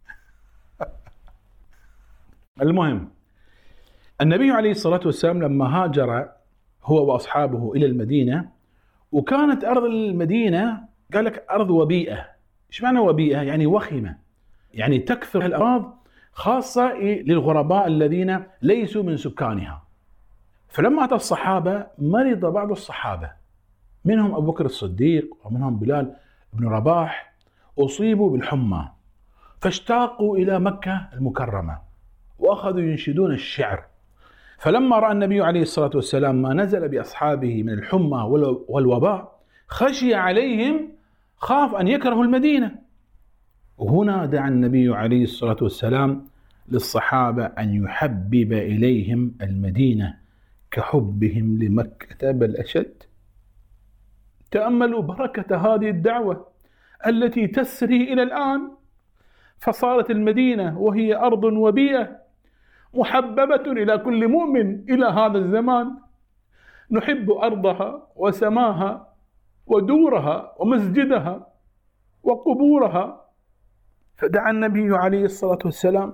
المهم، النبي عليه الصلاة والسلام لما هاجر هو وأصحابه إلى المدينة، وكانت أرض المدينة قال لك أرض وبيئة. إيش معنى وبيئة؟ يعني وخمة، يعني تكثر الأراض خاصة للغرباء الذين ليسوا من سكانها. فلما أتى الصحابة مرض بعض الصحابة، منهم أبو بكر الصديق ومنهم بلال بن رباح، أصيبوا بالحمى. فاشتاقوا إلى مكة المكرمة وأخذوا ينشدون الشعر. فلما رأى النبي عليه الصلاة والسلام ما نزل بأصحابه من الحمى والوباء خشي عليهم، خاف أن يكرهوا المدينة. وهنا دعا النبي عليه الصلاة والسلام للصحابة أن يحبب إليهم المدينة كحبهم لمكة بل أشد. تأملوا بركة هذه الدعوة التي تسري إلى الآن، فصارت المدينة وهي أرض وبيئة محببة إلى كل مؤمن إلى هذا الزمان. نحب أرضها وسماها ودورها ومسجدها وقبورها. فدعا النبي عليه الصلاة والسلام: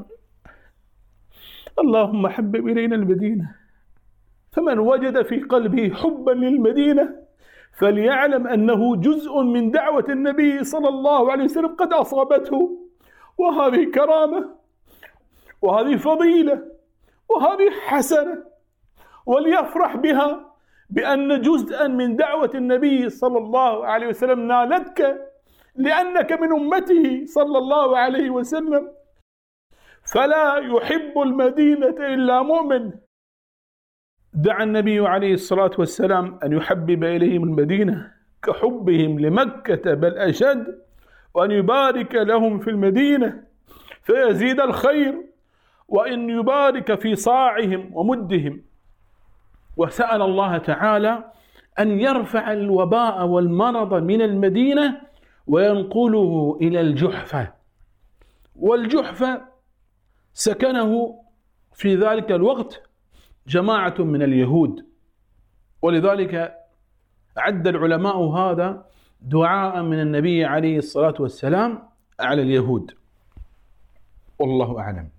اللهم حبب إلينا المدينة. فمن وجد في قلبه حبا للمدينة فليعلم أنه جزء من دعوة النبي صلى الله عليه وسلم قد أصابته، وهذه كرامة وهذه فضيلة وهذه حسنة، وليفرح بها بأن جزءا من دعوة النبي صلى الله عليه وسلم نالتك لأنك من أمته صلى الله عليه وسلم. فلا يحب المدينة إلا مؤمن. دعا النبي عليه الصلاة والسلام أن يحبب إليهم المدينة كحبهم لمكة بل أشد، وأن يبارك لهم في المدينة فيزيد الخير، وأن يبارك في صاعهم ومدهم. وسأل الله تعالى أن يرفع الوباء والمرض من المدينة وينقله إلى الجحفة. والجحفة سكنه في ذلك الوقت جماعة من اليهود، ولذلك عد العلماء هذا دعاء من النبي عليه الصلاة والسلام على اليهود. والله أعلم.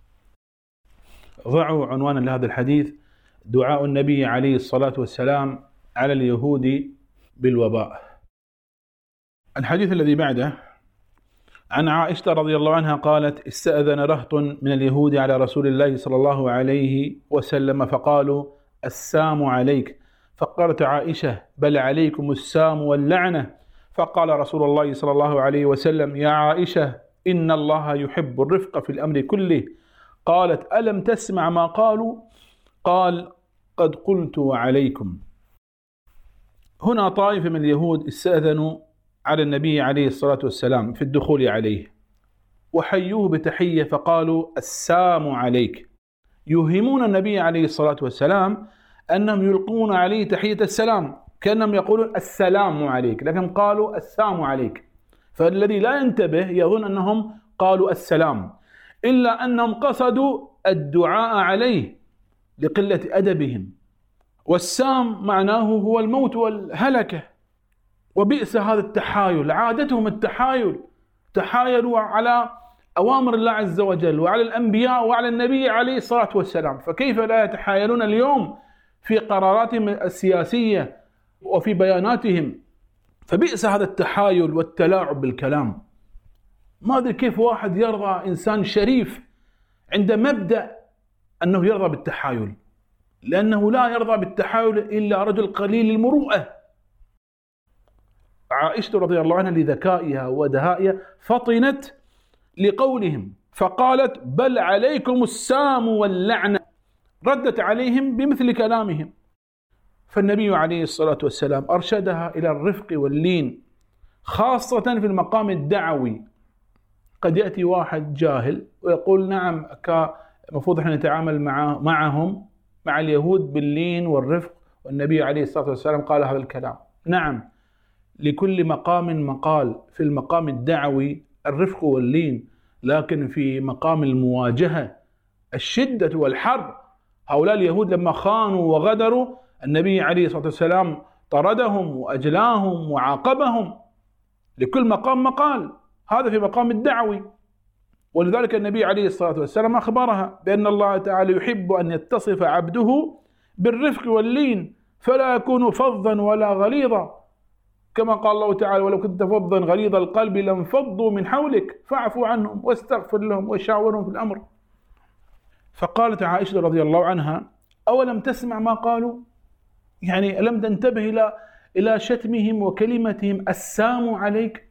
ضعوا عنوانا لهذا الحديث: دعاء النبي عليه الصلاة والسلام على اليهود بالوباء. الحديث الذي بعده عن عائشة رضي الله عنها قالت: استأذن رهط من اليهود على رسول الله صلى الله عليه وسلم فقالوا: السام عليك. فقالت عائشة: بل عليكم السام واللعنة. فقال رسول الله صلى الله عليه وسلم: يا عائشة إن الله يحب الرفق في الأمر كله. قالت: ألم تسمع ما قالوا؟ قال: قد قلت وعليكم. هنا طائفة من اليهود استأذنوا على النبي عليه الصلاة والسلام في الدخول عليه، وحيوه بتحية فقالوا: السام عليك، يوهمون النبي عليه الصلاة والسلام أنهم يلقون عليه تحية السلام كأنهم يقولون السلام عليك، لكن قالوا السام عليك. فالذي لا ينتبه يظن أنهم قالوا السلام، إلا أنهم قصدوا الدعاء عليه لقلة أدبهم. والسام معناه هو الموت والهلكة. وبئس هذا التحايل، عادتهم التحايل، تحايلوا على أوامر الله عز وجل وعلى الأنبياء وعلى النبي عليه الصلاة والسلام، فكيف لا يتحايلون اليوم في قراراتهم السياسية وفي بياناتهم؟ فبئس هذا التحايل والتلاعب بالكلام. ما أدري كيف واحد يرضى، إنسان شريف عند مبدأ أنه يرضى بالتحايل، لأنه لا يرضى بالتحايل إلا رجل قليل المروءة. عائشة رضي الله عنها لذكائها ودهائها فطنت لقولهم فقالت: بل عليكم السام واللعنة، ردت عليهم بمثل كلامهم. فالنبي عليه الصلاة والسلام أرشدها إلى الرفق واللين، خاصة في المقام الدعوي. قد يأتي واحد جاهل ويقول: نعم المفروض احنا نتعامل مع معهم مع اليهود باللين والرفق، والنبي عليه الصلاة والسلام قال هذا الكلام. نعم، لكل مقام مقال. في المقام الدعوي الرفق واللين، لكن في مقام المواجهة الشدة والحرب. هؤلاء اليهود لما خانوا وغدروا النبي عليه الصلاة والسلام طردهم وأجلاهم وعاقبهم. لكل مقام مقال، هذا في مقام الدعوي. ولذلك النبي عليه الصلاة والسلام أخبرها بأن الله تعالى يحب أن يتصف عبده بالرفق واللين، فلا يكون فظا ولا غليظا، كما قال الله تعالى: ولو كنت فظا غليظ القلب لانفضوا من حولك فاعف عنهم واستغفر لهم وشاورهم في الأمر. فقالت عائشة رضي الله عنها: أولم تسمع ما قالوا؟ يعني ألم تنتبه إلى إلى شتمهم وكلمتهم السام عليك؟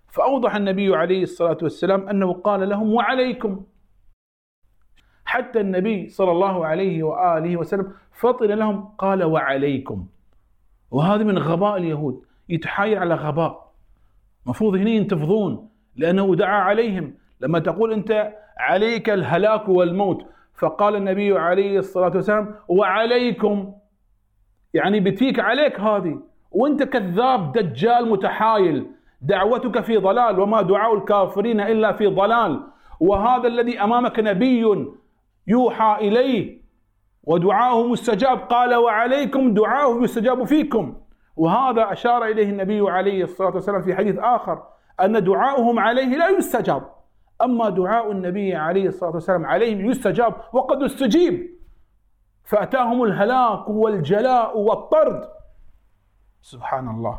فأوضح النبي عليه الصلاة والسلام أنه قال لهم وعليكم. حتى النبي صلى الله عليه وآله وسلم فطن لهم قال وعليكم. وهذا من غباء اليهود، يتحايل على غباء. مفروض هنا ينتفضون، لأنه دعا عليهم. لما تقول أنت عليك الهلاك والموت، فقال النبي عليه الصلاة والسلام وعليكم، يعني بتيك عليك هذه، وانت كذاب دجال متحايل، دعوتك في ضلال، وما دعاء الكافرين إلا في ضلال. وهذا الذي أمامك نبي يوحى إليه ودعاؤه مستجاب، قال وعليكم دعاؤه يستجاب فيكم. وهذا أشار إليه النبي عليه الصلاة والسلام في حديث آخر أن دعاؤهم عليه لا يستجاب، أما دعاء النبي عليه الصلاة والسلام عليهم يستجاب وقد استجيب، فأتاهم الهلاك والجلاء والطرد. سبحان الله.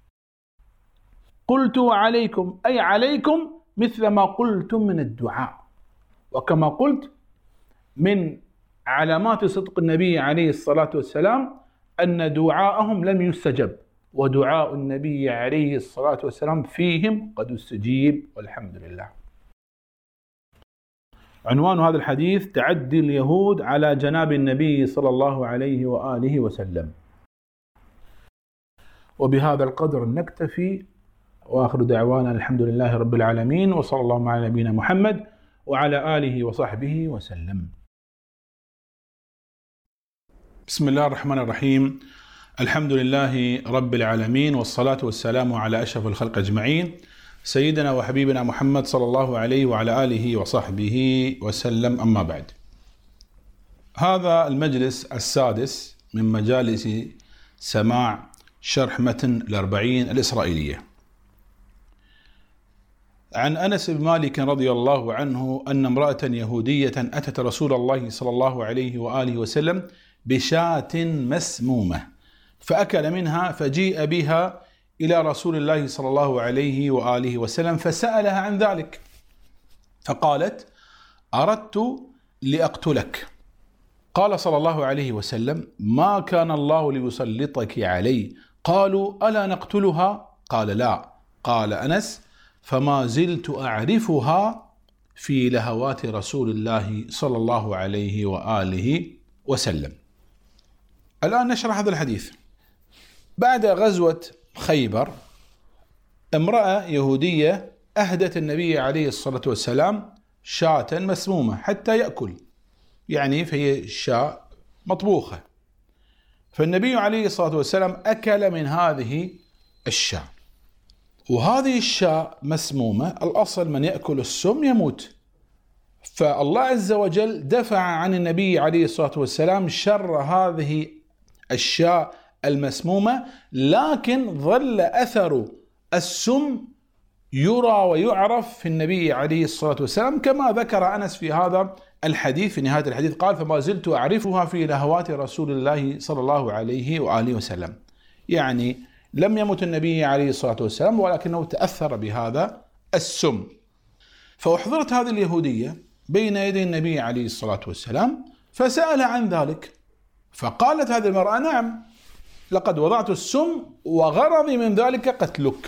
قلت وعليكم أي عليكم مثل ما قلتم من الدعاء. وكما قلت من علامات صدق النبي عليه الصلاة والسلام أن دعاءهم لم يستجب، ودعاء النبي عليه الصلاة والسلام فيهم قد استجيب والحمد لله. عنوان هذا الحديث تعدي اليهود على جناب النبي صلى الله عليه وآله وسلم. وبهذا القدر نكتفي، وآخر دعوانا الحمد لله رب العالمين، وصلى الله على نبينا محمد وعلى آله وصحبه وسلم. بسم الله الرحمن الرحيم. الحمد لله رب العالمين، والصلاة والسلام على أشرف الخلق أجمعين، سيدنا وحبيبنا محمد صلى الله عليه وعلى آله وصحبه وسلم. أما بعد، هذا المجلس السادس من مجالس سماع شرح متن الأربعين الإسرائيلية. عن أنس بن مالك رضي الله عنه أن امرأة يهودية أتت رسول الله صلى الله عليه وآله وسلم بشاة مسمومة فأكل منها، فجيء بها إلى رسول الله صلى الله عليه وآله وسلم فسألها عن ذلك، فقالت أردت لأقتلك. قال صلى الله عليه وسلم ما كان الله ليسلطك علي. قالوا ألا نقتلها؟ قال لا. قال أنس فما زلت أعرفها في لهوات رسول الله صلى الله عليه وآله وسلم. الآن نشرح هذا الحديث. بعد غزوة خيبر امرأة يهودية أهدت النبي عليه الصلاة والسلام شاة مسمومة حتى يأكل، يعني فهي شاة مطبوخة، فالنبي عليه الصلاة والسلام أكل من هذه الشاة، وهذه الشاة مسمومة، الأصل من يأكل السم يموت، فالله عز وجل دفع عن النبي عليه الصلاة والسلام شر هذه الشاة المسمومة، لكن ظل أثر السم يرى ويعرف في النبي عليه الصلاة والسلام، كما ذكر أنس في هذا الحديث في نهاية الحديث قال فما زلت أعرفها في لهوات رسول الله صلى الله عليه وآله وسلم، يعني لم يمت النبي عليه الصلاة والسلام ولكنه تأثر بهذا السم. فأحضرت هذه اليهودية بين يدي النبي عليه الصلاة والسلام فسأل عن ذلك، فقالت هذه المرأة نعم لقد وضعت السم وغرضي من ذلك قتلك.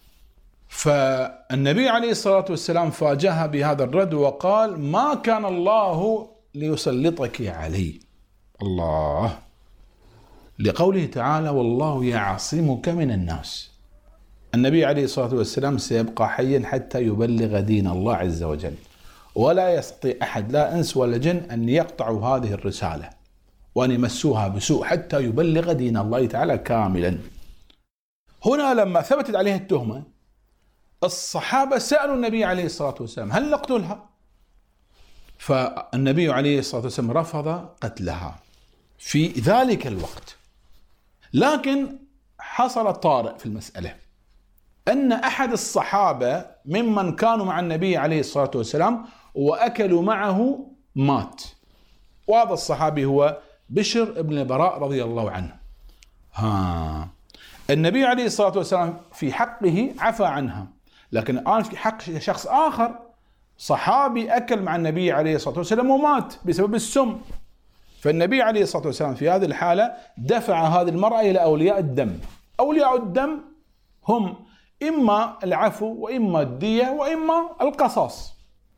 فالنبي عليه الصلاة والسلام فاجأها بهذا الرد وقال ما كان الله ليسلطك علي، الله، لقوله تعالى والله يعصمك من الناس. النبي عليه الصلاة والسلام سيبقى حيا حتى يبلغ دين الله عز وجل، ولا يستطيع أحد لا إنس ولا جن أن يقطعوا هذه الرسالة وأن يمسوها بسوء حتى يبلغ دين الله تعالى كاملا. هنا لما ثبتت عليه التهمة الصحابة سألوا النبي عليه الصلاة والسلام هل نقتلها؟ فالنبي عليه الصلاة والسلام رفض قتلها في ذلك الوقت. لكن حصل طارئ في المسألة، أن أحد الصحابة ممن كانوا مع النبي عليه الصلاة والسلام وأكلوا معه مات، وهذا الصحابي هو بشر بن البراء رضي الله عنه. ها النبي عليه الصلاة والسلام في حقه عفى عنها، لكن الآن في حق شخص آخر صحابي أكل مع النبي عليه الصلاة والسلام ومات بسبب السم، فالنبي عليه الصلاة والسلام في هذه الحالة دفع هذه المرأة إلى أولياء الدم. أولياء الدم هم إما العفو وإما الدية وإما القصاص.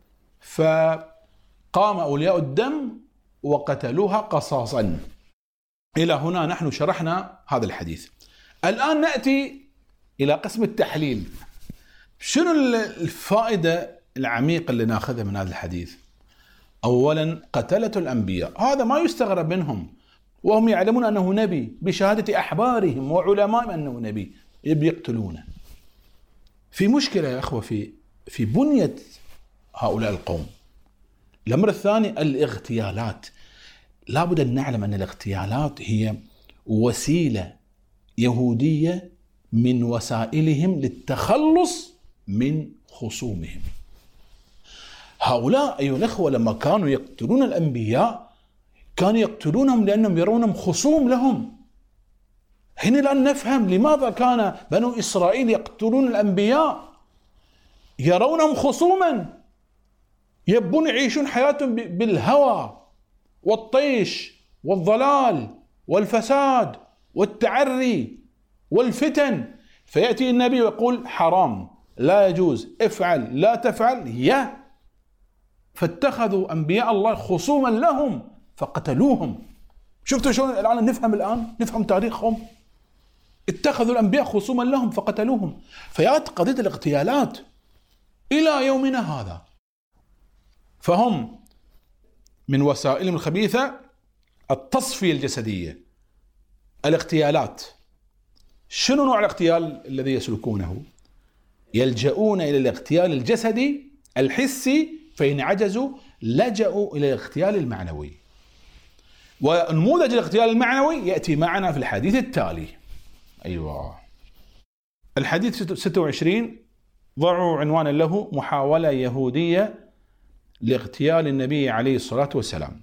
فقام أولياء الدم وقتلوها قصاصا. إلى هنا نحن شرحنا هذا الحديث. الآن نأتي إلى قسم التحليل. شنو الفائدة العميقة اللي ناخذها من هذا الحديث؟ أولا قتلة الأنبياء هذا ما يستغرب منهم، وهم يعلمون أنه نبي بشهادة أحبارهم وعلمائهم أنه نبي، يقتلونه. في مشكلة يا أخوة في في بنية هؤلاء القوم. الأمر الثاني الاغتيالات. لابد أن نعلم أن الاغتيالات هي وسيلة يهودية من وسائلهم للتخلص من خصومهم. هؤلاء أيها الأخوة لما كانوا يقتلون الأنبياء كانوا يقتلونهم لأنهم يرونهم خصوم لهم. هنا الآن نفهم لماذا كان بنو إسرائيل يقتلون الأنبياء، يرونهم خصوما، يبون يعيشون حياتهم بالهوى والطيش والضلال والفساد والتعري والفتن. فيأتي النبي ويقول حرام، لا يجوز، افعل، لا تفعل، يا فاتخذوا أنبياء الله خصوما لهم فقتلوهم. شفتوا شلون الآن نفهم الآن نفهم تاريخهم. اتخذوا الأنبياء خصوما لهم فقتلوهم. فيات قضية الاغتيالات إلى يومنا هذا. فهم من وسائلهم الخبيثة التصفية الجسدية، الاغتيالات. شنو نوع الاغتيال الذي يسلكونه؟ يلجؤون إلى الاغتيال الجسدي الحسي، فإن عجزوا لجأوا إلى الاغتيال المعنوي. ونموذج الاغتيال المعنوي يأتي معنا في الحديث التالي. أيوة. الحديث ستة وعشرين ضعوا عنوانا له: محاولة يهودية لاغتيال النبي عليه الصلاة والسلام.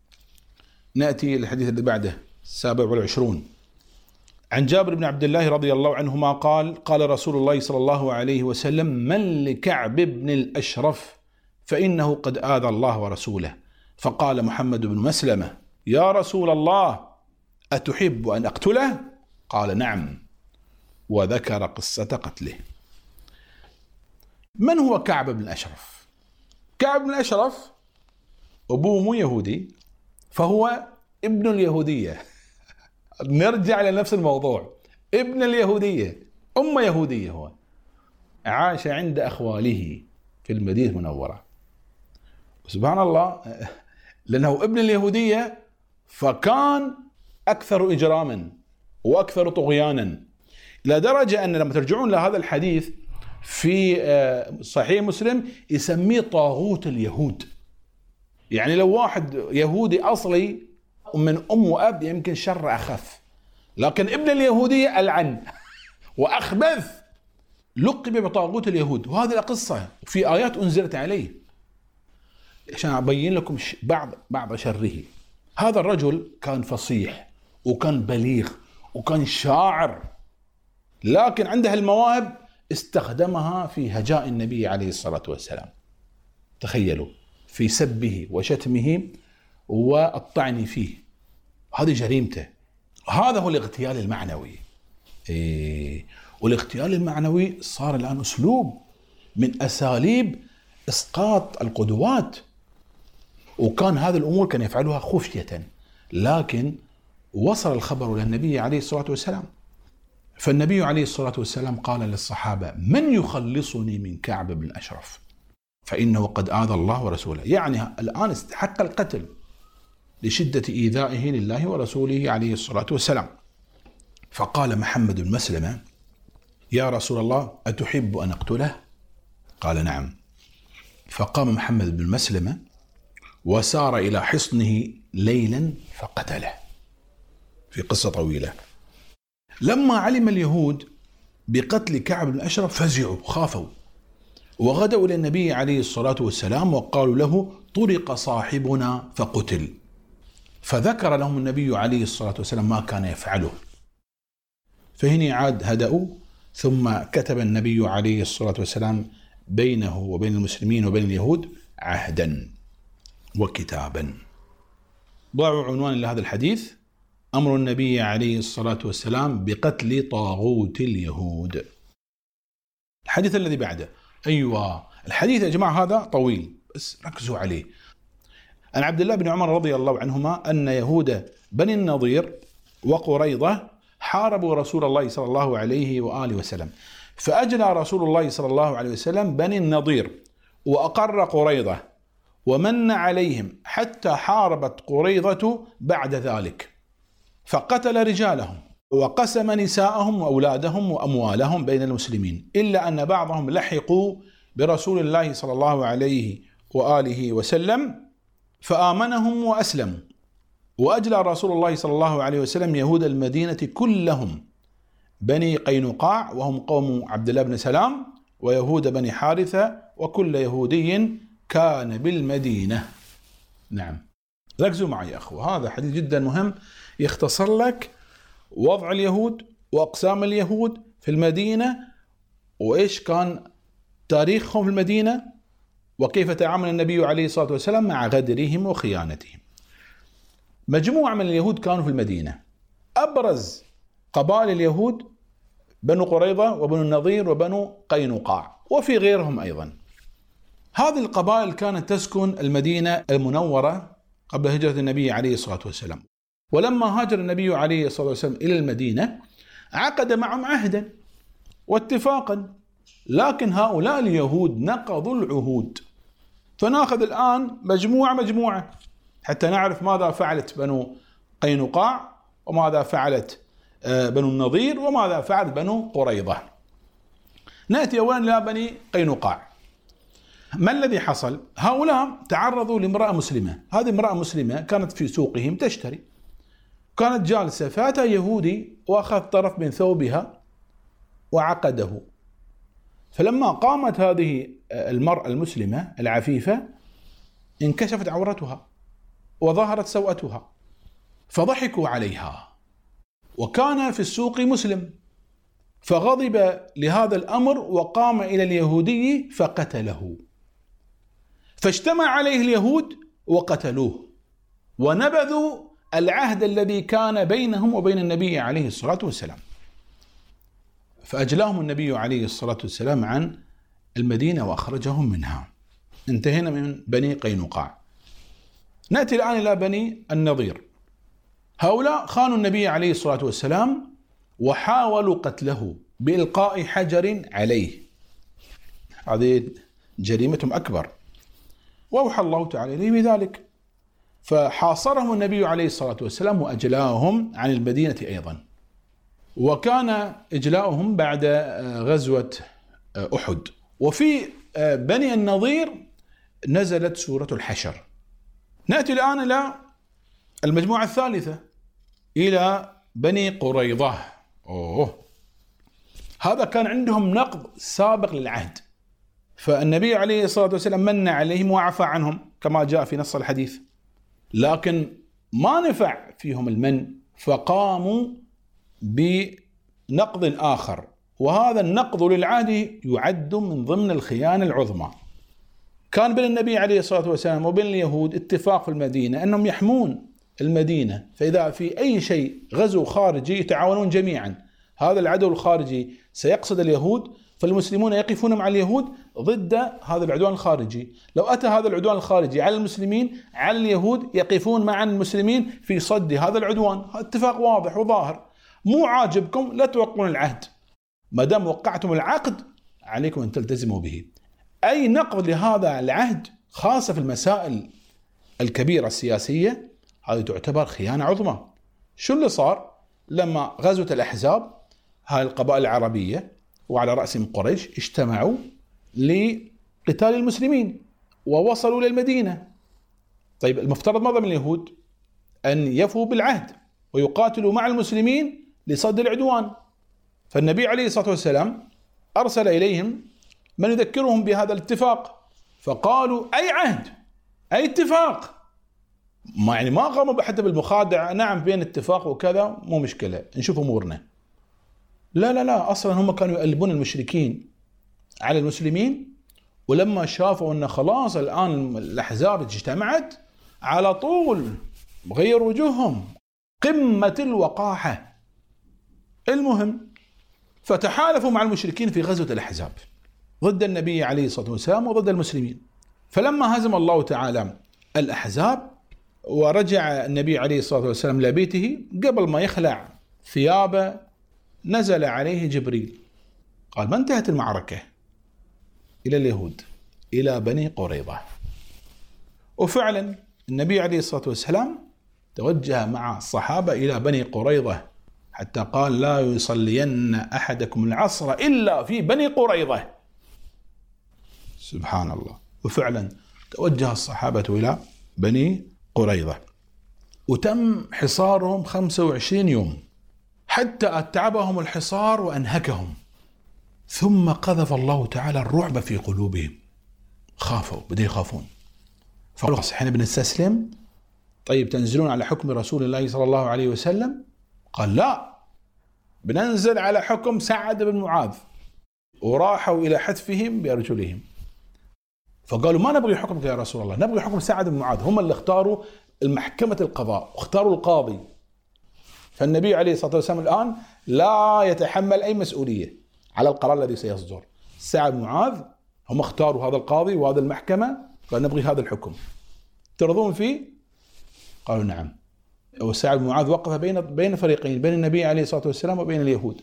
نأتي للحديث اللي بعده السابع والعشرون. عن جابر بن عبد الله رضي الله عنهما قال: قال رسول الله صلى الله عليه وسلم: من لكعب بن الأشرف فإنه قد آذى الله ورسوله. فقال محمد بن مسلمة: يا رسول الله أتحب أن أقتله؟ قال: نعم. وذكر قصة قتله. من هو كعب بن الأشرف؟ كعب بن الأشرف أبوه مو يهودي، فهو ابن اليهودية. نرجع لنفس الموضوع، ابن اليهودية، أم يهودية. هو عاش عند أخواله في المدينة المنورة. سبحان الله، لأنه ابن اليهودية فكان أكثر إجراما وأكثر طغيانا، إلى درجة أن لما ترجعون لهذا الحديث في صحيح مسلم يسميه طاغوت اليهود. يعني لو واحد يهودي أصلي من أم وأب يمكن شر أخف، لكن ابن اليهودية ألعن وأخبث، لقب بطاغوت اليهود. وهذه القصة في آيات أنزلت عليه عشان أبين لكم بعض بعض شره. هذا الرجل كان فصيح وكان بليغ وكان شاعر، لكن عنده المواهب استخدمها في هجاء النبي عليه الصلاة والسلام. تخيلوا، في سبه وشتمه والطعن فيه. هذه جريمته. هذا هو الاغتيال المعنوي. إيه. والاغتيال المعنوي صار الآن أسلوب من أساليب إسقاط القدوات، وكان هذه الأمور كان يفعلها خفية، لكن وصل الخبر إلى النبي عليه الصلاة والسلام. فالنبي عليه الصلاة والسلام قال للصحابة: من يخلصني من كعب بن الأشرف فإنه قد آذى الله ورسوله. يعني الآن استحق القتل لشدة إيذائه لله ورسوله عليه الصلاة والسلام. فقال محمد بن مسلمة: يا رسول الله أتحب أن أقتله؟ قال: نعم. فقام محمد بن مسلمة وسار إلى حصنه ليلا فقتله. في قصة طويلة. لما علم اليهود بقتل كعب بن الأشرف فزعوا، خافوا، وغدوا إلى النبي عليه الصلاة والسلام وقالوا له: طرق صاحبنا فقتل. فذكر لهم النبي عليه الصلاة والسلام ما كان يفعله. فهنا عاد هدأوا، ثم كتب النبي عليه الصلاة والسلام بينه وبين المسلمين وبين اليهود عهدا وكتابا. ضعوا عنوان لهذا الحديث: أمر النبي عليه الصلاة والسلام بقتل طاغوت اليهود. الحديث الذي بعده. أيوة الحديث يا جماعة هذا طويل بس ركزوا عليه. عن عبد الله بن عمر رضي الله عنهما أن يهود بني النضير وقريظة حاربوا رسول الله صلى الله عليه وآله وسلم، فأجلى رسول الله صلى الله عليه وسلم بني النضير وأقر قريظة ومن عليهم حتى حاربت قريظة بعد ذلك، فقتل رجالهم وقسم نساءهم وأولادهم وأموالهم بين المسلمين، إلا أن بعضهم لحقوا برسول الله صلى الله عليه وآله وسلم فآمنهم وأسلموا. وأجلى رسول الله صلى الله عليه وسلم يهود المدينة كلهم، بني قينقاع وهم قوم عبد الله بن سلام، ويهود بني حارثة، وكل يهودي كان بالمدينة. نعم ركزوا معي يا أخوة، هذا حديث جدا مهم يختصر لك وضع اليهود وأقسام اليهود في المدينة، وإيش كان تاريخهم في المدينة، وكيف تعامل النبي عليه الصلاة والسلام مع غدرهم وخيانتهم. مجموعة من اليهود كانوا في المدينة، أبرز قبائل اليهود بنو قريظة وبنو النضير وبنو قينقاع، وفي غيرهم أيضا. هذه القبائل كانت تسكن المدينة المنورة قبل هجرة النبي عليه الصلاة والسلام، ولما هاجر النبي عليه الصلاة والسلام إلى المدينة عقد معهم عهدا واتفاقا، لكن هؤلاء اليهود نقضوا العهود. فناخذ الآن مجموعة مجموعة حتى نعرف ماذا فعلت بنو قينقاع وماذا فعلت بنو النضير وماذا فعلت بنو قريظة. نأتي أولا إلى بني قينقاع. ما الذي حصل؟ هؤلاء تعرضوا لامرأة مسلمة، هذه امرأة مسلمة كانت في سوقهم تشتري، كانت جالسة، فأتى يهودي وأخذ طرف من ثوبها وعقده. فلما قامت هذه المرأة المسلمة العفيفة انكشفت عورتها وظهرت سوءتها، فضحكوا عليها، وكان في السوق مسلم، فغضب لهذا الأمر وقام إلى اليهودي فقتله، فاجتمع عليه اليهود وقتلوه، ونبذوا العهد الذي كان بينهم وبين النبي عليه الصلاة والسلام، فأجلاهم النبي عليه الصلاة والسلام عن المدينة وأخرجهم منها. انتهينا من بني قينقاع. نأتي الآن إلى بني النضير. هؤلاء خانوا النبي عليه الصلاة والسلام وحاولوا قتله بإلقاء حجر عليه، هذه جريمتهم أكبر، وأوحى الله تعالى إليه بذلك، فحاصرهم النبي عليه الصلاة والسلام وأجلاهم عن المدينة أيضا. وكان إجلاؤهم بعد غزوة أحد. وفي بني النضير نزلت سورة الحشر. نأتي الآن إلى المجموعة الثالثة، إلى بني قريظة. أوه. هذا كان عندهم نقض سابق للعهد، فالنبي عليه الصلاة والسلام من عليهم وعفى عنهم كما جاء في نص الحديث، لكن ما نفع فيهم المن، فقاموا بنقض آخر، وهذا النقض للعهد يعد من ضمن الخيانة العظمى. كان بين النبي عليه الصلاة والسلام وبين اليهود اتفاق في المدينة أنهم يحمون المدينة، فإذا في أي شيء غزو خارجي يتعاونون جميعا. هذا العدو الخارجي سيقصد اليهود، فالمسلمون يقفون مع اليهود ضد هذا العدوان الخارجي. لو أتى هذا العدوان الخارجي على المسلمين، على اليهود يقفون مع المسلمين في صد هذا العدوان. اتفاق واضح وظاهر. مو عاجبكم لا توقعون العهد، ما دام وقعتم العقد عليكم أن تلتزموا به. أي نقض لهذا العهد خاصة في المسائل الكبيرة السياسية هذه تعتبر خيانة عظمى. شو اللي صار لما غزوة الأحزاب؟ هاي القبائل العربية وعلى رأسهم قريش اجتمعوا لقتال المسلمين ووصلوا للمدينة. طيب المفترض ماذا من اليهود؟ أن يفوا بالعهد ويقاتلوا مع المسلمين لصد العدوان. فالنبي عليه الصلاة والسلام أرسل إليهم من يذكرهم بهذا الاتفاق، فقالوا أي عهد أي اتفاق، ما يعني ما قاموا حتى بالمخادعة، نعم بين اتفاق وكذا مو مشكلة نشوف أمورنا. لا لا لا، أصلا هم كانوا يقلبون المشركين على المسلمين، ولما شافوا أن خلاص الآن الأحزاب اجتمعت على طول غير وجوههم، قمة الوقاحة. المهم فتحالفوا مع المشركين في غزوة الأحزاب. ضد النبي عليه الصلاة والسلام وضد المسلمين. فلما هزم الله تعالى الأحزاب ورجع النبي عليه الصلاة والسلام لبيته، قبل ما يخلع ثيابه نزل عليه جبريل قال: ما انتهت المعركة إلى اليهود، إلى بني قريظة. وفعلا النبي عليه الصلاة والسلام توجه مع الصحابة إلى بني قريظة، حتى قال: لا يصلين أحدكم العصر إلا في بني قريظة. سبحان الله. وفعلا توجه الصحابة إلى بني قريظة، وتم حصارهم خمسة وعشرين يوم حتى أتعبهم الحصار وأنهكهم. ثم قذف الله تعالى الرعب في قلوبهم، خافوا، بدأوا يخافون، فقالوا: احنا بنستسلم؟ طيب تنزلون على حكم رسول الله صلى الله عليه وسلم؟ قال: لا، بننزل على حكم سعد بن معاذ. وراحوا إلى حتفهم بأرجلهم، فقالوا: ما نبغي حكمك يا رسول الله، نبغي حكم سعد بن معاذ. هم اللي اختاروا المحكمة القضاء واختاروا القاضي. فالنبي عليه الصلاة والسلام الآن لا يتحمل أي مسؤولية على القرار الذي سيصدر. سعد بن معاذ هم اختاروا هذا القاضي وهذا المحكمة، قال: نبغي هذا الحكم، ترضون فيه؟ قالوا: نعم. وسعد بن معاذ وقف بين بين فريقين، بين النبي عليه الصلاة والسلام وبين اليهود.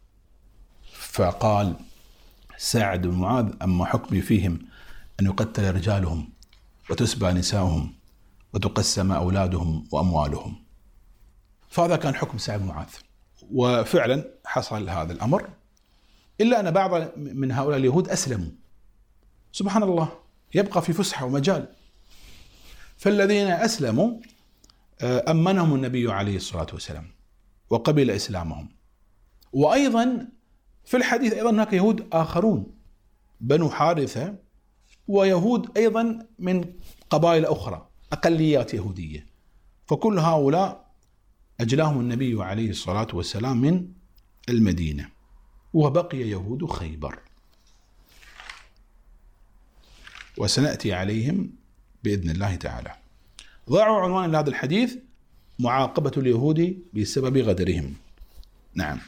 فقال سعد بن معاذ: أما حكمي فيهم أن يقتل رجالهم وتسبى نساؤهم وتقسم أولادهم وأموالهم. فهذا كان حكم سعد بن معاذ، وفعلا حصل هذا الأمر، إلا أن بعض من هؤلاء اليهود أسلموا. سبحان الله، يبقى في فسحة ومجال. فالذين أسلموا أمنهم النبي عليه الصلاة والسلام وقبل إسلامهم. وأيضا في الحديث أيضا هناك يهود آخرون، بنو حارثة، ويهود أيضا من قبائل أخرى، أقليات يهودية. فكل هؤلاء أجلاهم النبي عليه الصلاة والسلام من المدينة، وبقي يهود خيبر، وسنأتي عليهم بإذن الله تعالى. ضعوا عنوان لهذا الحديث: معاقبة اليهود بسبب غدرهم. نعم.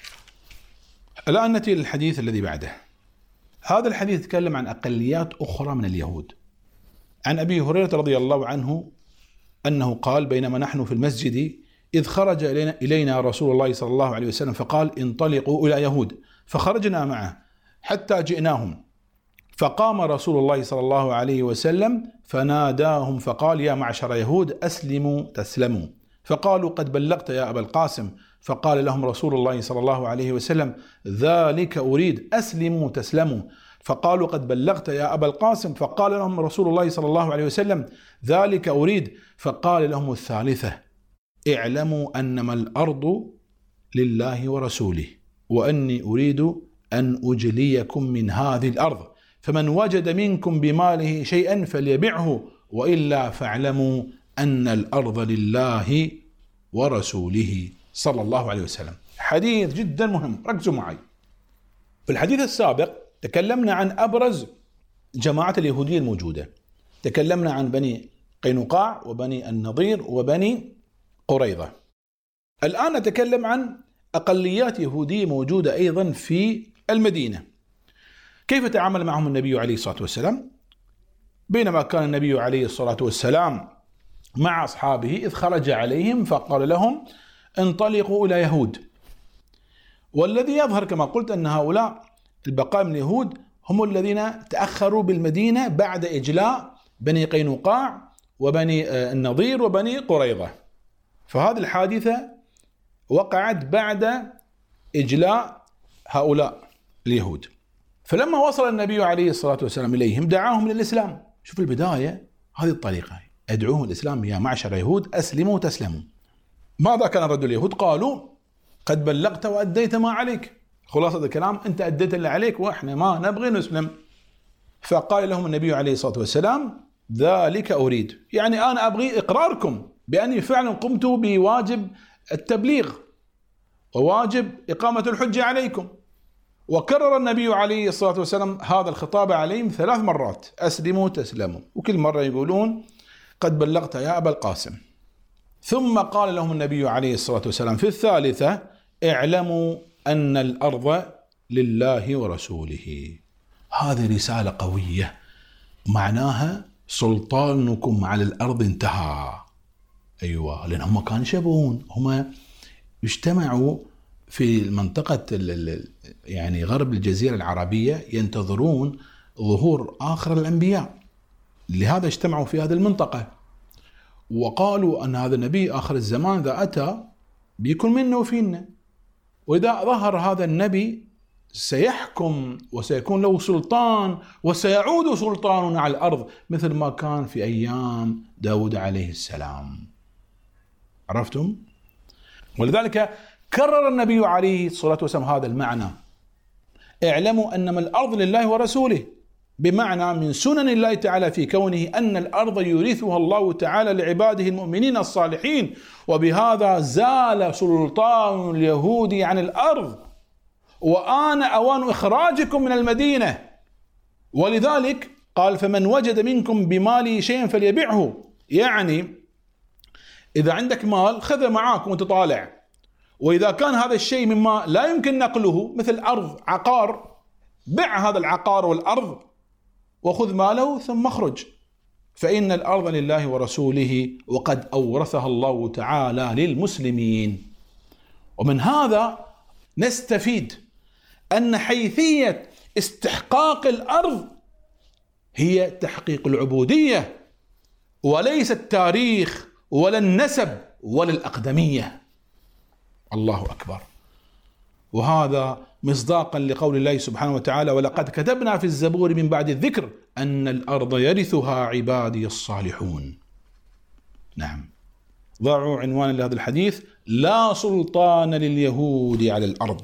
الآن نأتي للحديث الذي بعده. هذا الحديث يتكلم عن أقليات أخرى من اليهود. عن أبي هريرة رضي الله عنه أنه قال: بينما نحن في المسجد إذ خرج إلينا رسول الله صلى الله عليه وسلم فقال: انطلقوا إلى يهود. فخرجنا معه حتى جئناهم، فقام رسول الله صلى الله عليه وسلم فناداهم فقال: يا معشر يهود أسلموا تسلموا. فقالوا: قد بلغت يا أبا القاسم. فقال لهم رسول الله صلى الله عليه وسلم: ذلك أريد، أسلموا تسلموا. فقالوا: قد بلغت يا أبا القاسم. فقال لهم رسول الله صلى الله عليه وسلم: ذلك أريد. فقال لهم الثالثة: اعلموا أنما الأرض لله ورسوله، وأني أريد أن أجليكم من هذه الأرض، فمن وجد منكم بماله شيئا فليبعه، وإلا فاعلموا أن الأرض لله ورسوله صلى الله عليه وسلم. حديث جدا مهم، ركزوا معي. في الحديث السابق تكلمنا عن أبرز جماعة اليهودية الموجودة، تكلمنا عن بني قينقاع وبني النضير وبني قريظة. الآن نتكلم عن أقليات يهودية موجودة أيضا في المدينة. كيف تعامل معهم النبي عليه الصلاة والسلام؟ بينما كان النبي عليه الصلاة والسلام مع أصحابه إذ خرج عليهم فقال لهم: انطلقوا إلى يهود. والذي يظهر كما قلت أن هؤلاء البقاء من اليهود هم الذين تأخروا بالمدينة بعد إجلاء بني قينقاع وبني النضير وبني قريظة. فهذه الحادثة وقعت بعد إجلاء هؤلاء اليهود. فلما وصل النبي عليه الصلاة والسلام إليهم دعاهم للإسلام. شوف البداية، هذه الطريقة، أدعوهم الإسلام: يا معشر يهود أسلموا تسلموا. ماذا كان رد اليهود؟ قالوا: قد بلغت وأديت ما عليك. خلاصة الكلام، أنت أديت اللي عليك وإحنا ما نبغي نسلم. فقال لهم النبي عليه الصلاة والسلام: ذلك أريد، يعني أنا أبغي إقراركم بأني فعلا قمت بواجب التبليغ وواجب إقامة الحجة عليكم. وكرر النبي عليه الصلاة والسلام هذا الخطاب عليهم ثلاث مرات: أسلموا تسلموا، وكل مرة يقولون: قد بلغت يا أبا القاسم. ثم قال لهم النبي عليه الصلاة والسلام في الثالثة: اعلموا أن الأرض لله ورسوله. هذه رسالة قوية، معناها سلطانكم على الأرض انتهى. أيوة، لأن هم كانوا يشبهون، هم اجتمعوا في المنطقة يعني غرب الجزيرة العربية ينتظرون ظهور آخر الأنبياء، لهذا اجتمعوا في هذه المنطقة، وقالوا أن هذا النبي آخر الزمان إذا أتى بيكون منا وفينا، وإذا ظهر هذا النبي سيحكم وسيكون له سلطان وسيعود سلطاننا على الأرض مثل ما كان في أيام داود عليه السلام. عرفتم؟ ولذلك كرر النبي عليه الصلاة والسلام هذا المعنى: اعلموا أنما الأرض لله ورسوله، بمعنى من سنن الله تعالى في كونه أن الأرض يورثها الله تعالى لعباده المؤمنين الصالحين، وبهذا زال سلطان اليهود عن الأرض، وآن أوان إخراجكم من المدينة. ولذلك قال: فمن وجد منكم بماله شيئا فليبيعه، يعني إذا عندك مال خذه معاك وانت طالع، وإذا كان هذا الشيء مما لا يمكن نقله مثل أرض عقار، بع هذا العقار والأرض وخذ ماله ثم اخرج، فإن الأرض لله ورسوله وقد أورثها الله تعالى للمسلمين. ومن هذا نستفيد أن حيثية استحقاق الأرض هي تحقيق العبودية، وليس التاريخ ولا النسب ولا الأقدمية. الله أكبر. وهذا مصداقا لقول الله سبحانه وتعالى: ولقد كتبنا في الزبور من بعد الذكر أن الأرض يرثها عبادي الصالحون. نعم، ضعوا عنوانا لهذا الحديث: لا سلطان لليهود على الأرض.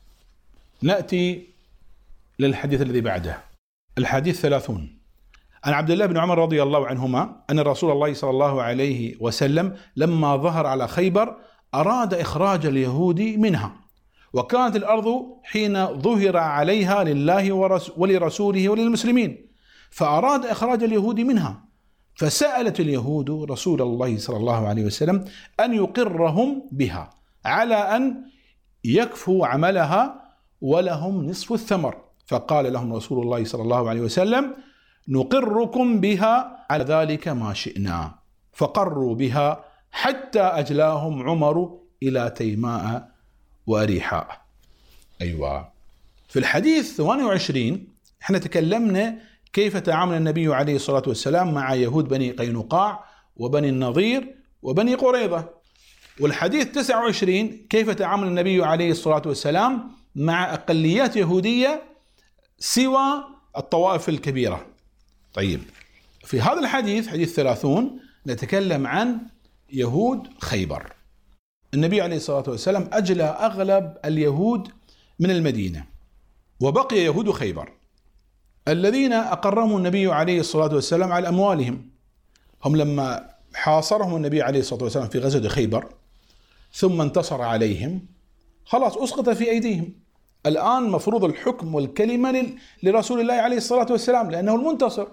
نأتي للحديث الذي بعده، الحديث ثلاثون. عن عبد الله بن عمر رضي الله عنهما أن رسول الله صلى الله عليه وسلم لما ظهر على خيبر أراد إخراج اليهود منها، وكانت الأرض حين ظهر عليها لله ولرسوله وللمسلمين، فأراد إخراج اليهود منها، فسألت اليهود رسول الله صلى الله عليه وسلم أن يقرهم بها على أن يكفوا عملها ولهم نصف الثمر، فقال لهم رسول الله صلى الله عليه وسلم: نقركم بها على ذلك ما شئنا، فقروا بها حتى أجلاهم عمر إلى تيماء وأريحاء. أيوة، في الحديث ثمانية وعشرين احنا تكلمنا كيف تعامل النبي عليه الصلاة والسلام مع يهود بني قينقاع وبني النضير وبني قريظة، والحديث تسعة وعشرين كيف تعامل النبي عليه الصلاة والسلام مع أقليات يهودية سوى الطوائف الكبيرة. طيب، في هذا الحديث حديث ثلاثون نتكلم عن يهود خيبر. النبي عليه الصلاة والسلام أجلى أغلب اليهود من المدينة، وبقي يهود خيبر الذين أقرهم النبي عليه الصلاة والسلام على أموالهم. هم لما حاصرهم النبي عليه الصلاة والسلام في غزوة خيبر ثم انتصر عليهم، خلاص أسقط في أيديهم. الآن مفروض الحكم والكلمة لرسول الله عليه الصلاة والسلام لأنه المنتصر.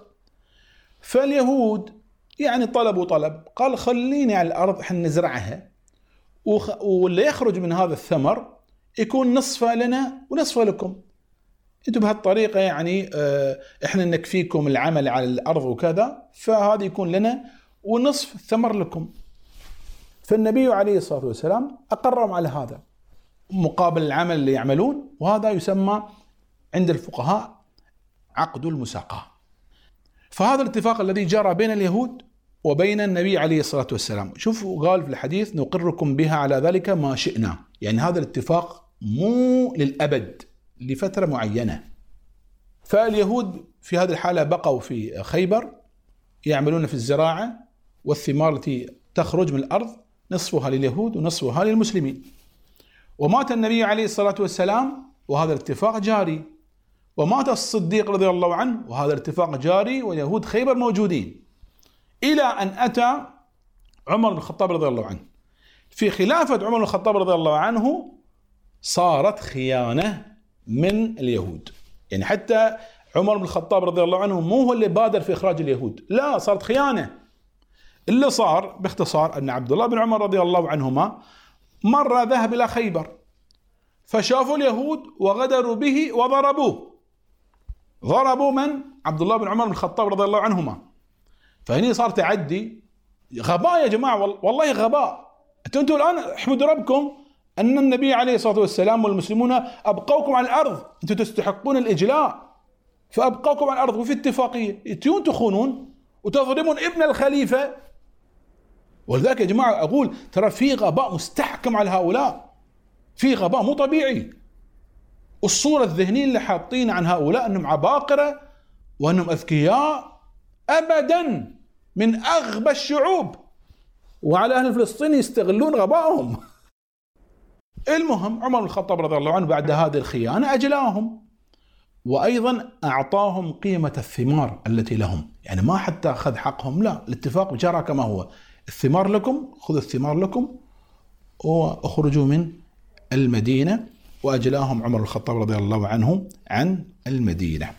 فاليهود يعني طلبوا طلب، قال: خليني على الأرض احنا نزرعها، واللي يخرج من هذا الثمر يكون نصفه لنا ونصفه لكم، انتم بهالطريقة يعني احنا نكفيكم العمل على الأرض وكذا، فهذا يكون لنا ونصف الثمر لكم. فالنبي عليه الصلاة والسلام أقرهم على هذا مقابل العمل اللي يعملون، وهذا يسمى عند الفقهاء عقد المساقاة. فهذا الاتفاق الذي جرى بين اليهود وبين النبي عليه الصلاة والسلام. شوفوا قال في الحديث: نقركم بها على ذلك ما شئنا، يعني هذا الاتفاق مو للأبد، لفترة معينة. فاليهود في هذه الحالة بقوا في خيبر يعملون في الزراعة، والثمار التي تخرج من الأرض نصفها لليهود ونصفها للمسلمين. ومات النبي عليه الصلاة والسلام وهذا الاتفاق جاري، ومات الصديق رضي الله عنه وهذا الاتفاق جاري، ويهود خيبر موجودين، إلى أن أتى عمر بن الخطاب رضي الله عنه. في خلافة عمر بن الخطاب رضي الله عنه صارت خيانة من اليهود، يعني حتى عمر بن الخطاب رضي الله عنه مو هو اللي بادر في إخراج اليهود، لا، صارت خيانة. اللي صار باختصار أن عبد الله بن عمر رضي الله عنهما مرة ذهب إلى خيبر، فشافوا اليهود وغدروا به وضربوه، ضربوا من؟ عبد الله بن عمر بن الخطاب رضي الله عنهما. فهني صار تعدي، غباء يا جماعة، والله غباء. أنتم الآن احمدوا ربكم أن النبي عليه الصلاة والسلام والمسلمون أبقوكم على الأرض، أنتم تستحقون الإجلاء فأبقوكم على الأرض، وفي اتفاقية تيون تخونون وتضربون ابن الخليفة. ولذلك يا جماعة أقول ترى في غباء مستحكم على هؤلاء، في غباء مو طبيعي. الصورة الذهنية اللي حاطين عن هؤلاء أنهم عباقرة وأنهم أذكياء، أبدا، من أغبى الشعوب، وعلى أهل فلسطين يستغلون غبائهم. المهم عمر بن الخطاب رضي الله عنه بعد هذه الخيانة أجلاهم، وأيضا أعطاهم قيمة الثمار التي لهم، يعني ما حتى أخذ حقهم، لا، الاتفاق جرى كما هو، الثمار لكم، خذوا الثمار لكم واخرجوا من المدينة. وأجلاهم عمر بن الخطاب رضي الله عنه عن المدينة.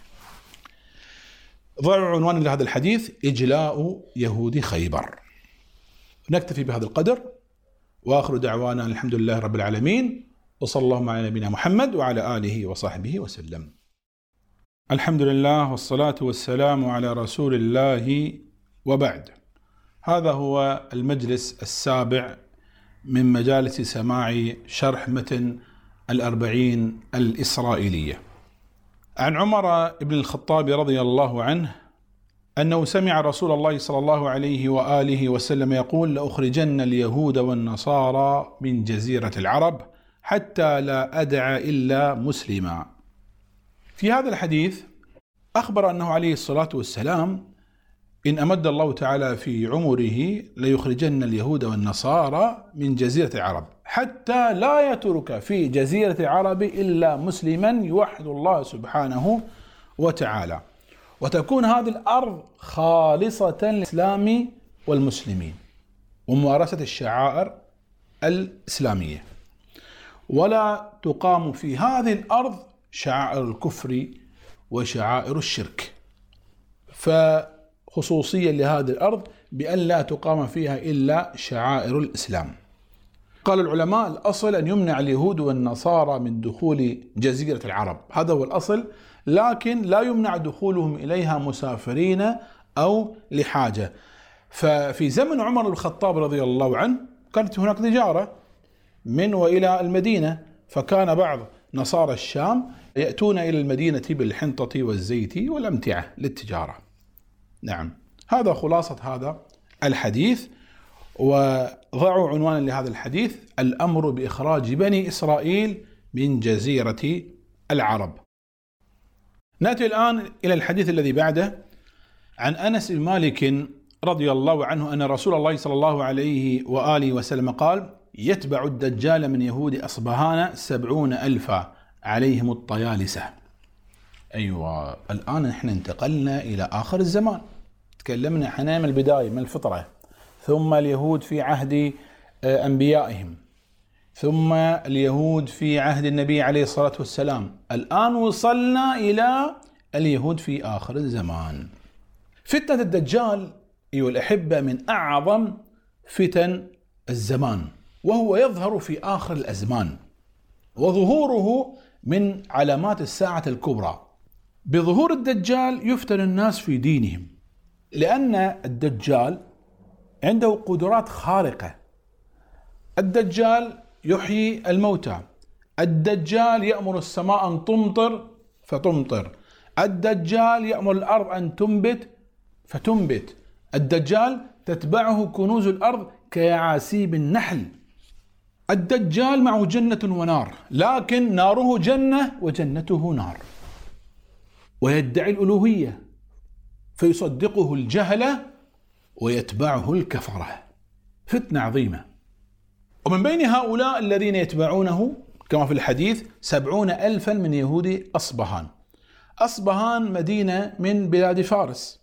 ضعوا عنوان لهذا الحديث: إجلاء يهود خيبر. نكتفي بهذا القدر، وآخر دعوانا الحمد لله رب العالمين، وصلى الله على نبينا محمد وعلى آله وصحبه وسلم. الحمد لله والصلاة والسلام على رسول الله، وبعد. هذا هو المجلس السابع من مجالس سماع شرح متن الأربعين الإسرائيلية. عن عمر بن الخطاب رضي الله عنه أنه سمع رسول الله صلى الله عليه وآله وسلم يقول: لأخرجن اليهود والنصارى من جزيرة العرب حتى لا أدع إلا مسلما. في هذا الحديث أخبر أنه عليه الصلاة والسلام إن أمد الله تعالى في عمره ليخرجن اليهود والنصارى من جزيرة العرب حتى لا يترك في جزيرة العرب إلا مسلما يوحد الله سبحانه وتعالى، وتكون هذه الأرض خالصة للإسلام والمسلمين وممارسة الشعائر الإسلامية، ولا تقام في هذه الأرض شعائر الكفر وشعائر الشرك. فخصوصية لهذه الأرض بأن لا تقام فيها إلا شعائر الإسلام. قال العلماء: الأصل أن يمنع اليهود والنصارى من دخول جزيرة العرب، هذا هو الأصل، لكن لا يمنع دخولهم إليها مسافرين أو لحاجة. ففي زمن عمر بن الخطاب رضي الله عنه كانت هناك تجارة من وإلى المدينة، فكان بعض نصارى الشام يأتون إلى المدينة بالحنطة والزيت والأمتعة للتجارة. نعم، هذا خلاصة هذا الحديث. وضعوا عنوانا لهذا الحديث: الأمر بإخراج بني إسرائيل من جزيرة العرب. نأتي الآن إلى الحديث الذي بعده. عن أنس بن مالك رضي الله عنه أن رسول الله صلى الله عليه وآله وسلم قال: يتبع الدجال من يهود أصبهان سبعون ألفا عليهم الطيالسة. أيوة، الآن احنا انتقلنا إلى آخر الزمان، تكلمنا احنا من البداية من الفطرة، ثم اليهود في عهد أنبيائهم، ثم اليهود في عهد النبي عليه الصلاة والسلام، الآن وصلنا إلى اليهود في آخر الزمان. فتنة الدجال أيها الأحبة من أعظم فتن الزمان، وهو يظهر في آخر الأزمان، وظهوره من علامات الساعة الكبرى. بظهور الدجال يفتن الناس في دينهم، لأن الدجال عنده قدرات خارقة. الدجال يحيي الموتى، الدجال يأمر السماء أن تمطر فتمطر، الدجال يأمر الأرض أن تنبت فتنبت، الدجال تتبعه كنوز الأرض كيعاسيب النحل. الدجال معه جنة ونار، لكن ناره جنة وجنته نار، ويدعي الألوهية فيصدقه الجهلة ويتبعه الكفرة. فتنة عظيمة. ومن بين هؤلاء الذين يتبعونه كما في الحديث سبعون ألفا من يهود أصبهان. أصبهان مدينة من بلاد فارس،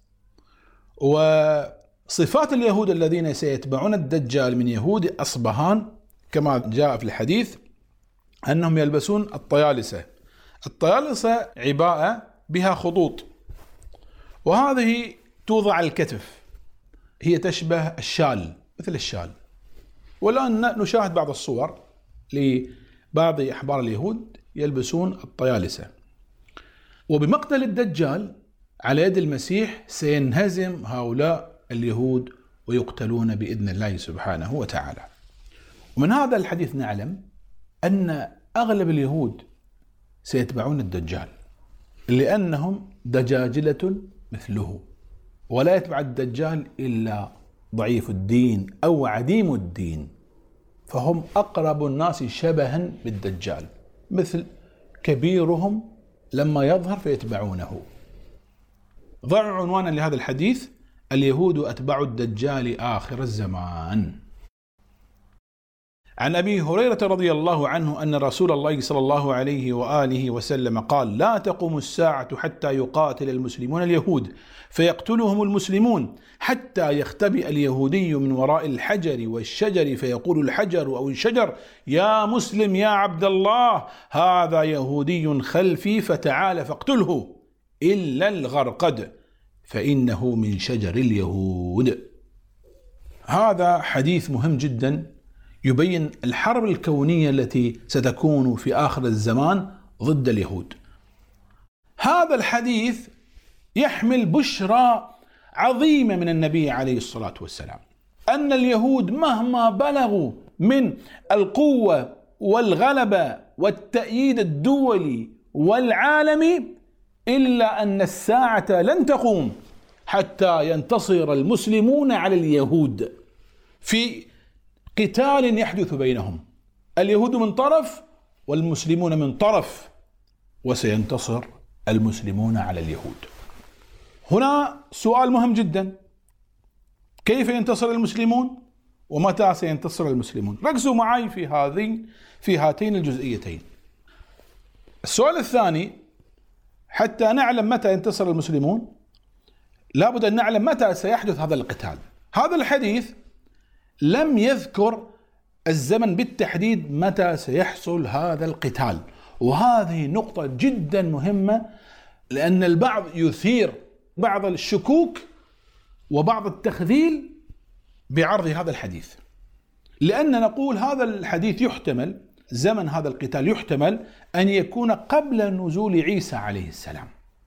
وصفات اليهود الذين سيتبعون الدجال من يهود أصبهان كما جاء في الحديث أنهم يلبسون الطيالسة. الطيالسة عباءة بها خطوط، وهذه توضع على الكتف، هي تشبه الشال مثل الشال. والآن نشاهد بعض الصور لبعض أحبار اليهود يلبسون الطيالسة. وبمقتل الدجال على يد المسيح سينهزم هؤلاء اليهود ويقتلون بإذن الله سبحانه وتعالى. ومن هذا الحديث نعلم أن أغلب اليهود سيتبعون الدجال لأنهم دجاجلة مثله، ولا يتبع الدجال إلا ضعيف الدين أو عديم الدين، فهم أقرب الناس شبها بالدجال، مثل كبيرهم لما يظهر فيتبعونه. ضعوا عنوانا لهذا الحديث: اليهود أتباع الدجال آخر الزمان. عن أبي هريرة رضي الله عنه أن رسول الله صلى الله عليه وآله وسلم قال: لا تقوم الساعة حتى يقاتل المسلمون اليهود فيقتلهم المسلمون، حتى يختبئ اليهودي من وراء الحجر والشجر فيقول الحجر أو الشجر: يا مسلم يا عبد الله، هذا يهودي خلفي فتعال فاقتله، إلا الغرقد فإنه من شجر اليهود. هذا حديث مهم جدا يبين الحرب الكونية التي ستكون في آخر الزمان ضد اليهود. هذا الحديث يحمل بشرى عظيمة من النبي عليه الصلاة والسلام، أن اليهود مهما بلغوا من القوة والغلبة والتأييد الدولي والعالمي، إلا أن الساعة لن تقوم حتى ينتصر المسلمون على اليهود في قتال يحدث بينهم، اليهود من طرف والمسلمون من طرف، وسينتصر المسلمون على اليهود. هنا سؤال مهم جدا: كيف ينتصر المسلمون ومتى سينتصر المسلمون؟ ركزوا معي في هذين في هاتين الجزئيتين. السؤال الثاني: حتى نعلم متى ينتصر المسلمون لابد أن نعلم متى سيحدث هذا القتال. هذا الحديث لم يذكر الزمن بالتحديد متى سيحصل هذا القتال، وهذه نقطة جدا مهمة، لأن البعض يثير بعض الشكوك وبعض التخذيل بعرض هذا الحديث، لأن نقول هذا الحديث يحتمل زمن هذا القتال يحتمل أن يكون قبل نزول عيسى عليه السلام،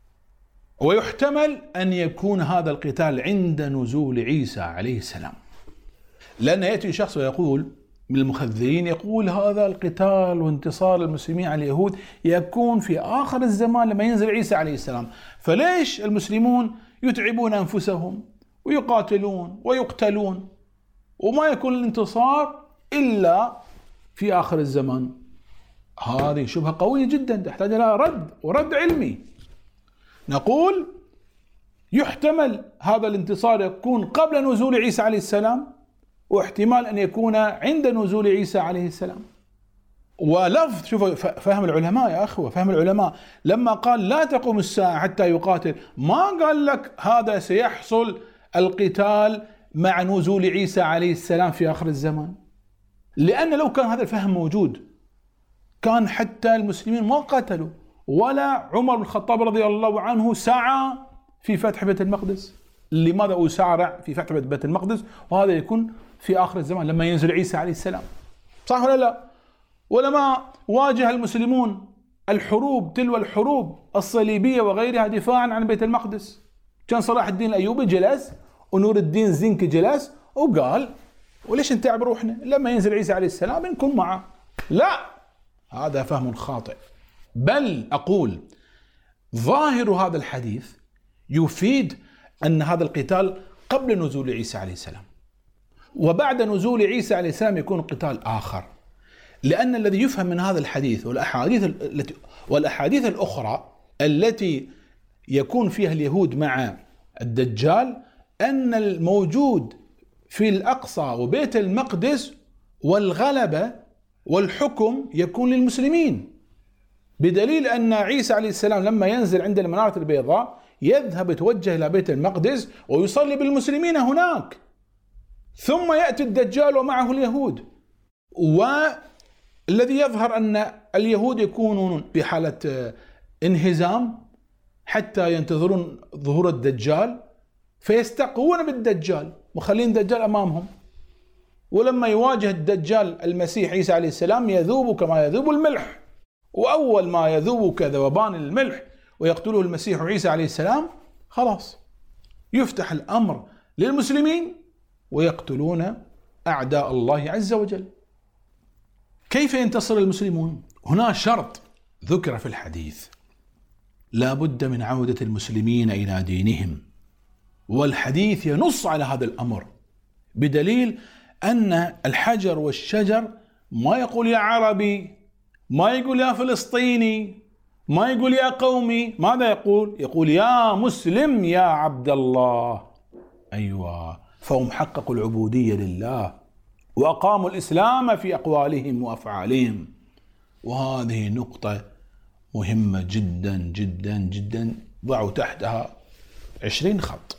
ويحتمل أن يكون هذا القتال عند نزول عيسى عليه السلام. لأن يأتي شخص ويقول من المخذلين، يقول هذا القتال وانتصار المسلمين على اليهود يكون في آخر الزمان لما ينزل عيسى عليه السلام، فليش المسلمون يتعبون أنفسهم ويقاتلون ويقتلون وما يكون الانتصار إلا في آخر الزمان؟ هذه شبهة قوية جدا تحتاج إلى رد ورد علمي. نقول يحتمل هذا الانتصار يكون قبل نزول عيسى عليه السلام، واحتمال أن يكون عند نزول عيسى عليه السلام. ولفظ، شوفوا فهم العلماء يا أخوة، فهم العلماء لما قال لا تقوم الساعة حتى يقاتل، ما قال لك هذا سيحصل القتال مع نزول عيسى عليه السلام في آخر الزمان، لأن لو كان هذا الفهم موجود كان حتى المسلمين ما قاتلوا، ولا عمر بن الخطاب رضي الله عنه سعى في فتح بيت المقدس. لماذا أسارع في فتح بيت المقدس وهذا يكون في آخر الزمان لما ينزل عيسى عليه السلام؟ صح ولا لا؟ ولما واجه المسلمون الحروب تلو الحروب الصليبية وغيرها دفاعا عن بيت المقدس، كان صلاح الدين الأيوبي جلس ونور الدين زنكي جلس وقال وليش نتعب روحنا لما ينزل عيسى عليه السلام نكون معه؟ لا، هذا فهم خاطئ. بل أقول ظاهر هذا الحديث يفيد أن هذا القتال قبل نزول عيسى عليه السلام، وبعد نزول عيسى عليه السلام يكون قتال آخر، لأن الذي يفهم من هذا الحديث والأحاديث التي والأحاديث الأخرى التي يكون فيها اليهود مع الدجال أن الموجود في الأقصى وبيت المقدس والغلبة والحكم يكون للمسلمين، بدليل أن عيسى عليه السلام لما ينزل عند المنارة البيضاء يذهب يتوجه إلى بيت المقدس ويصلي بالمسلمين هناك، ثم يأتي الدجال ومعه اليهود. والذي يظهر أن اليهود يكونون في حالة انهزام حتى ينتظرون ظهور الدجال فيستقون بالدجال وخلين الدجال أمامهم، ولما يواجه الدجال المسيح عيسى عليه السلام يذوب كما يذوب الملح، وأول ما يذوب كذوبان الملح ويقتله المسيح عيسى عليه السلام، خلاص يفتح الأمر للمسلمين ويقتلون أعداء الله عز وجل. كيف ينتصر المسلمون؟ هنا شرط ذكر في الحديث: لا بد من عودة المسلمين إلى دينهم، والحديث ينص على هذا الأمر بدليل أن الحجر والشجر ما يقول يا عربي، ما يقول يا فلسطيني، ما يقول يا قومي، ماذا يقول؟ يقول يا مسلم يا عبد الله. أيوة، فهم حققوا العبودية لله وأقاموا الإسلام في أقوالهم وأفعالهم. وهذه نقطة مهمة جدا جدا جدا، ضعوا تحتها عشرين خط.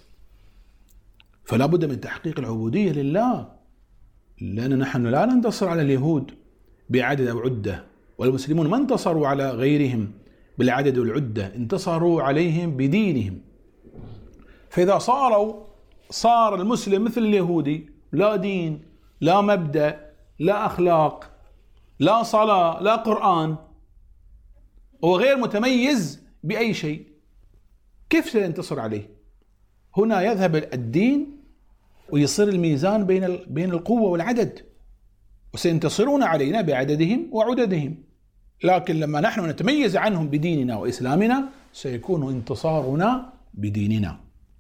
فلا بد من تحقيق العبودية لله، لأن نحن لا ننتصر على اليهود بعدد أو عدة، والمسلمون ما انتصروا على غيرهم بالعدد والعدة، انتصروا عليهم بدينهم. فإذا صاروا صار المسلم مثل اليهودي، لا دين، لا مبدأ، لا أخلاق، لا صلاة، لا قرآن، وغير متميز بأي شيء، كيف سينتصر عليه؟ هنا يذهب الدين ويصير الميزان بين بين القوة والعدد، وسينتصرون علينا بعددهم وعددهم. لكن لما نحن نتميز عنهم بديننا وإسلامنا سيكون انتصارنا بديننا.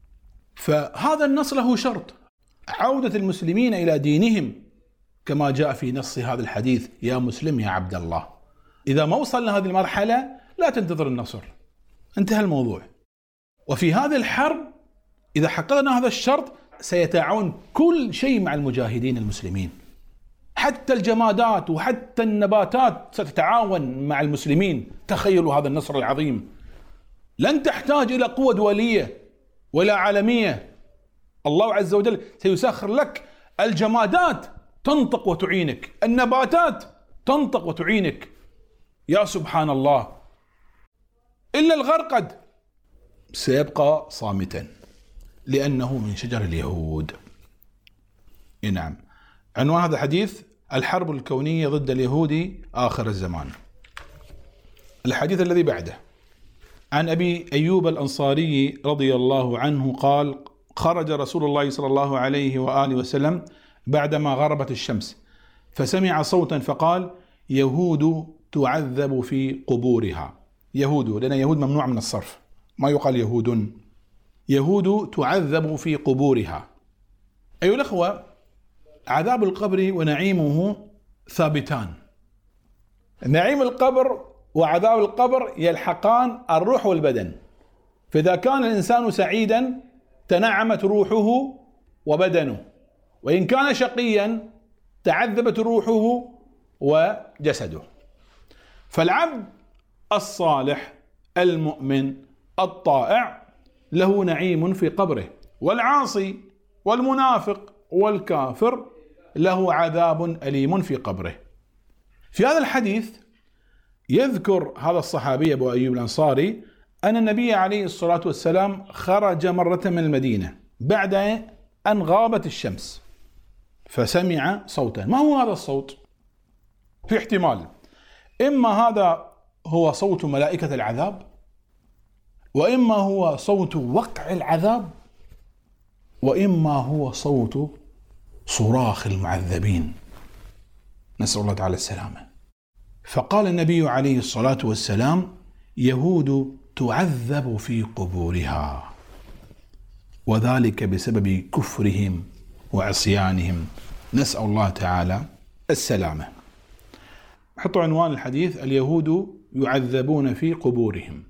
فهذا النص له شرط: عودة المسلمين إلى دينهم كما جاء في نص هذا الحديث: يا مسلم يا عبد الله. إذا ما وصلنا هذه المرحلة لا تنتظر النصر، انتهى الموضوع. وفي هذه الحرب إذا حققنا هذا الشرط سيتعاون كل شيء مع المجاهدين المسلمين، حتى الجمادات وحتى النباتات ستتعاون مع المسلمين. تخيلوا هذا النصر العظيم، لن تحتاج إلى قوة دولية ولا عالمية. الله عز وجل سيسخر لك الجمادات تنطق وتعينك، النباتات تنطق وتعينك. يا سبحان الله، إلا الغرقد سيبقى صامتا لأنه من شجر اليهود. نعم، عنوان هذا الحديث: الحرب الكونية ضد اليهود آخر الزمان. الحديث الذي بعده عن أبي أيوب الأنصاري رضي الله عنه قال: خرج رسول الله صلى الله عليه وآله وسلم بعدما غربت الشمس، فسمع صوتا فقال: يهود تعذب في قبورها. يهود، لأن يهود ممنوع من الصرف، ما يقال يهود. يهود تعذب في قبورها. أيها الأخوة، عذاب القبر ونعيمه ثابتان. نعيم القبر وعذاب القبر يلحقان الروح والبدن، فإذا كان الإنسان سعيدا تنعمت روحه وبدنه، وإن كان شقيا تعذبت روحه وجسده. فالعبد الصالح المؤمن الطائع له نعيم في قبره، والعاصي والمنافق والكافر له عذاب أليم في قبره. في هذا الحديث يذكر هذا الصحابي أبو أيوب الأنصاري أن النبي عليه الصلاة والسلام خرج مرة من المدينة بعد أن غابت الشمس، فسمع صوتا. ما هو هذا الصوت؟ في احتمال: إما هذا هو صوت ملائكة العذاب، وإما هو صوت وقع العذاب، وإما هو صوت صراخ المعذبين، نسأل الله تعالى السلامة. فقال النبي عليه الصلاة والسلام: يهود تعذب في قبورها، وذلك بسبب كفرهم وعصيانهم، نسأل الله تعالى السلامة. حطوا عنوان الحديث: اليهود يعذبون في قبورهم.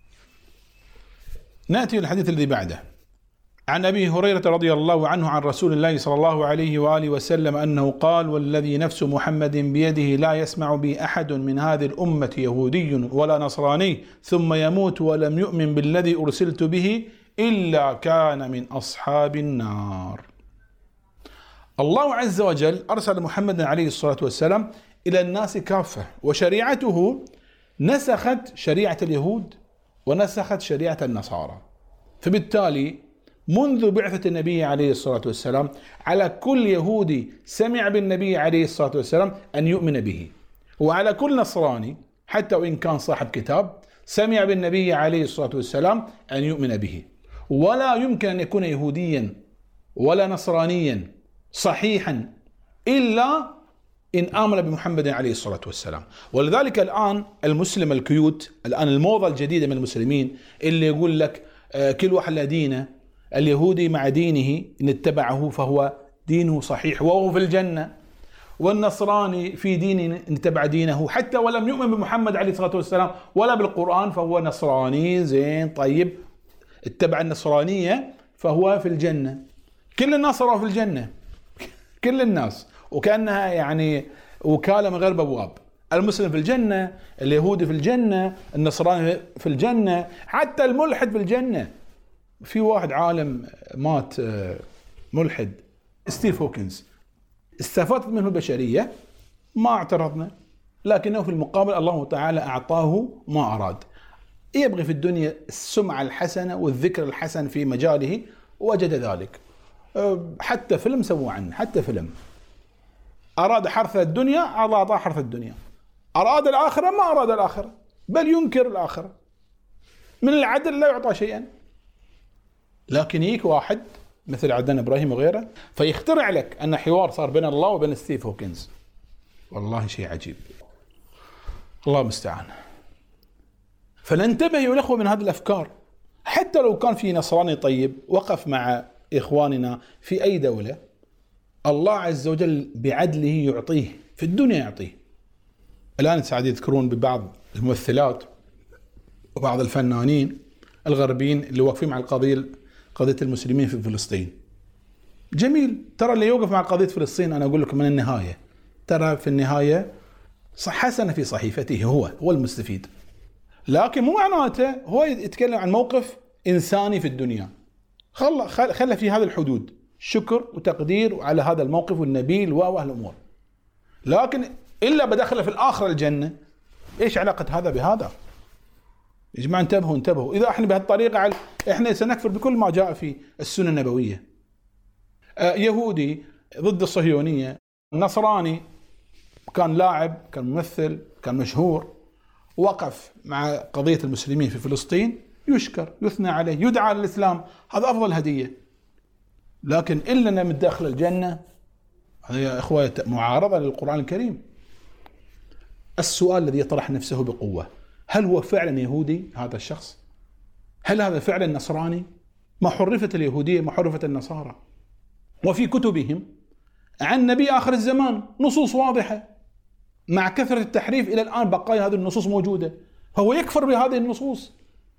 نأتي للحديث الذي بعده عن أبي هريرة رضي الله عنه عن رسول الله صلى الله عليه وآله وسلم أنه قال: والذي نفس محمد بيده لا يسمع بي أحد من هذه الأمة يهودي ولا نصراني ثم يموت ولم يؤمن بالذي أرسلت به إلا كان من أصحاب النار. الله عز وجل أرسل محمد عليه الصلاة والسلام إلى الناس كافة، وشريعته نسخت شريعة اليهود ونسخت شريعة النصارى. فبالتالي منذ بعثة النبي عليه الصلاة والسلام على كل يهودي سمع بالنبي عليه الصلاة والسلام أن يؤمن به، وعلى كل نصراني حتى وإن كان صاحب كتاب سمع بالنبي عليه الصلاة والسلام أن يؤمن به، ولا يمكن أن يكون يهوديا ولا نصرانيا صحيحا إلا إن آمن بمحمد عليه الصلاة والسلام. ولذلك الآن المسلم الكيوت، الآن الموضة الجديدة من المسلمين اللي يقول لك كل واحد له دينه، اليهودي مع دينه إن اتبعه فهو دينه صحيح وهو في الجنة، والنصراني في دينه إن اتبع دينه حتى ولم يؤمن بمحمد عليه الصلاة والسلام ولا بالقرآن فهو نصراني زين طيب، اتبع النصرانية فهو في الجنة. كل الناس صاروا في الجنة، كل الناس، وكأنها يعني وكالة من غير بواب. المسلم في الجنة، اليهودي في الجنة، النصراني في الجنة، حتى الملحد في الجنة. في واحد عالم مات ملحد ستيف هوكنز، استفادت منه البشرية، ما اعترضنا، لكنه في المقابل الله تعالى أعطاه ما أراد. يبغي في الدنيا السمعة الحسنة والذكر الحسن في مجاله، وجد ذلك. حتى فيلم سووا عنه، حتى فيلم. أراد حرث الدنيا الله أعطاه حرث الدنيا، أراد الآخرة ما أراد الآخرة، بل ينكر الآخرة. من العدل لا يعطى شيئا. لكن يجيك واحد مثل عدنان إبراهيم وغيره فيخترع لك أن حوار صار بين الله وبين ستيف هوكنز. والله شيء عجيب، الله المستعان. فننتبه يا الأخوة من هذه الأفكار. حتى لو كان في نصراني طيب وقف مع إخواننا في أي دولة، الله عز وجل بعدله يعطيه في الدنيا، يعطيه. الآن سعد يذكرون ببعض الممثلات وبعض الفنانين الغربيين اللي واقفين مع القضية قضية المسلمين في فلسطين. جميل، ترى اللي يوقف مع قضية فلسطين أنا أقول لكم من النهاية، ترى في النهاية حسن في صحيفته، هو هو المستفيد. لكن مو معناته هو يتكلم عن موقف إنساني في الدنيا. خلى خلى في هذه الحدود شكر وتقدير على هذا الموقف النبيل وأهل الأمور. لكن إلا بدخل في الآخرة الجنة، إيش علاقة هذا بهذا؟ يا جماعة انتبهوا انتبهوا. إذا احنا بهالطريقة احنا سنكفر بكل ما جاء في السنة النبوية. آه يهودي ضد الصهيونية، نصراني كان لاعب، كان ممثل، كان مشهور، وقف مع قضية المسلمين في فلسطين، يشكر، يثنى عليه، يدعى للإسلام، هذا أفضل هدية. لكن إلا من داخل الجنة، هذا يا إخوة معارضة للقرآن الكريم. السؤال الذي يطرح نفسه بقوة، هل هو فعلا يهودي هذا الشخص؟ هل هذا فعلا نصراني؟ ما حرفت اليهودية، ما حرفت النصارى. وفي كتبهم عن نبي آخر الزمان نصوص واضحة، مع كثرة التحريف إلى الآن بقايا هذه النصوص موجودة. هو يكفر بهذه النصوص.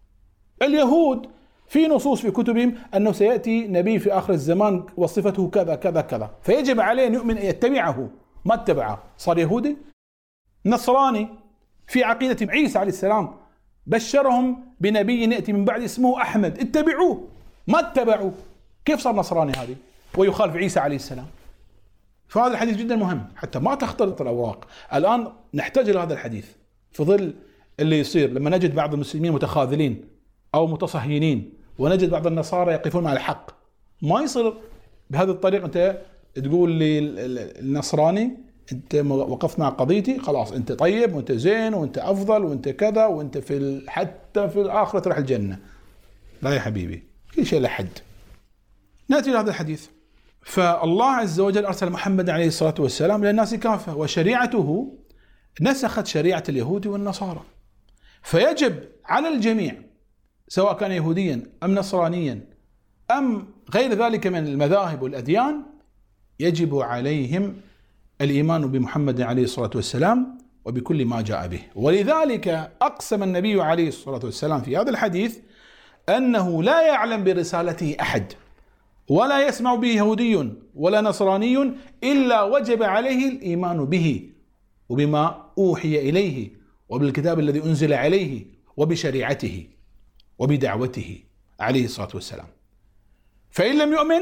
اليهود في نصوص في كتبهم أنه سيأتي نبي في آخر الزمان وصفته كذا كذا كذا، فيجب عليه أن يؤمن، يتبعه. ما اتبعه صار يهودي. نصراني في عقيدة عيسى عليه السلام بشرهم بنبي يأتي من بعد اسمه أحمد، اتبعوه، ما اتبعوه، كيف صار نصراني هذه ويخالف عيسى عليه السلام؟ فهذا الحديث جدا مهم حتى ما تختلط الأوراق. الآن نحتاج إلى هذا الحديث في ظل اللي يصير لما نجد بعض المسلمين متخاذلين أو متصهينين، ونجد بعض النصارى يقفون على الحق. ما يصير بهذه الطريقة أنت تقول لي النصراني أنت وقفت مع قضيتي خلاص أنت طيب وأنت زين وأنت أفضل وأنت كذا وأنت في حتى في الآخرة تروح الجنة. لا يا حبيبي، كل شيء له حد. نأتي إلى هذا الحديث. فالله عز وجل أرسل محمد عليه الصلاة والسلام إلى الناس كافة، وشريعته نسخت شريعة اليهود والنصارى. فيجب على الجميع سواء كان يهوديا أم نصرانيا أم غير ذلك من المذاهب والأديان، يجب عليهم الإيمان بمحمد عليه الصلاة والسلام وبكل ما جاء به. ولذلك أقسم النبي عليه الصلاة والسلام في هذا الحديث أنه لا يعلم برسالته أحد ولا يسمع به يهودي ولا نصراني إلا وجب عليه الإيمان به وبما أوحي إليه وبالكتاب الذي أنزل عليه وبشريعته وبدعوته عليه الصلاة والسلام. فإن لم يؤمن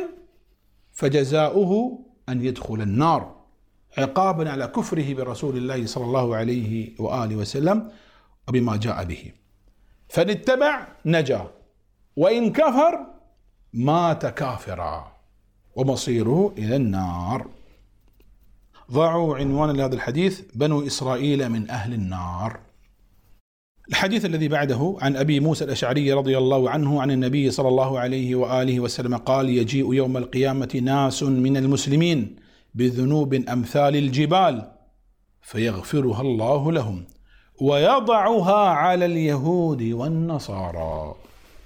فجزاؤه أن يدخل النار عقابا على كفره برسول الله صلى الله عليه وآله وسلم وبما جاء به. فإن اتبع نجا، وإن كفر مات كافرا ومصيره إلى النار. ضعوا عنوان لهذا الحديث: بنو إسرائيل من أهل النار. الحديث الذي بعده عن أبي موسى الأشعري رضي الله عنه عن النبي صلى الله عليه وآله وسلم قال: يجيء يوم القيامة ناس من المسلمين بذنوب أمثال الجبال فيغفرها الله لهم ويضعها على اليهود والنصارى.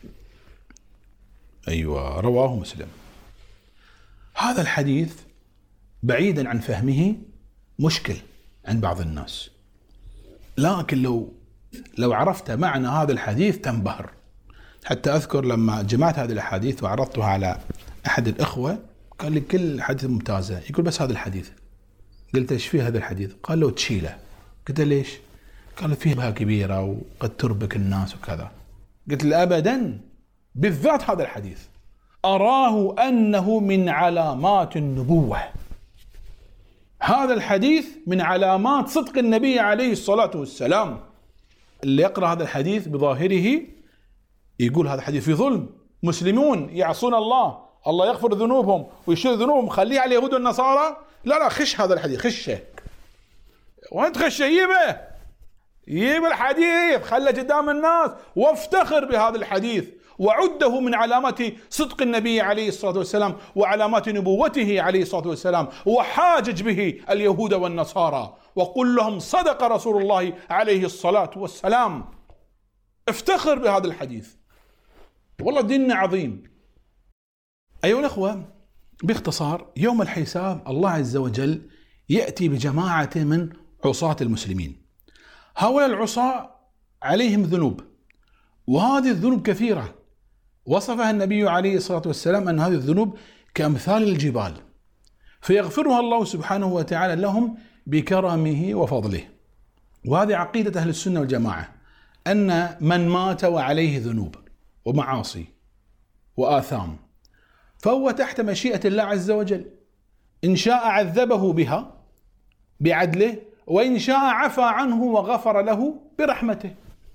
أيوة، رواه مسلم. هذا الحديث بعيدا عن فهمه مشكل عند بعض الناس، لكن لو لو عرفت معنى هذا الحديث تنبهر. حتى أذكر لما جمعت هذه الأحاديث وعرضتها على أحد الأخوة قال لي كل الحديث ممتازة، يقول بس هذا الحديث. قلت ايش فيه هذا الحديث؟ قال له تشيله. قلت ليش؟ قال فيه بها كبيرة وقد تربك الناس وكذا. قلت له أبدا، بالذات هذا الحديث أراه أنه من علامات النبوة. هذا الحديث من علامات صدق النبي عليه الصلاة والسلام. اللي يقرأ هذا الحديث بظاهره يقول هذا الحديث في ظلم، مسلمون يعصون الله، الله يغفر ذنوبهم ويشيل ذنوبهم، خليه على اليهود والنصارى. لا لا، خش هذا الحديث، خشه. وانت خشه، يبه يجيب الحديث، خله قدام الناس وافتخر بهذا الحديث وعده من علامات صدق النبي عليه الصلاة والسلام وعلامات نبوته عليه الصلاة والسلام، وحاجج به اليهود والنصارى وقل لهم صدق رسول الله عليه الصلاة والسلام. افتخر بهذا الحديث، والله ديننا عظيم. أيها الأخوة، باختصار يوم الحساب الله عز وجل يأتي بجماعة من عصاة المسلمين. هؤلاء العصاة عليهم ذنوب، وهذه الذنوب كثيرة، وصفها النبي عليه الصلاة والسلام أن هذه الذنوب كأمثال الجبال، فيغفرها الله سبحانه وتعالى لهم بكرمه وفضله. وهذه عقيدة أهل السنة والجماعة، أن من مات وعليه ذنوب ومعاصي وآثام فهو تحت مشيئة الله عز وجل، إن شاء عذبه بها بعدله، وإن شاء عفى عنه وغفر له برحمته.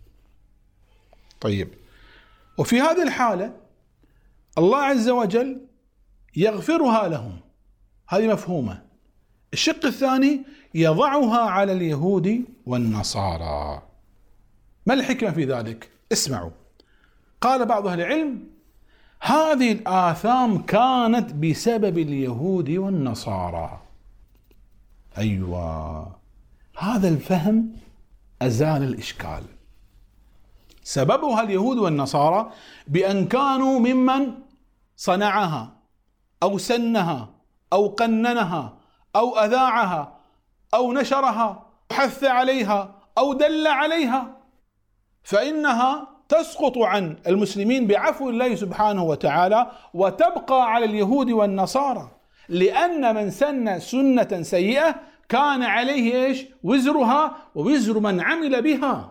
طيب، وفي هذه الحالة الله عز وجل يغفرها لهم، هذه مفهومة. الشق الثاني يضعها على اليهود والنصارى. ما الحكمة في ذلك؟ اسمعوا. قال بعض أهل العلم: هذه الآثام كانت بسبب اليهود والنصارى. أيوة، هذا الفهم أزال الإشكال. سببها اليهود والنصارى بأن كانوا ممن صنعها أو سنها أو قننها أو أذاعها أو نشرها حث عليها أو دل عليها، فإنها تسقط عن المسلمين بعفو الله سبحانه وتعالى وتبقى على اليهود والنصارى، لأن من سن سنة سيئة كان عليه إيش؟ وزرها ووزر من عمل بها.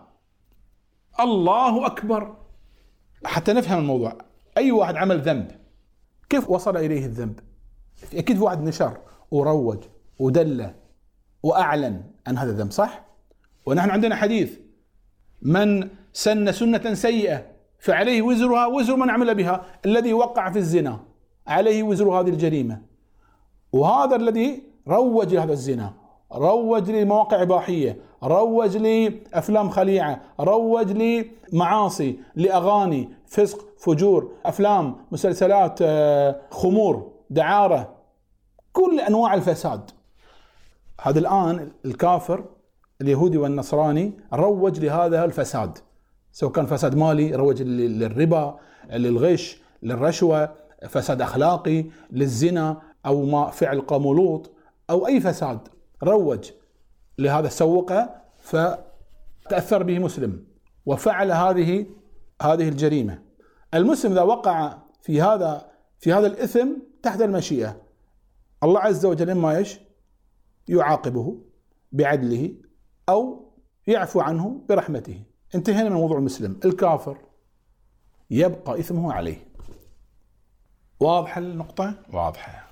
الله أكبر. حتى نفهم الموضوع، أي واحد عمل ذنب كيف وصل إليه الذنب؟ أكيد واحد نشر وروج ودل وأعلن عن هذا الذنب، صح؟ ونحن عندنا حديث: من سن سنة سيئة فعليه وزرها وزر من عمل بها. الذي وقع في الزنا عليه وزر هذه الجريمة، وهذا الذي روج لهذا الزنا، روج لمواقع إباحية، روج لأفلام خليعة، روج لمعاصي، لأغاني، فسق، فجور، أفلام، مسلسلات، خمور، دعارة، كل أنواع الفساد. هذا الآن الكافر اليهودي والنصراني روج لهذا الفساد، سواء كان فساد مالي، روج للربا، للغش، للرشوة، فساد أخلاقي، للزنا، أو ما فعل قوم لوط، أو أي فساد روج لهذا، سوقه فتأثر به مسلم وفعل هذه هذه الجريمة. المسلم إذا وقع في هذا في هذا الإثم تحت المشيئة، الله عز وجل إما إيش؟ يعاقبه بعدله أو يعفو عنه برحمته. انتهينا من موضوع المسلم. الكافر يبقى إثمه عليه. واضحة النقطة؟ واضحة.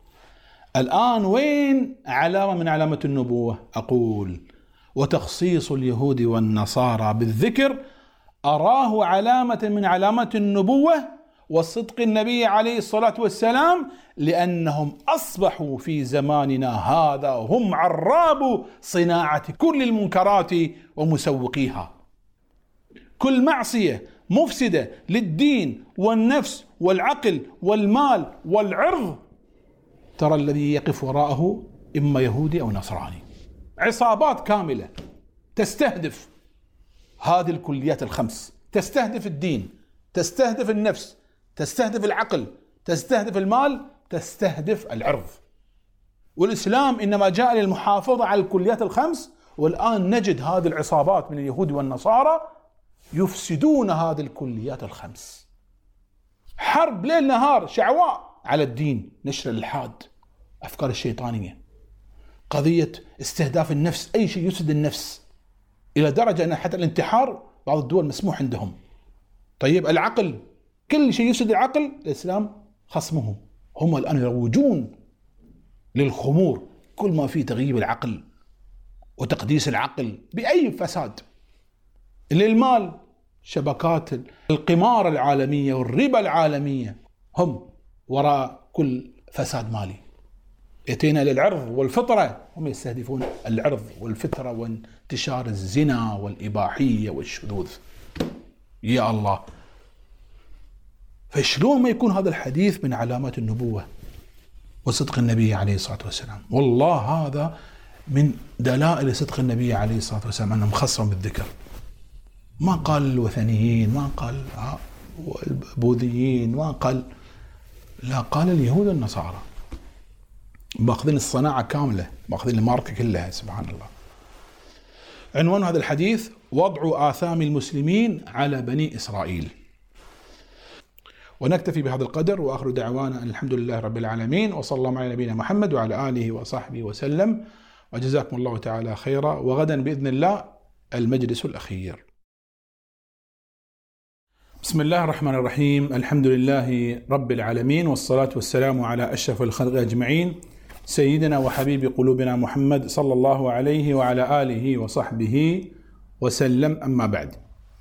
الآن وين علامة من علامة النبوة؟ أقول: وتخصيص اليهود والنصارى بالذكر أراه علامة من علامات النبوة وصدق النبي عليه الصلاة والسلام، لأنهم أصبحوا في زماننا هذا هم عراب صناعة كل المنكرات ومسوقيها. كل معصية مفسدة للدين والنفس والعقل والمال والعرض ترى الذي يقف وراءه إما يهودي أو نصراني. عصابات كاملة تستهدف هذه الكليات الخمس، تستهدف الدين، تستهدف النفس، تستهدف العقل، تستهدف المال، تستهدف العرض. والإسلام إنما جاء للمحافظة على الكليات الخمس، والآن نجد هذه العصابات من اليهود والنصارى يفسدون هذه الكليات الخمس. حرب ليل نهار شعواء على الدين، نشر الإلحاد، أفكار الشيطانية، قضية استهداف النفس، أي شيء يفسد النفس، إلى درجة أن حتى الانتحار بعض الدول مسموح عندهم. طيب العقل، كل شيء يفسد العقل الإسلام خصمه. هم الآن يروجون للخمور، كل ما فيه تغييب العقل وتقديس العقل بأي فساد. للمال، شبكات القمار العالمية والربا العالمية هم وراء كل فساد مالي. اتينا للعرض والفطرة، هم يستهدفون العرض والفطرة وانتشار الزنا والإباحية والشذوذ. يا الله، فشلون ما يكون هذا الحديث من علامات النبوة وصدق النبي عليه الصلاة والسلام؟ والله هذا من دلائل صدق النبي عليه الصلاة والسلام أنه مخصم بالذكر. ما قال الوثنيين، ما قال البوذيين، ما قال، لا، قال اليهود والنصارى. باخذين الصناعة كاملة، باخذين الماركة كلها، سبحان الله. عنوان هذا الحديث: وضع آثام المسلمين على بني إسرائيل. ونكتفي بهذا القدر، وآخر دعوانا أن الحمد لله رب العالمين، وصلى الله على نبينا محمد وعلى آله وصحبه وسلم، وجزاكم الله تعالى خيرا. وغدا بإذن الله المجلس الأخير. بسم الله الرحمن الرحيم، الحمد لله رب العالمين، والصلاة والسلام على أشرف الخلق أجمعين، سيدنا وحبيب قلوبنا محمد صلى الله عليه وعلى آله وصحبه وسلم. أما بعد،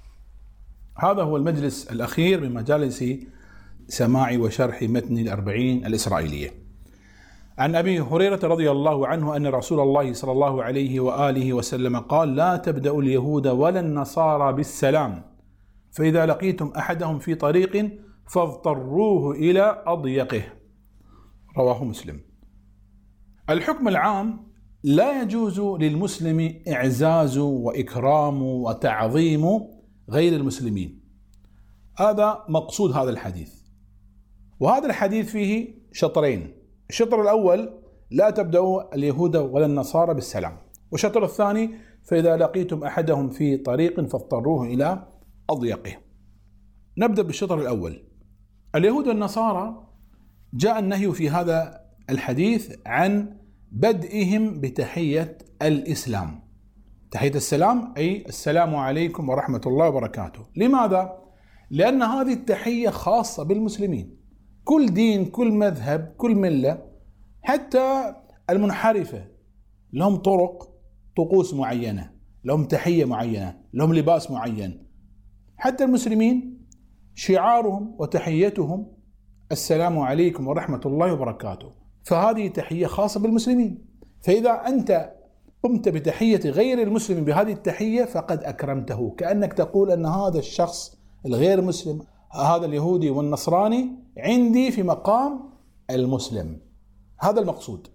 هذا هو المجلس الأخير من مجالس سماع وشرح متن الأربعين الإسرائيلية. عن أبي هريرة رضي الله عنه أن رسول الله صلى الله عليه وآله وسلم قال: لا تبدأ اليهود ولا النصارى بالسلام، فإذا لقيتم أحدهم في طريق فاضطروه إلى أضيقه. رواه مسلم. الحكم العام: لا يجوز للمسلم إعزاز وإكرام وتعظيم غير المسلمين. هذا مقصود هذا الحديث. وهذا الحديث فيه شطرين: الشطر الأول: لا تبدأوا اليهود ولا النصارى بالسلام، والشطر الثاني: فإذا لقيتم أحدهم في طريق فاضطروه إلى أضيقه. نبدأ بالشطر الأول. اليهود والنصارى جاء النهي في هذا الحديث عن بدئهم بتحية الإسلام، تحية السلام، أي السلام عليكم ورحمة الله وبركاته. لماذا؟ لأن هذه التحية خاصة بالمسلمين. كل دين، كل مذهب، كل ملة، حتى المنحرفة لهم طرق، طقوس معينة، لهم تحية معينة، لهم لباس معين. حتى المسلمين شعارهم وتحيتهم السلام عليكم ورحمة الله وبركاته، فهذه تحية خاصة بالمسلمين. فإذا أنت قمت بتحية غير المسلم بهذه التحية فقد أكرمته، كأنك تقول أن هذا الشخص الغير مسلم، هذا اليهودي والنصراني، عندي في مقام المسلم. هذا المقصود.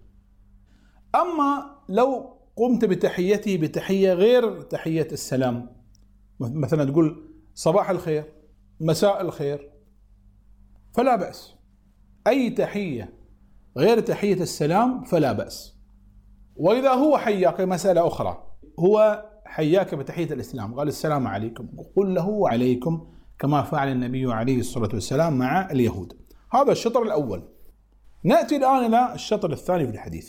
أما لو قمت بتحيته بتحية غير تحية السلام، مثلا تقول صباح الخير، مساء الخير، فلا بأس. أي تحية غير تحية السلام فلا بأس. وإذا هو حياك، مسألة أخرى، هو حياك بتحية الإسلام، قال السلام عليكم، قل له وعليكم، كما فعل النبي عليه الصلاة والسلام مع اليهود. هذا الشطر الأول. نأتي الآن إلى الشطر الثاني في الحديث.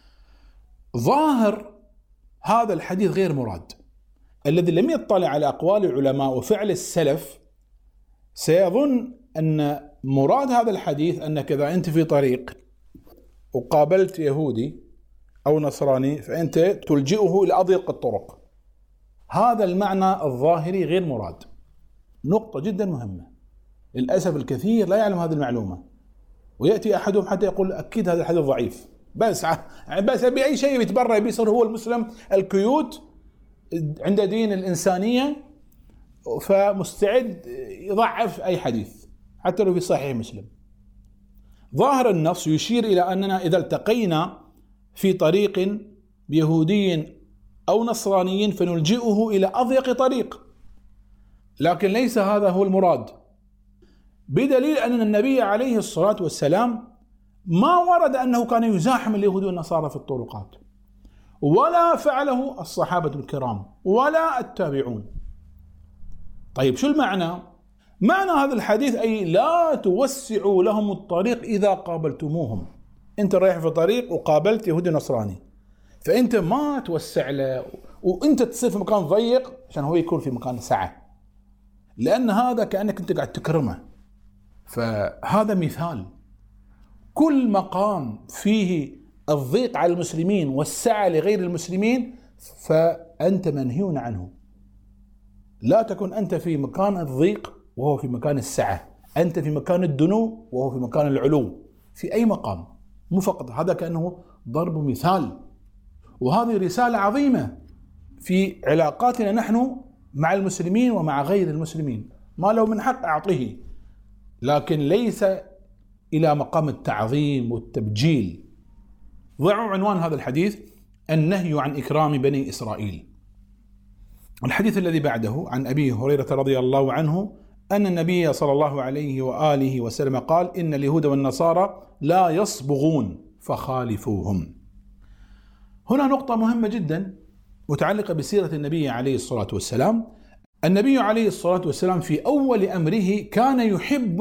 ظاهر هذا الحديث غير مراد. الذي لم يطلع على أقوال العلماء وفعل السلف سيظن أن مراد هذا الحديث أنك إذا أنت في طريق وقابلت يهودي أو نصراني فأنت تلجئه إلى أضيق الطرق. هذا المعنى الظاهري غير مراد. نقطة جدا مهمة. للأسف الكثير لا يعلم هذه المعلومة، ويأتي أحدهم حتى يقول أكيد هذا الحديث ضعيف، بس بس بأي شيء يتبرع بيصير هو المسلم الكيوت عند دين الإنسانية فمستعد يضعف أي حديث حتى لو في صحيح مسلم. ظاهر النص يشير إلى أننا إذا التقينا في طريق بيهودي أو نصراني فنلجئه إلى أضيق طريق، لكن ليس هذا هو المراد، بدليل أن النبي عليه الصلاة والسلام ما ورد أنه كان يزاحم اليهود والنصارى في الطرقات، ولا فعله الصحابة الكرام ولا التابعون. طيب شو المعنى؟ معنى هذا الحديث أي لا توسعوا لهم الطريق إذا قابلتموهم. أنت رايح في طريق وقابلت يهودي نصراني، فأنت ما توسع له وأنت تصير في مكان ضيق عشان هو يكون في مكان سعة، لأن هذا كأنك أنت قاعد تكرمه. فهذا مثال، كل مقام فيه الضيق على المسلمين والسعة لغير المسلمين فأنت منهي عنه. لا تكن أنت في مكان الضيق وهو في مكان السعة، أنت في مكان الدنو وهو في مكان العلو، في أي مقام، مو فقط هذا، كأنه ضرب مثال. وهذه رسالة عظيمة في علاقاتنا نحن مع المسلمين ومع غير المسلمين، ما له من حق أعطيه، لكن ليس إلى مقام التعظيم والتبجيل. ضعوا عنوان هذا الحديث النهي عن إكرام بني إسرائيل. الحديث الذي بعده عن أبي هريرة رضي الله عنه أن النبي صلى الله عليه وآله وسلم قال: إن اليهود والنصارى لا يصبغون فخالفوهم. هنا نقطة مهمة جدا متعلقة بسيرة النبي عليه الصلاة والسلام. النبي عليه الصلاة والسلام في أول أمره كان يحب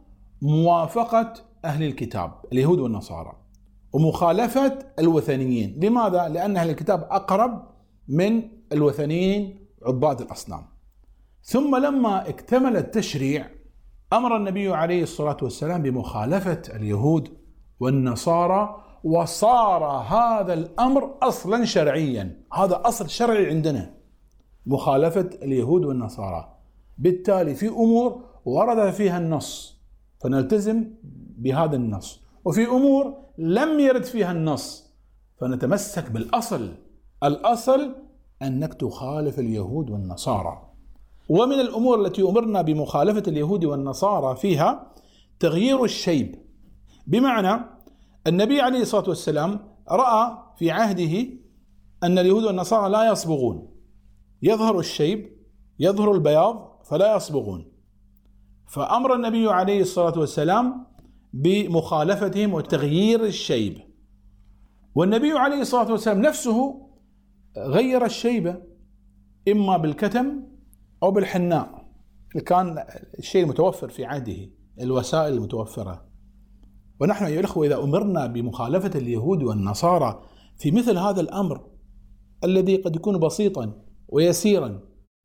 موافقة أهل الكتاب اليهود والنصارى ومخالفة الوثنيين. لماذا؟ لأن أهل الكتاب أقرب من الوثنيين عباد الأصنام. ثم لما اكتمل التشريع أمر النبي عليه الصلاة والسلام بمخالفة اليهود والنصارى، وصار هذا الأمر أصلا شرعيا، هذا أصل شرعي عندنا، مخالفة اليهود والنصارى. بالتالي في أمور ورد فيها النص فنلتزم بهذا النص، وفي أمور لم يرد فيها النص فنتمسك بالأصل. الأصل أنك تخالف اليهود والنصارى. ومن الأمور التي أمرنا بمخالفة اليهود والنصارى فيها تغيير الشيب، بمعنى النبي عليه الصلاة والسلام رأى في عهده أن اليهود والنصارى لا يصبغون، يظهر الشيب، يظهر البياض، فلا يصبغون، فأمر النبي عليه الصلاة والسلام بمخالفتهم وتغيير الشيب. والنبي عليه الصلاة والسلام نفسه غير الشيبة إما بالكتم أو بالحناء، كان الشيء المتوفر في عهده، الوسائل المتوفرة. ونحن أيها الأخوة إذا أمرنا بمخالفة اليهود والنصارى في مثل هذا الأمر الذي قد يكون بسيطا ويسيرا،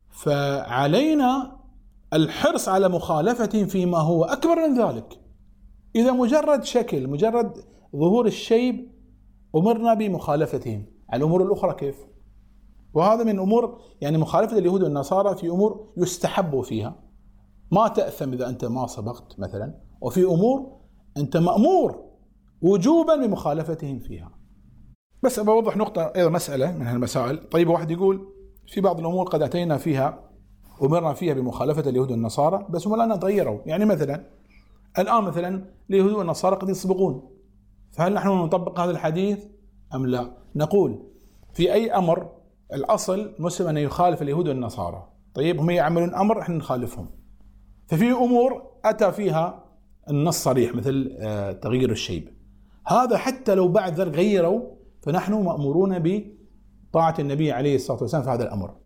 فعلينا الحرص على مخالفتهم فيما هو أكبر من ذلك. إذا مجرد شكل، مجرد ظهور الشيب، أمرنا بمخالفتهم، على الأمور الأخرى كيف؟ وهذا من أمور، يعني مخالفة اليهود والنصارى في أمور يستحب فيها، ما تأثم إذا أنت ما صبغت مثلا، وفي أمور أنت مأمور وجوبا بمخالفتهم فيها. بس أبى أوضح نقطة أيضا، مسألة من هالمسائل. طيب واحد يقول في بعض الأمور قد أتينا فيها أمرنا فيها بمخالفة اليهود والنصارى بس هم الآن تغيروا، يعني مثلا الآن مثلا اليهود والنصارى قد يصبغون، فهل نحن نطبق هذا الحديث أم لا؟ نقول في أي أمر الأصل مسلم أن يخالف اليهود والنصارى. طيب هم يعملون أمر إحنا نخالفهم، ففي أمور أتى فيها النص صريح مثل تغيير الشيب، هذا حتى لو بعد ذلك غيروا فنحن مأمورون بطاعة النبي عليه الصلاة والسلام في هذا الأمر.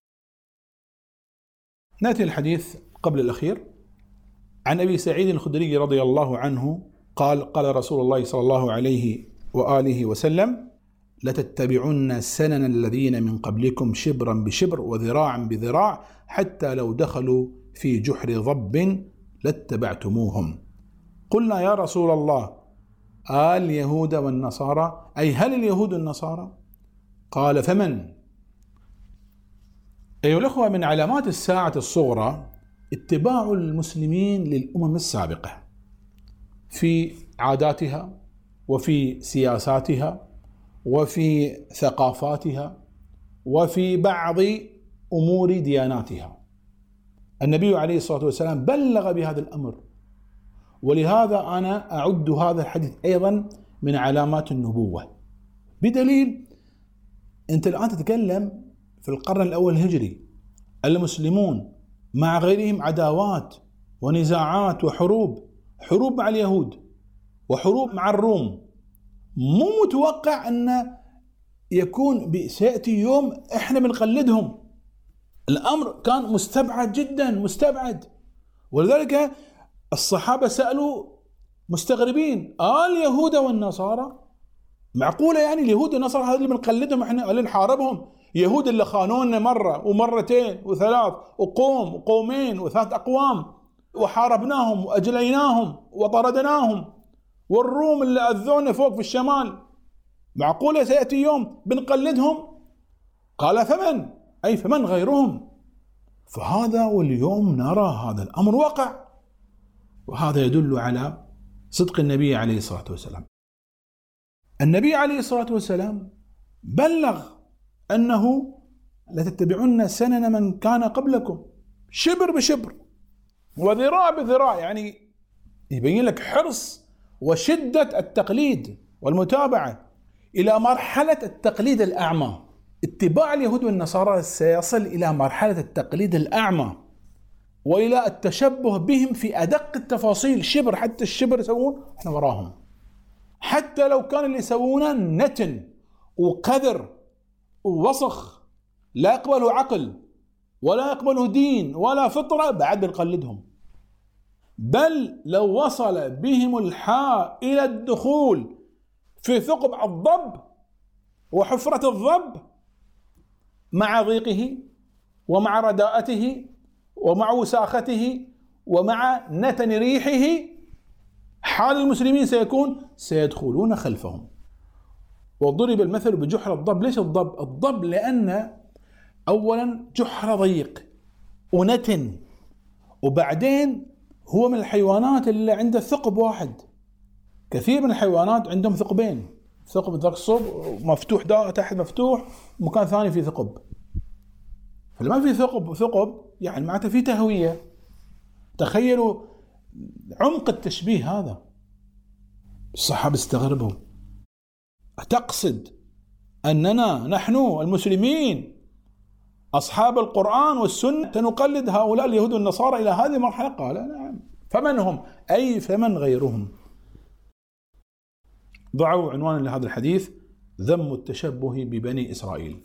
نأتي الحديث قبل الأخير عن أبي سعيد الخدري رضي الله عنه قال: قال رسول الله صلى الله عليه وآله وسلم: لتتبعن سنن الذين من قبلكم شبرا بشبر وذراعا بذراع حتى لو دخلوا في جحر ضب لاتبعتموهم. قلنا يا رسول الله اليهود والنصارى، أي هل اليهود والنصارى؟ قال: فمن؟ أيها الأخوة، من علامات الساعة الصغرى اتباع المسلمين للأمم السابقة في عاداتها وفي سياساتها وفي ثقافاتها وفي بعض أمور دياناتها. النبي عليه الصلاة والسلام بلغ بهذا الأمر، ولهذا أنا أعد هذا الحديث أيضا من علامات النبوة، بدليل أنت الآن تتكلم في القرن الأول الهجري، المسلمون مع غيرهم عداوات ونزاعات وحروب، حروب مع اليهود وحروب مع الروم. مو متوقع أن يكون سيأتي يوم إحنا بنقلدهم. الأمر كان مستبعد جدا، مستبعد. ولذلك الصحابة سألوا مستغربين، آه اليهود والنصارى معقولة يعني اليهود والنصارى هذول اللي بنقلدهم احنا اللي نحاربهم؟ يهود اللي خانونا مرة ومرتين وثلاث وقوم وقومين وثلاث أقوام وحاربناهم وأجليناهم وطردناهم، والروم اللي أذونا فوق في الشمال، معقولة سيأتي يوم بنقلدهم؟ قال فمن؟ أي فمن غيرهم؟ فهذا واليوم نرى هذا الأمر وقع، وهذا يدل على صدق النبي عليه الصلاة والسلام. النبي عليه الصلاة والسلام بلغ أنه لتتبعن سنن من كان قبلكم شبر بشبر وذراع بذراع، يعني يبين لك حرص وشدة التقليد والمتابعة إلى مرحلة التقليد الأعمى. اتباع اليهود والنصارى سيصل إلى مرحلة التقليد الأعمى وإلى التشبه بهم في أدق التفاصيل، شبر حتى الشبر يسوون احنا وراهم، حتى لو كان اللي يسوونه نتن وقذر ووسخ لا يقبله عقل ولا يقبله دين ولا فطرة، بعد بنقلدهم. بل لو وصل بهم الحال إلى الدخول في ثقب الضب وحفرة الضب مع ضيقه ومع رداءته ومع وساخته ومع نتن ريحه، حال المسلمين سيكون سيدخلون خلفهم. وضرب المثل بجحر الضب. ليش الضب؟ الضب لأن أولا جحر ضيق ونتن، وبعدين هو من الحيوانات اللي عنده ثقب واحد. كثير من الحيوانات عندهم ثقبين، ثقب ذاك الصوب مفتوح، ده تحت مفتوح، مكان ثاني في ثقب. فلما في ثقب ثقب يعني معناته في تهوية. تخيلوا عمق التشبيه هذا. الصحابة استغربوا، أتقصد أننا نحن المسلمين أصحاب القرآن والسنة نقلد هؤلاء اليهود والنصارى إلى هذه المرحلة؟ قال نعم. فمن هم؟ أي فمن غيرهم. ضعوا عنوان لهذا الحديث: ذم التشبه ببني إسرائيل.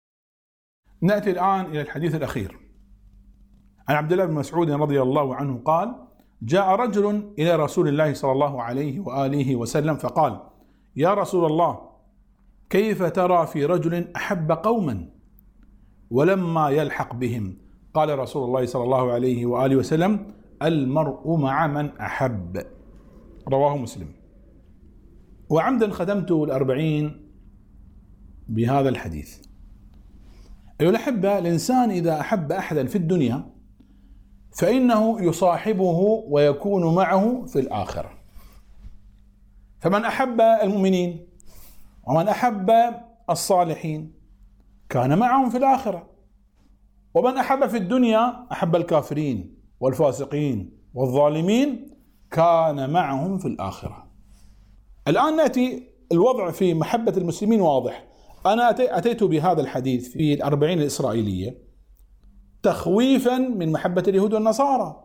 نأتي الآن إلى الحديث الأخير. عن عبد الله بن مسعود رضي الله عنه قال: جاء رجل إلى رسول الله صلى الله عليه وآله وسلم فقال: يا رسول الله، كيف ترى في رجل أحب قوما ولما يلحق بهم؟ قال رسول الله صلى الله عليه وآله وسلم: المرء مع من أحب. رواه مسلم. وعمدا ختمت الأربعين بهذا الحديث. أيها الأحبة، الإنسان إذا أحب أحدا في الدنيا فإنه يصاحبه ويكون معه في الآخرة. فمن أحب المؤمنين ومن أحب الصالحين كان معهم في الآخرة، ومن أحب في الدنيا أحب الكافرين والفاسقين والظالمين كان معهم في الآخرة. الآن نأتي الوضع في محبة المسلمين واضح. أنا أتيت بهذا الحديث في الأربعين الإسرائيلية تخويفا من محبة اليهود والنصارى،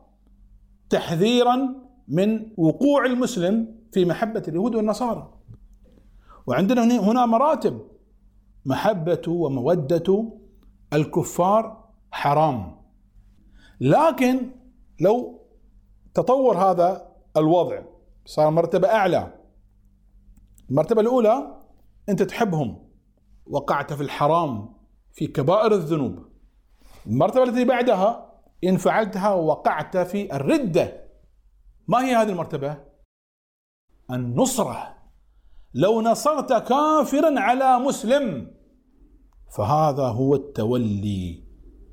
تحذيرا من وقوع المسلم في محبة اليهود والنصارى. وعندنا هنا مراتب: محبة ومودة الكفار حرام. لكن لو تطور هذا الوضع صار مرتبة أعلى، المرتبة الأولى أنت تحبهم، وقعت في الحرام في كبائر الذنوب. المرتبة التي بعدها إن فعلتها وقعت في الردة. ما هي هذه المرتبة؟ النصرة. لو نصرت كافرا على مسلم فهذا هو التولي،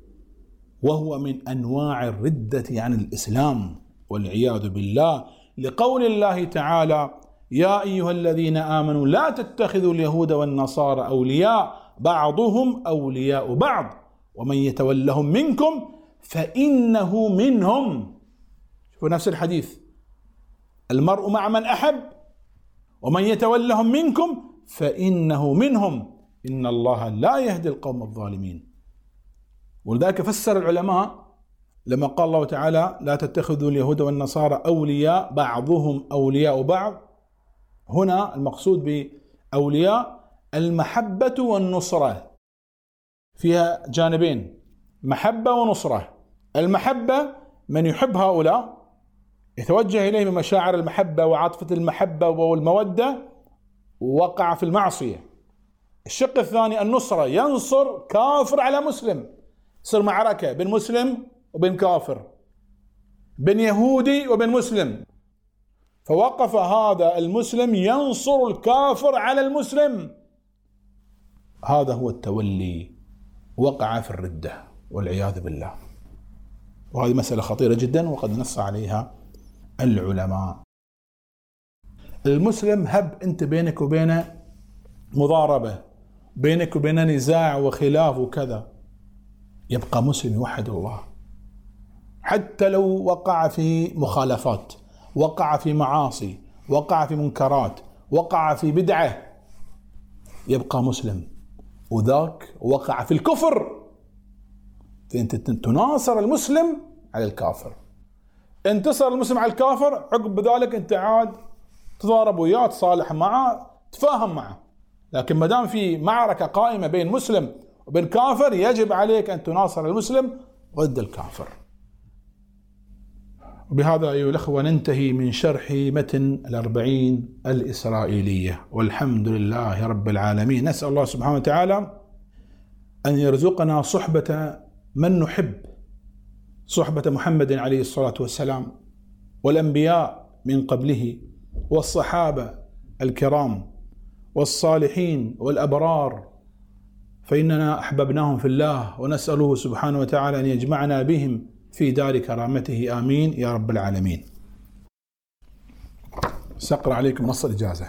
وهو من أنواع الردة عن الإسلام والعياذ بالله، لقول الله تعالى: يا أيها الذين آمنوا لا تتخذوا اليهود والنصارى أولياء بعضهم أولياء بعض ومن يتولهم منكم فإنه منهم. شوفوا نفس الحديث، المرء مع من أحب ومن يتولهم منكم فإنه منهم إن الله لا يهدي القوم الظالمين. ولذلك فسر العلماء لما قال الله تعالى لا تتخذوا اليهود والنصارى أولياء بعضهم أولياء بعض، هنا المقصود بأولياء المحبة والنصرة، فيها جانبين محبة ونصرة. المحبة من يحب هؤلاء يتوجه إليه بمشاعر المحبة وعاطفة المحبة والمودة ووقع في المعصية. الشق الثاني النصرة، ينصر كافر على مسلم، يصير معركة بين مسلم وبين كافر، بين يهودي وبين مسلم، فوقف هذا المسلم ينصر الكافر على المسلم، هذا هو التولي، وقع في الردة والعياذ بالله. وهذه مسألة خطيرة جدا وقد نص عليها العلماء. المسلم هب أنت بينك وبينه مضاربة، بينك وبينه نزاع وخلاف وكذا، يبقى مسلم يوحد الله حتى لو وقع في مخالفات، وقع في معاصي، وقع في منكرات، وقع في بدعة، يبقى مسلم. وذاك وقع في الكفر، فأنت تناصر المسلم على الكافر، انتصر المسلم على الكافر، عقب ذلك أنت عاد تضارب وياه، تصالح معه، تفاهم معه. لكن ما دام في معركة قائمة بين مسلم وبين كافر يجب عليك أن تناصر المسلم ضد الكافر. وبهذا أيها الأخوة ننتهي من شرح متن الأربعين الإسرائيلية، والحمد لله رب العالمين. نسأل الله سبحانه وتعالى أن يرزقنا صحبة من نحب، صحبة محمد عليه الصلاة والسلام والأنبياء من قبله والصحابة الكرام والصالحين والأبرار، فإننا أحببناهم في الله، ونسأله سبحانه وتعالى أن يجمعنا بهم في دار كرامته، آمين يا رب العالمين. سأقرأ عليكم نص الإجازة.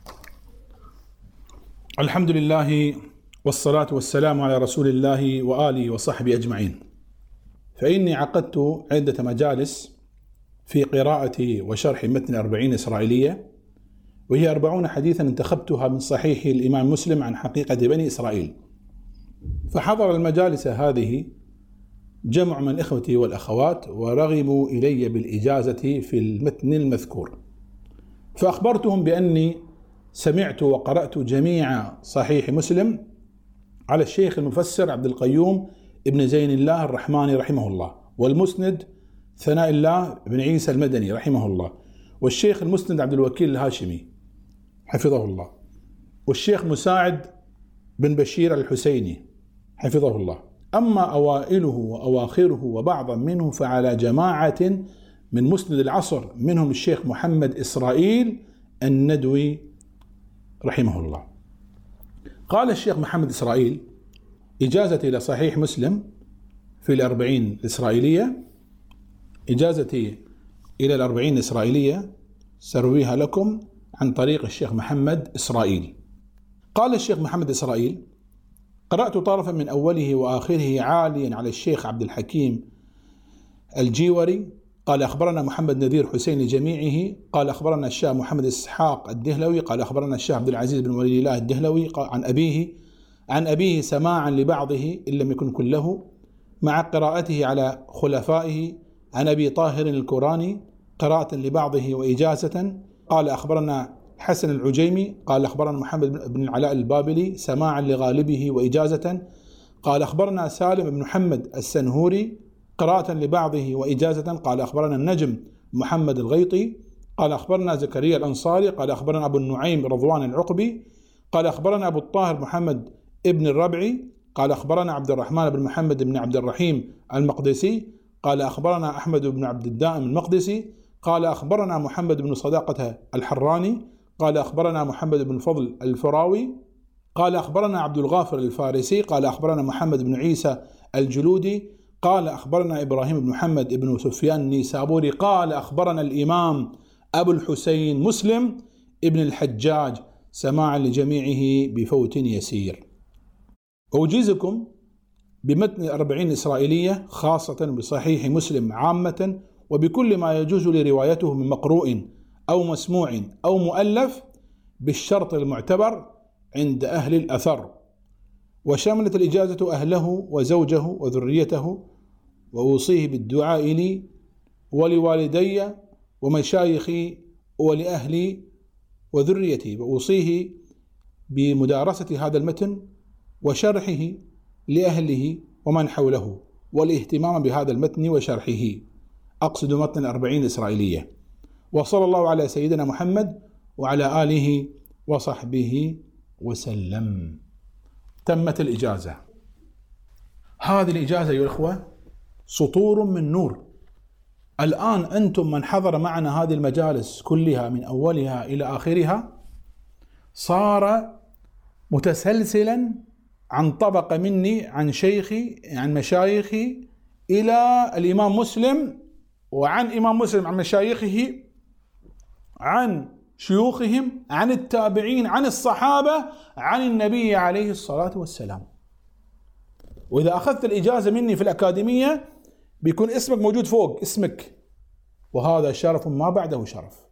الحمد لله والصلاة والسلام على رسول الله وآله وصحبه أجمعين. فإني عقدت عدة مجالس في قراءة وشرح متن أربعين إسرائيلية، وهي أربعون حديثا انتخبتها من صحيح الإمام مسلم عن حقيقة بني إسرائيل. فحضر المجالس هذه جمع من إخوتي والأخوات ورغبوا إلي بالإجازة في المتن المذكور، فأخبرتهم بأني سمعت وقرأت جميع صحيح مسلم على الشيخ المفسر عبد القيوم ابن زين الله الرحماني رحمه الله، والمسند ثناء الله بن عيسى المدني رحمه الله، والشيخ المسند عبد الوكيل الهاشمي حفظه الله، والشيخ مساعد بن بشير الحسيني حفظه الله. أما أوائله وأواخره وبعضا منه فعلى جماعة من مسند العصر، منهم الشيخ محمد إسرائيل الندوي رحمه الله. قال الشيخ محمد إسرائيل: إجازتي إلى صحيح مسلم في الأربعين الإسرائيلية، إجازتي إلى الأربعين الإسرائيلية سرويها لكم عن طريق الشيخ محمد إسرائيل. قال الشيخ محمد إسرائيل: قرأت طرفا من أوله وآخره عاليا على الشيخ عبد الحكيم الجيوري قال أخبرنا محمد نذير حسين لجميعه قال أخبرنا الشاه محمد إسحاق الدهلوي قال أخبرنا الشاه عبد العزيز بن ولي الله الدهلوي عن أبيه عن أبيه سماعا لبعضه إن لم يكن كله، مع قراءته على خلفائه عن أبي طاهر الكوراني قراءة لبعضه وإجازة. قال أخبرنا حسن العجيمي قال أخبرنا محمد بن العلاء البابلي سماعا لغالبه وإجازة. قال أخبرنا سالم بن محمد السنهوري قراءة لبعضه وإجازة. قال أخبرنا النجم محمد الغيطي قال أخبرنا زكريا الأنصاري قال أخبرنا أبو النعيم رضوان العقبي قال أخبرنا أبو الطاهر محمد ابن الربعي قال أخبرنا عبد الرحمن بن محمد بن عبد الرحيم المقدسي قال أخبرنا أحمد بن عبد الدائم المقدسي قال أخبرنا محمد بن صداقة الحراني قال أخبرنا محمد بن فضل الفراوي قال أخبرنا عبد الغافر الفارسي قال أخبرنا محمد بن عيسى الجلودي قال أخبرنا إبراهيم بن محمد بن سفيان النيسابوري قال أخبرنا الإمام أبو الحسين مسلم ابن الحجاج سماعا لجميعه بفوت يسير. أوجزكم بمتن الأربعين الإسرائيلية خاصة، بصحيح مسلم عامة، وبكل ما يجوز لروايته من مقروء أو مسموع أو مؤلف بالشرط المعتبر عند أهل الأثر. وشملت الإجازة أهله وزوجه وذريته، وأوصيه بالدعاء لي ولوالدي ومشايخي ولأهلي وذريتي، وأوصيه بمدارسة هذا المتن وشرحه لأهله ومن حوله، والاهتمام بهذا المتن وشرحه، أقصد متن الأربعين الإسرائيلية. وصلى الله على سيدنا محمد وعلى آله وصحبه وسلم. تمت الإجازة. هذه الإجازة يا إخوة سطور من نور. الآن أنتم من حضر معنا هذه المجالس كلها من أولها إلى آخرها صار متسلسلا عن طبقة مني، عن شيخي، عن مشايخي، إلى الإمام مسلم، وعن إمام مسلم عن مشايخه، عن شيوخهم، عن التابعين، عن الصحابة، عن النبي عليه الصلاة والسلام. وإذا أخذت الإجازة مني في الأكاديمية بيكون اسمك موجود فوق اسمك، وهذا شرف ما بعده شرف.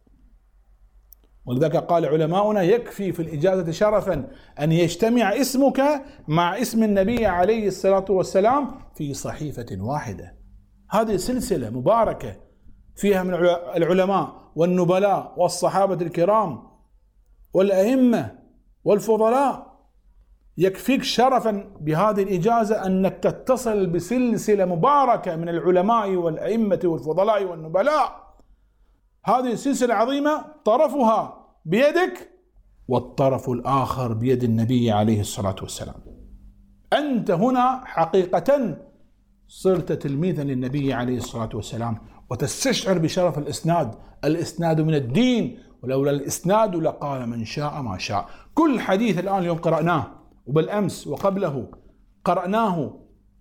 ولذلك قال علماؤنا: يكفي في الإجازة شرفا أن يجتمع اسمك مع اسم النبي عليه الصلاة والسلام في صحيفة واحدة. هذه سلسلة مباركة فيها من العلماء والنبلاء والصحابة الكرام والأئمة والفضلاء. يكفيك شرفا بهذه الإجازة أنك تتصل بسلسلة مباركة من العلماء والأئمة والفضلاء والنبلاء. هذه سلسلة عظيمة، طرفها بيدك والطرف الآخر بيد النبي عليه الصلاة والسلام. أنت هنا حقيقة صرت تلميذا للنبي عليه الصلاة والسلام، وتستشعر بشرف الإسناد. الإسناد من الدين، ولولا الإسناد لقال من شاء ما شاء. كل حديث الآن اليوم قرأناه، وبالأمس وقبله قرأناه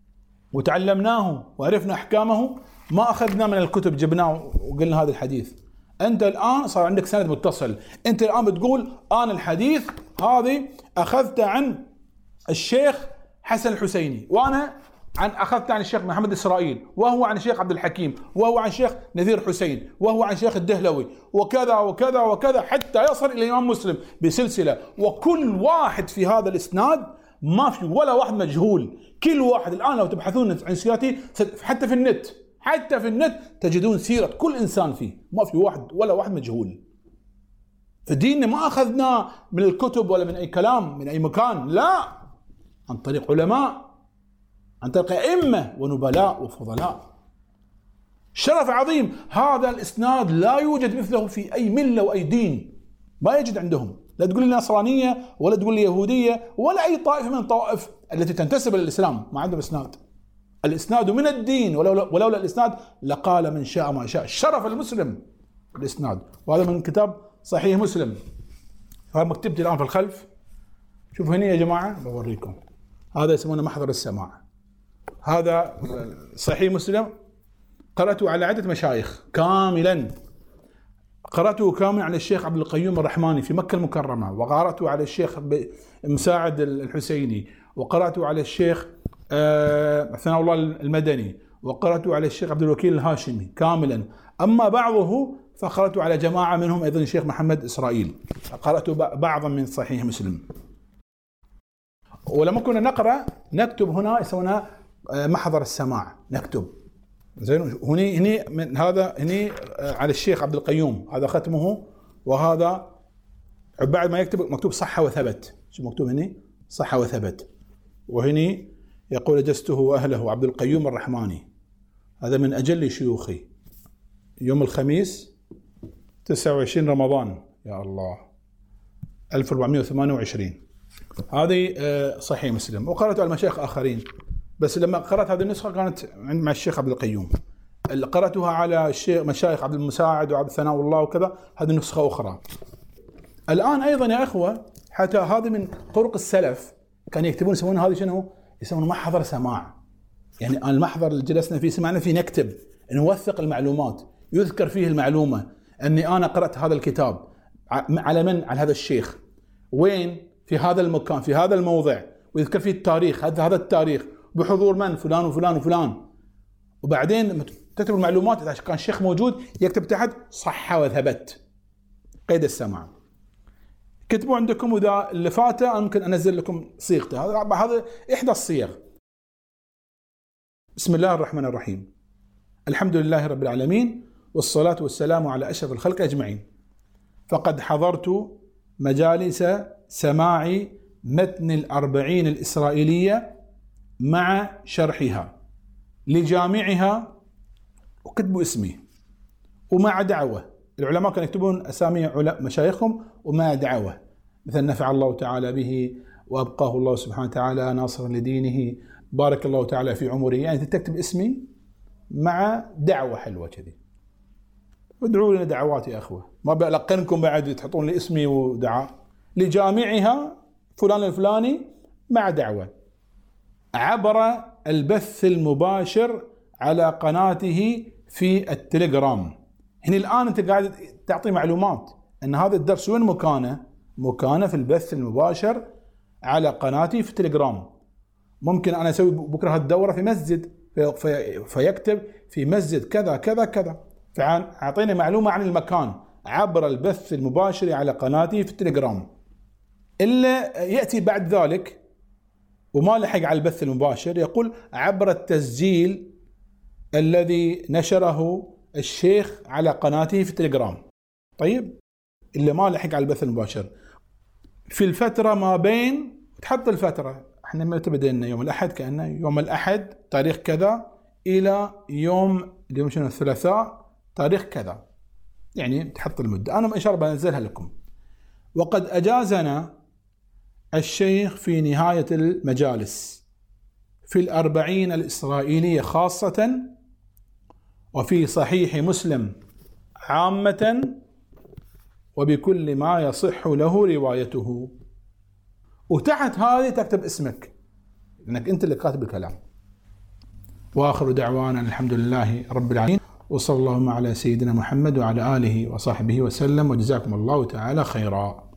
وتعلمناه وعرفنا أحكامه، ما أخذنا من الكتب جبناه وقلنا هذا الحديث. أنت الآن صار عندك سند متصل. أنت الآن بتقول أنا الحديث هذه أخذته عن الشيخ حسن الحسيني، وأنا عن أخذت عن الشيخ محمد إسرائيل، وهو عن الشيخ عبد الحكيم، وهو عن الشيخ نذير حسين، وهو عن الشيخ الدهلوي، وكذا وكذا وكذا حتى يصل إلى الإمام مسلم بسلسلة. وكل واحد في هذا الإسناد ما في ولا واحد مجهول. كل واحد الآن لو تبحثون عن سيرته حتى في النت حتى في النت تجدون سيرة كل إنسان فيه، ما في واحد ولا واحد مجهول. فديننا ما أخذناه من الكتب ولا من أي كلام من أي مكان، لا، عن طريق علماء، عن طريق أئمة ونبلاء وفضلاء. شرف عظيم. هذا الإسناد لا يوجد مثله في أي ملة وأي دين، ما يجد عندهم. لا تقول لي نصرانية ولا تقول لي يهودية ولا أي طائفة من الطوائف التي تنتسب للإسلام ما عندهم إسناد. الإسناد من الدين، ولولا, ولولا الإسناد لقال من شاء ما شاء. شرف المسلم الإسناد. وهذا من كتاب صحيح مسلم. هذا مكتبتي الآن في الخلف. شوفوا هنا يا جماعة بوريكم. هذا يسمونه محضر السماع. هذا صحيح مسلم قرأته على عدة مشايخ كاملا. قرأته كاملا على الشيخ عبد القيوم الرحماني في مكة المكرمة، وقرأته على الشيخ مساعد الحسيني، وقرأته على الشيخ ثناء الله المدني، وقرأته على الشيخ عبد الوكيل الهاشمي كاملا. أما بعضه فقرأته على جماعة منهم أيضا الشيخ محمد إسرائيل. قرأت بعضا من صحيح مسلم. ولما كنا نقرأ نكتب هنا يسمونها محضر السماع، نكتب زين. هني هني من هذا هني على الشيخ عبد القيوم هذا ختمه، وهذا بعد ما يكتب مكتوب صحة وثبت. شو مكتوب هني؟ صحة وثبت. وهني يقول أجزته وأهله عبد القيوم الرحماني. هذا من أجل شيوخي، يوم الخميس تسعة وعشرين رمضان يا الله ألف وأربعمائة وثمانية وعشرين. هذه صحيح مسلم. وقرأت على مشايخ آخرين، بس لما قرأت هذه النسخة كانت مع الشيخ عبد القيوم. قرأتها على الشيخ مشايخ عبد المساعد وعبد ثناء الله وكذا، هذه نسخة أخرى. الآن أيضا يا إخوة حتى هذه من طرق السلف كانوا يكتبون يسمون هذه شنو؟ يسمون محضر سماع. يعني المحضر اللي جلسنا فيه سمعنا فيه نكتب، نوثق المعلومات، يذكر فيه المعلومة أني أنا قرأت هذا الكتاب على من؟ على هذا الشيخ، وين؟ في هذا المكان، في هذا الموضع، ويذكر فيه التاريخ، هذا هذا التاريخ، بحضور من؟ فلان وفلان وفلان. وبعدين تكتب المعلومات، إذا كان الشيخ موجود يكتب تحت صح وثبت، قيد السماع. كتبوا عندكم، وإذا اللي فاته أنا ممكن أنزل لكم صيغته. هذا هذا إحدى الصيغ. بسم الله الرحمن الرحيم. الحمد لله رب العالمين، والصلاة والسلام على أشرف الخلق أجمعين. فقد حضرت مجالس سماع متن الأربعين الإسرائيلية مع شرحها لجامعها، وكتبوا اسمي ومع دعوة. العلماء كانوا يكتبون أسامي مشايخهم ومع دعوة، مثل نفع الله تعالى به وأبقاه الله سبحانه وتعالى ناصرا لدينه، بارك الله تعالى في عمره. يعني تكتب اسمي مع دعوة حلوة كذي. ادعوا لنا دعوات يا أخوة، ما بلقنكم بعد تحطون لي اسمي ودعاء. لجامعها فلان الفلاني مع دعوة عبر البث المباشر على قناته في التليجرام. هنا الآن أنت قاعد تعطي معلومات أن هذا الدرس وين مكانه؟ مكانه في البث المباشر على قناتي في التليجرام. ممكن أنا أسوي بكرة الدورة في مسجد، في في فيكتب في مسجد كذا كذا كذا، فأعطيني معلومة عن المكان عبر البث المباشر على قناتي في التليجرام. إلا يأتي بعد ذلك وما لحق على البث المباشر يقول عبر التسجيل الذي نشره الشيخ على قناته في التليجرام. طيب اللي ما لحق على البث المباشر في الفترة ما بين، تحط الفترة، احنا متى بدينا؟ يوم الأحد، كأنه يوم الأحد تاريخ كذا إلى يوم اليوم شنو الثلاثاء تاريخ كذا، يعني تحط المدة. أنا إن شاء الله بنزلها لكم. وقد أجازنا الشيخ في نهاية المجالس في الأربعين الإسرائيلية خاصة، وفي صحيح مسلم عامة، وبكل ما يصح له روايته. وتحت هذه تكتب اسمك، لأنك أنت اللي كاتب الكلام. وآخر دعوانا الحمد لله رب العالمين، وصلى اللهم على سيدنا محمد وعلى آله وصحبه وسلم، وجزاكم الله تعالى خيرا.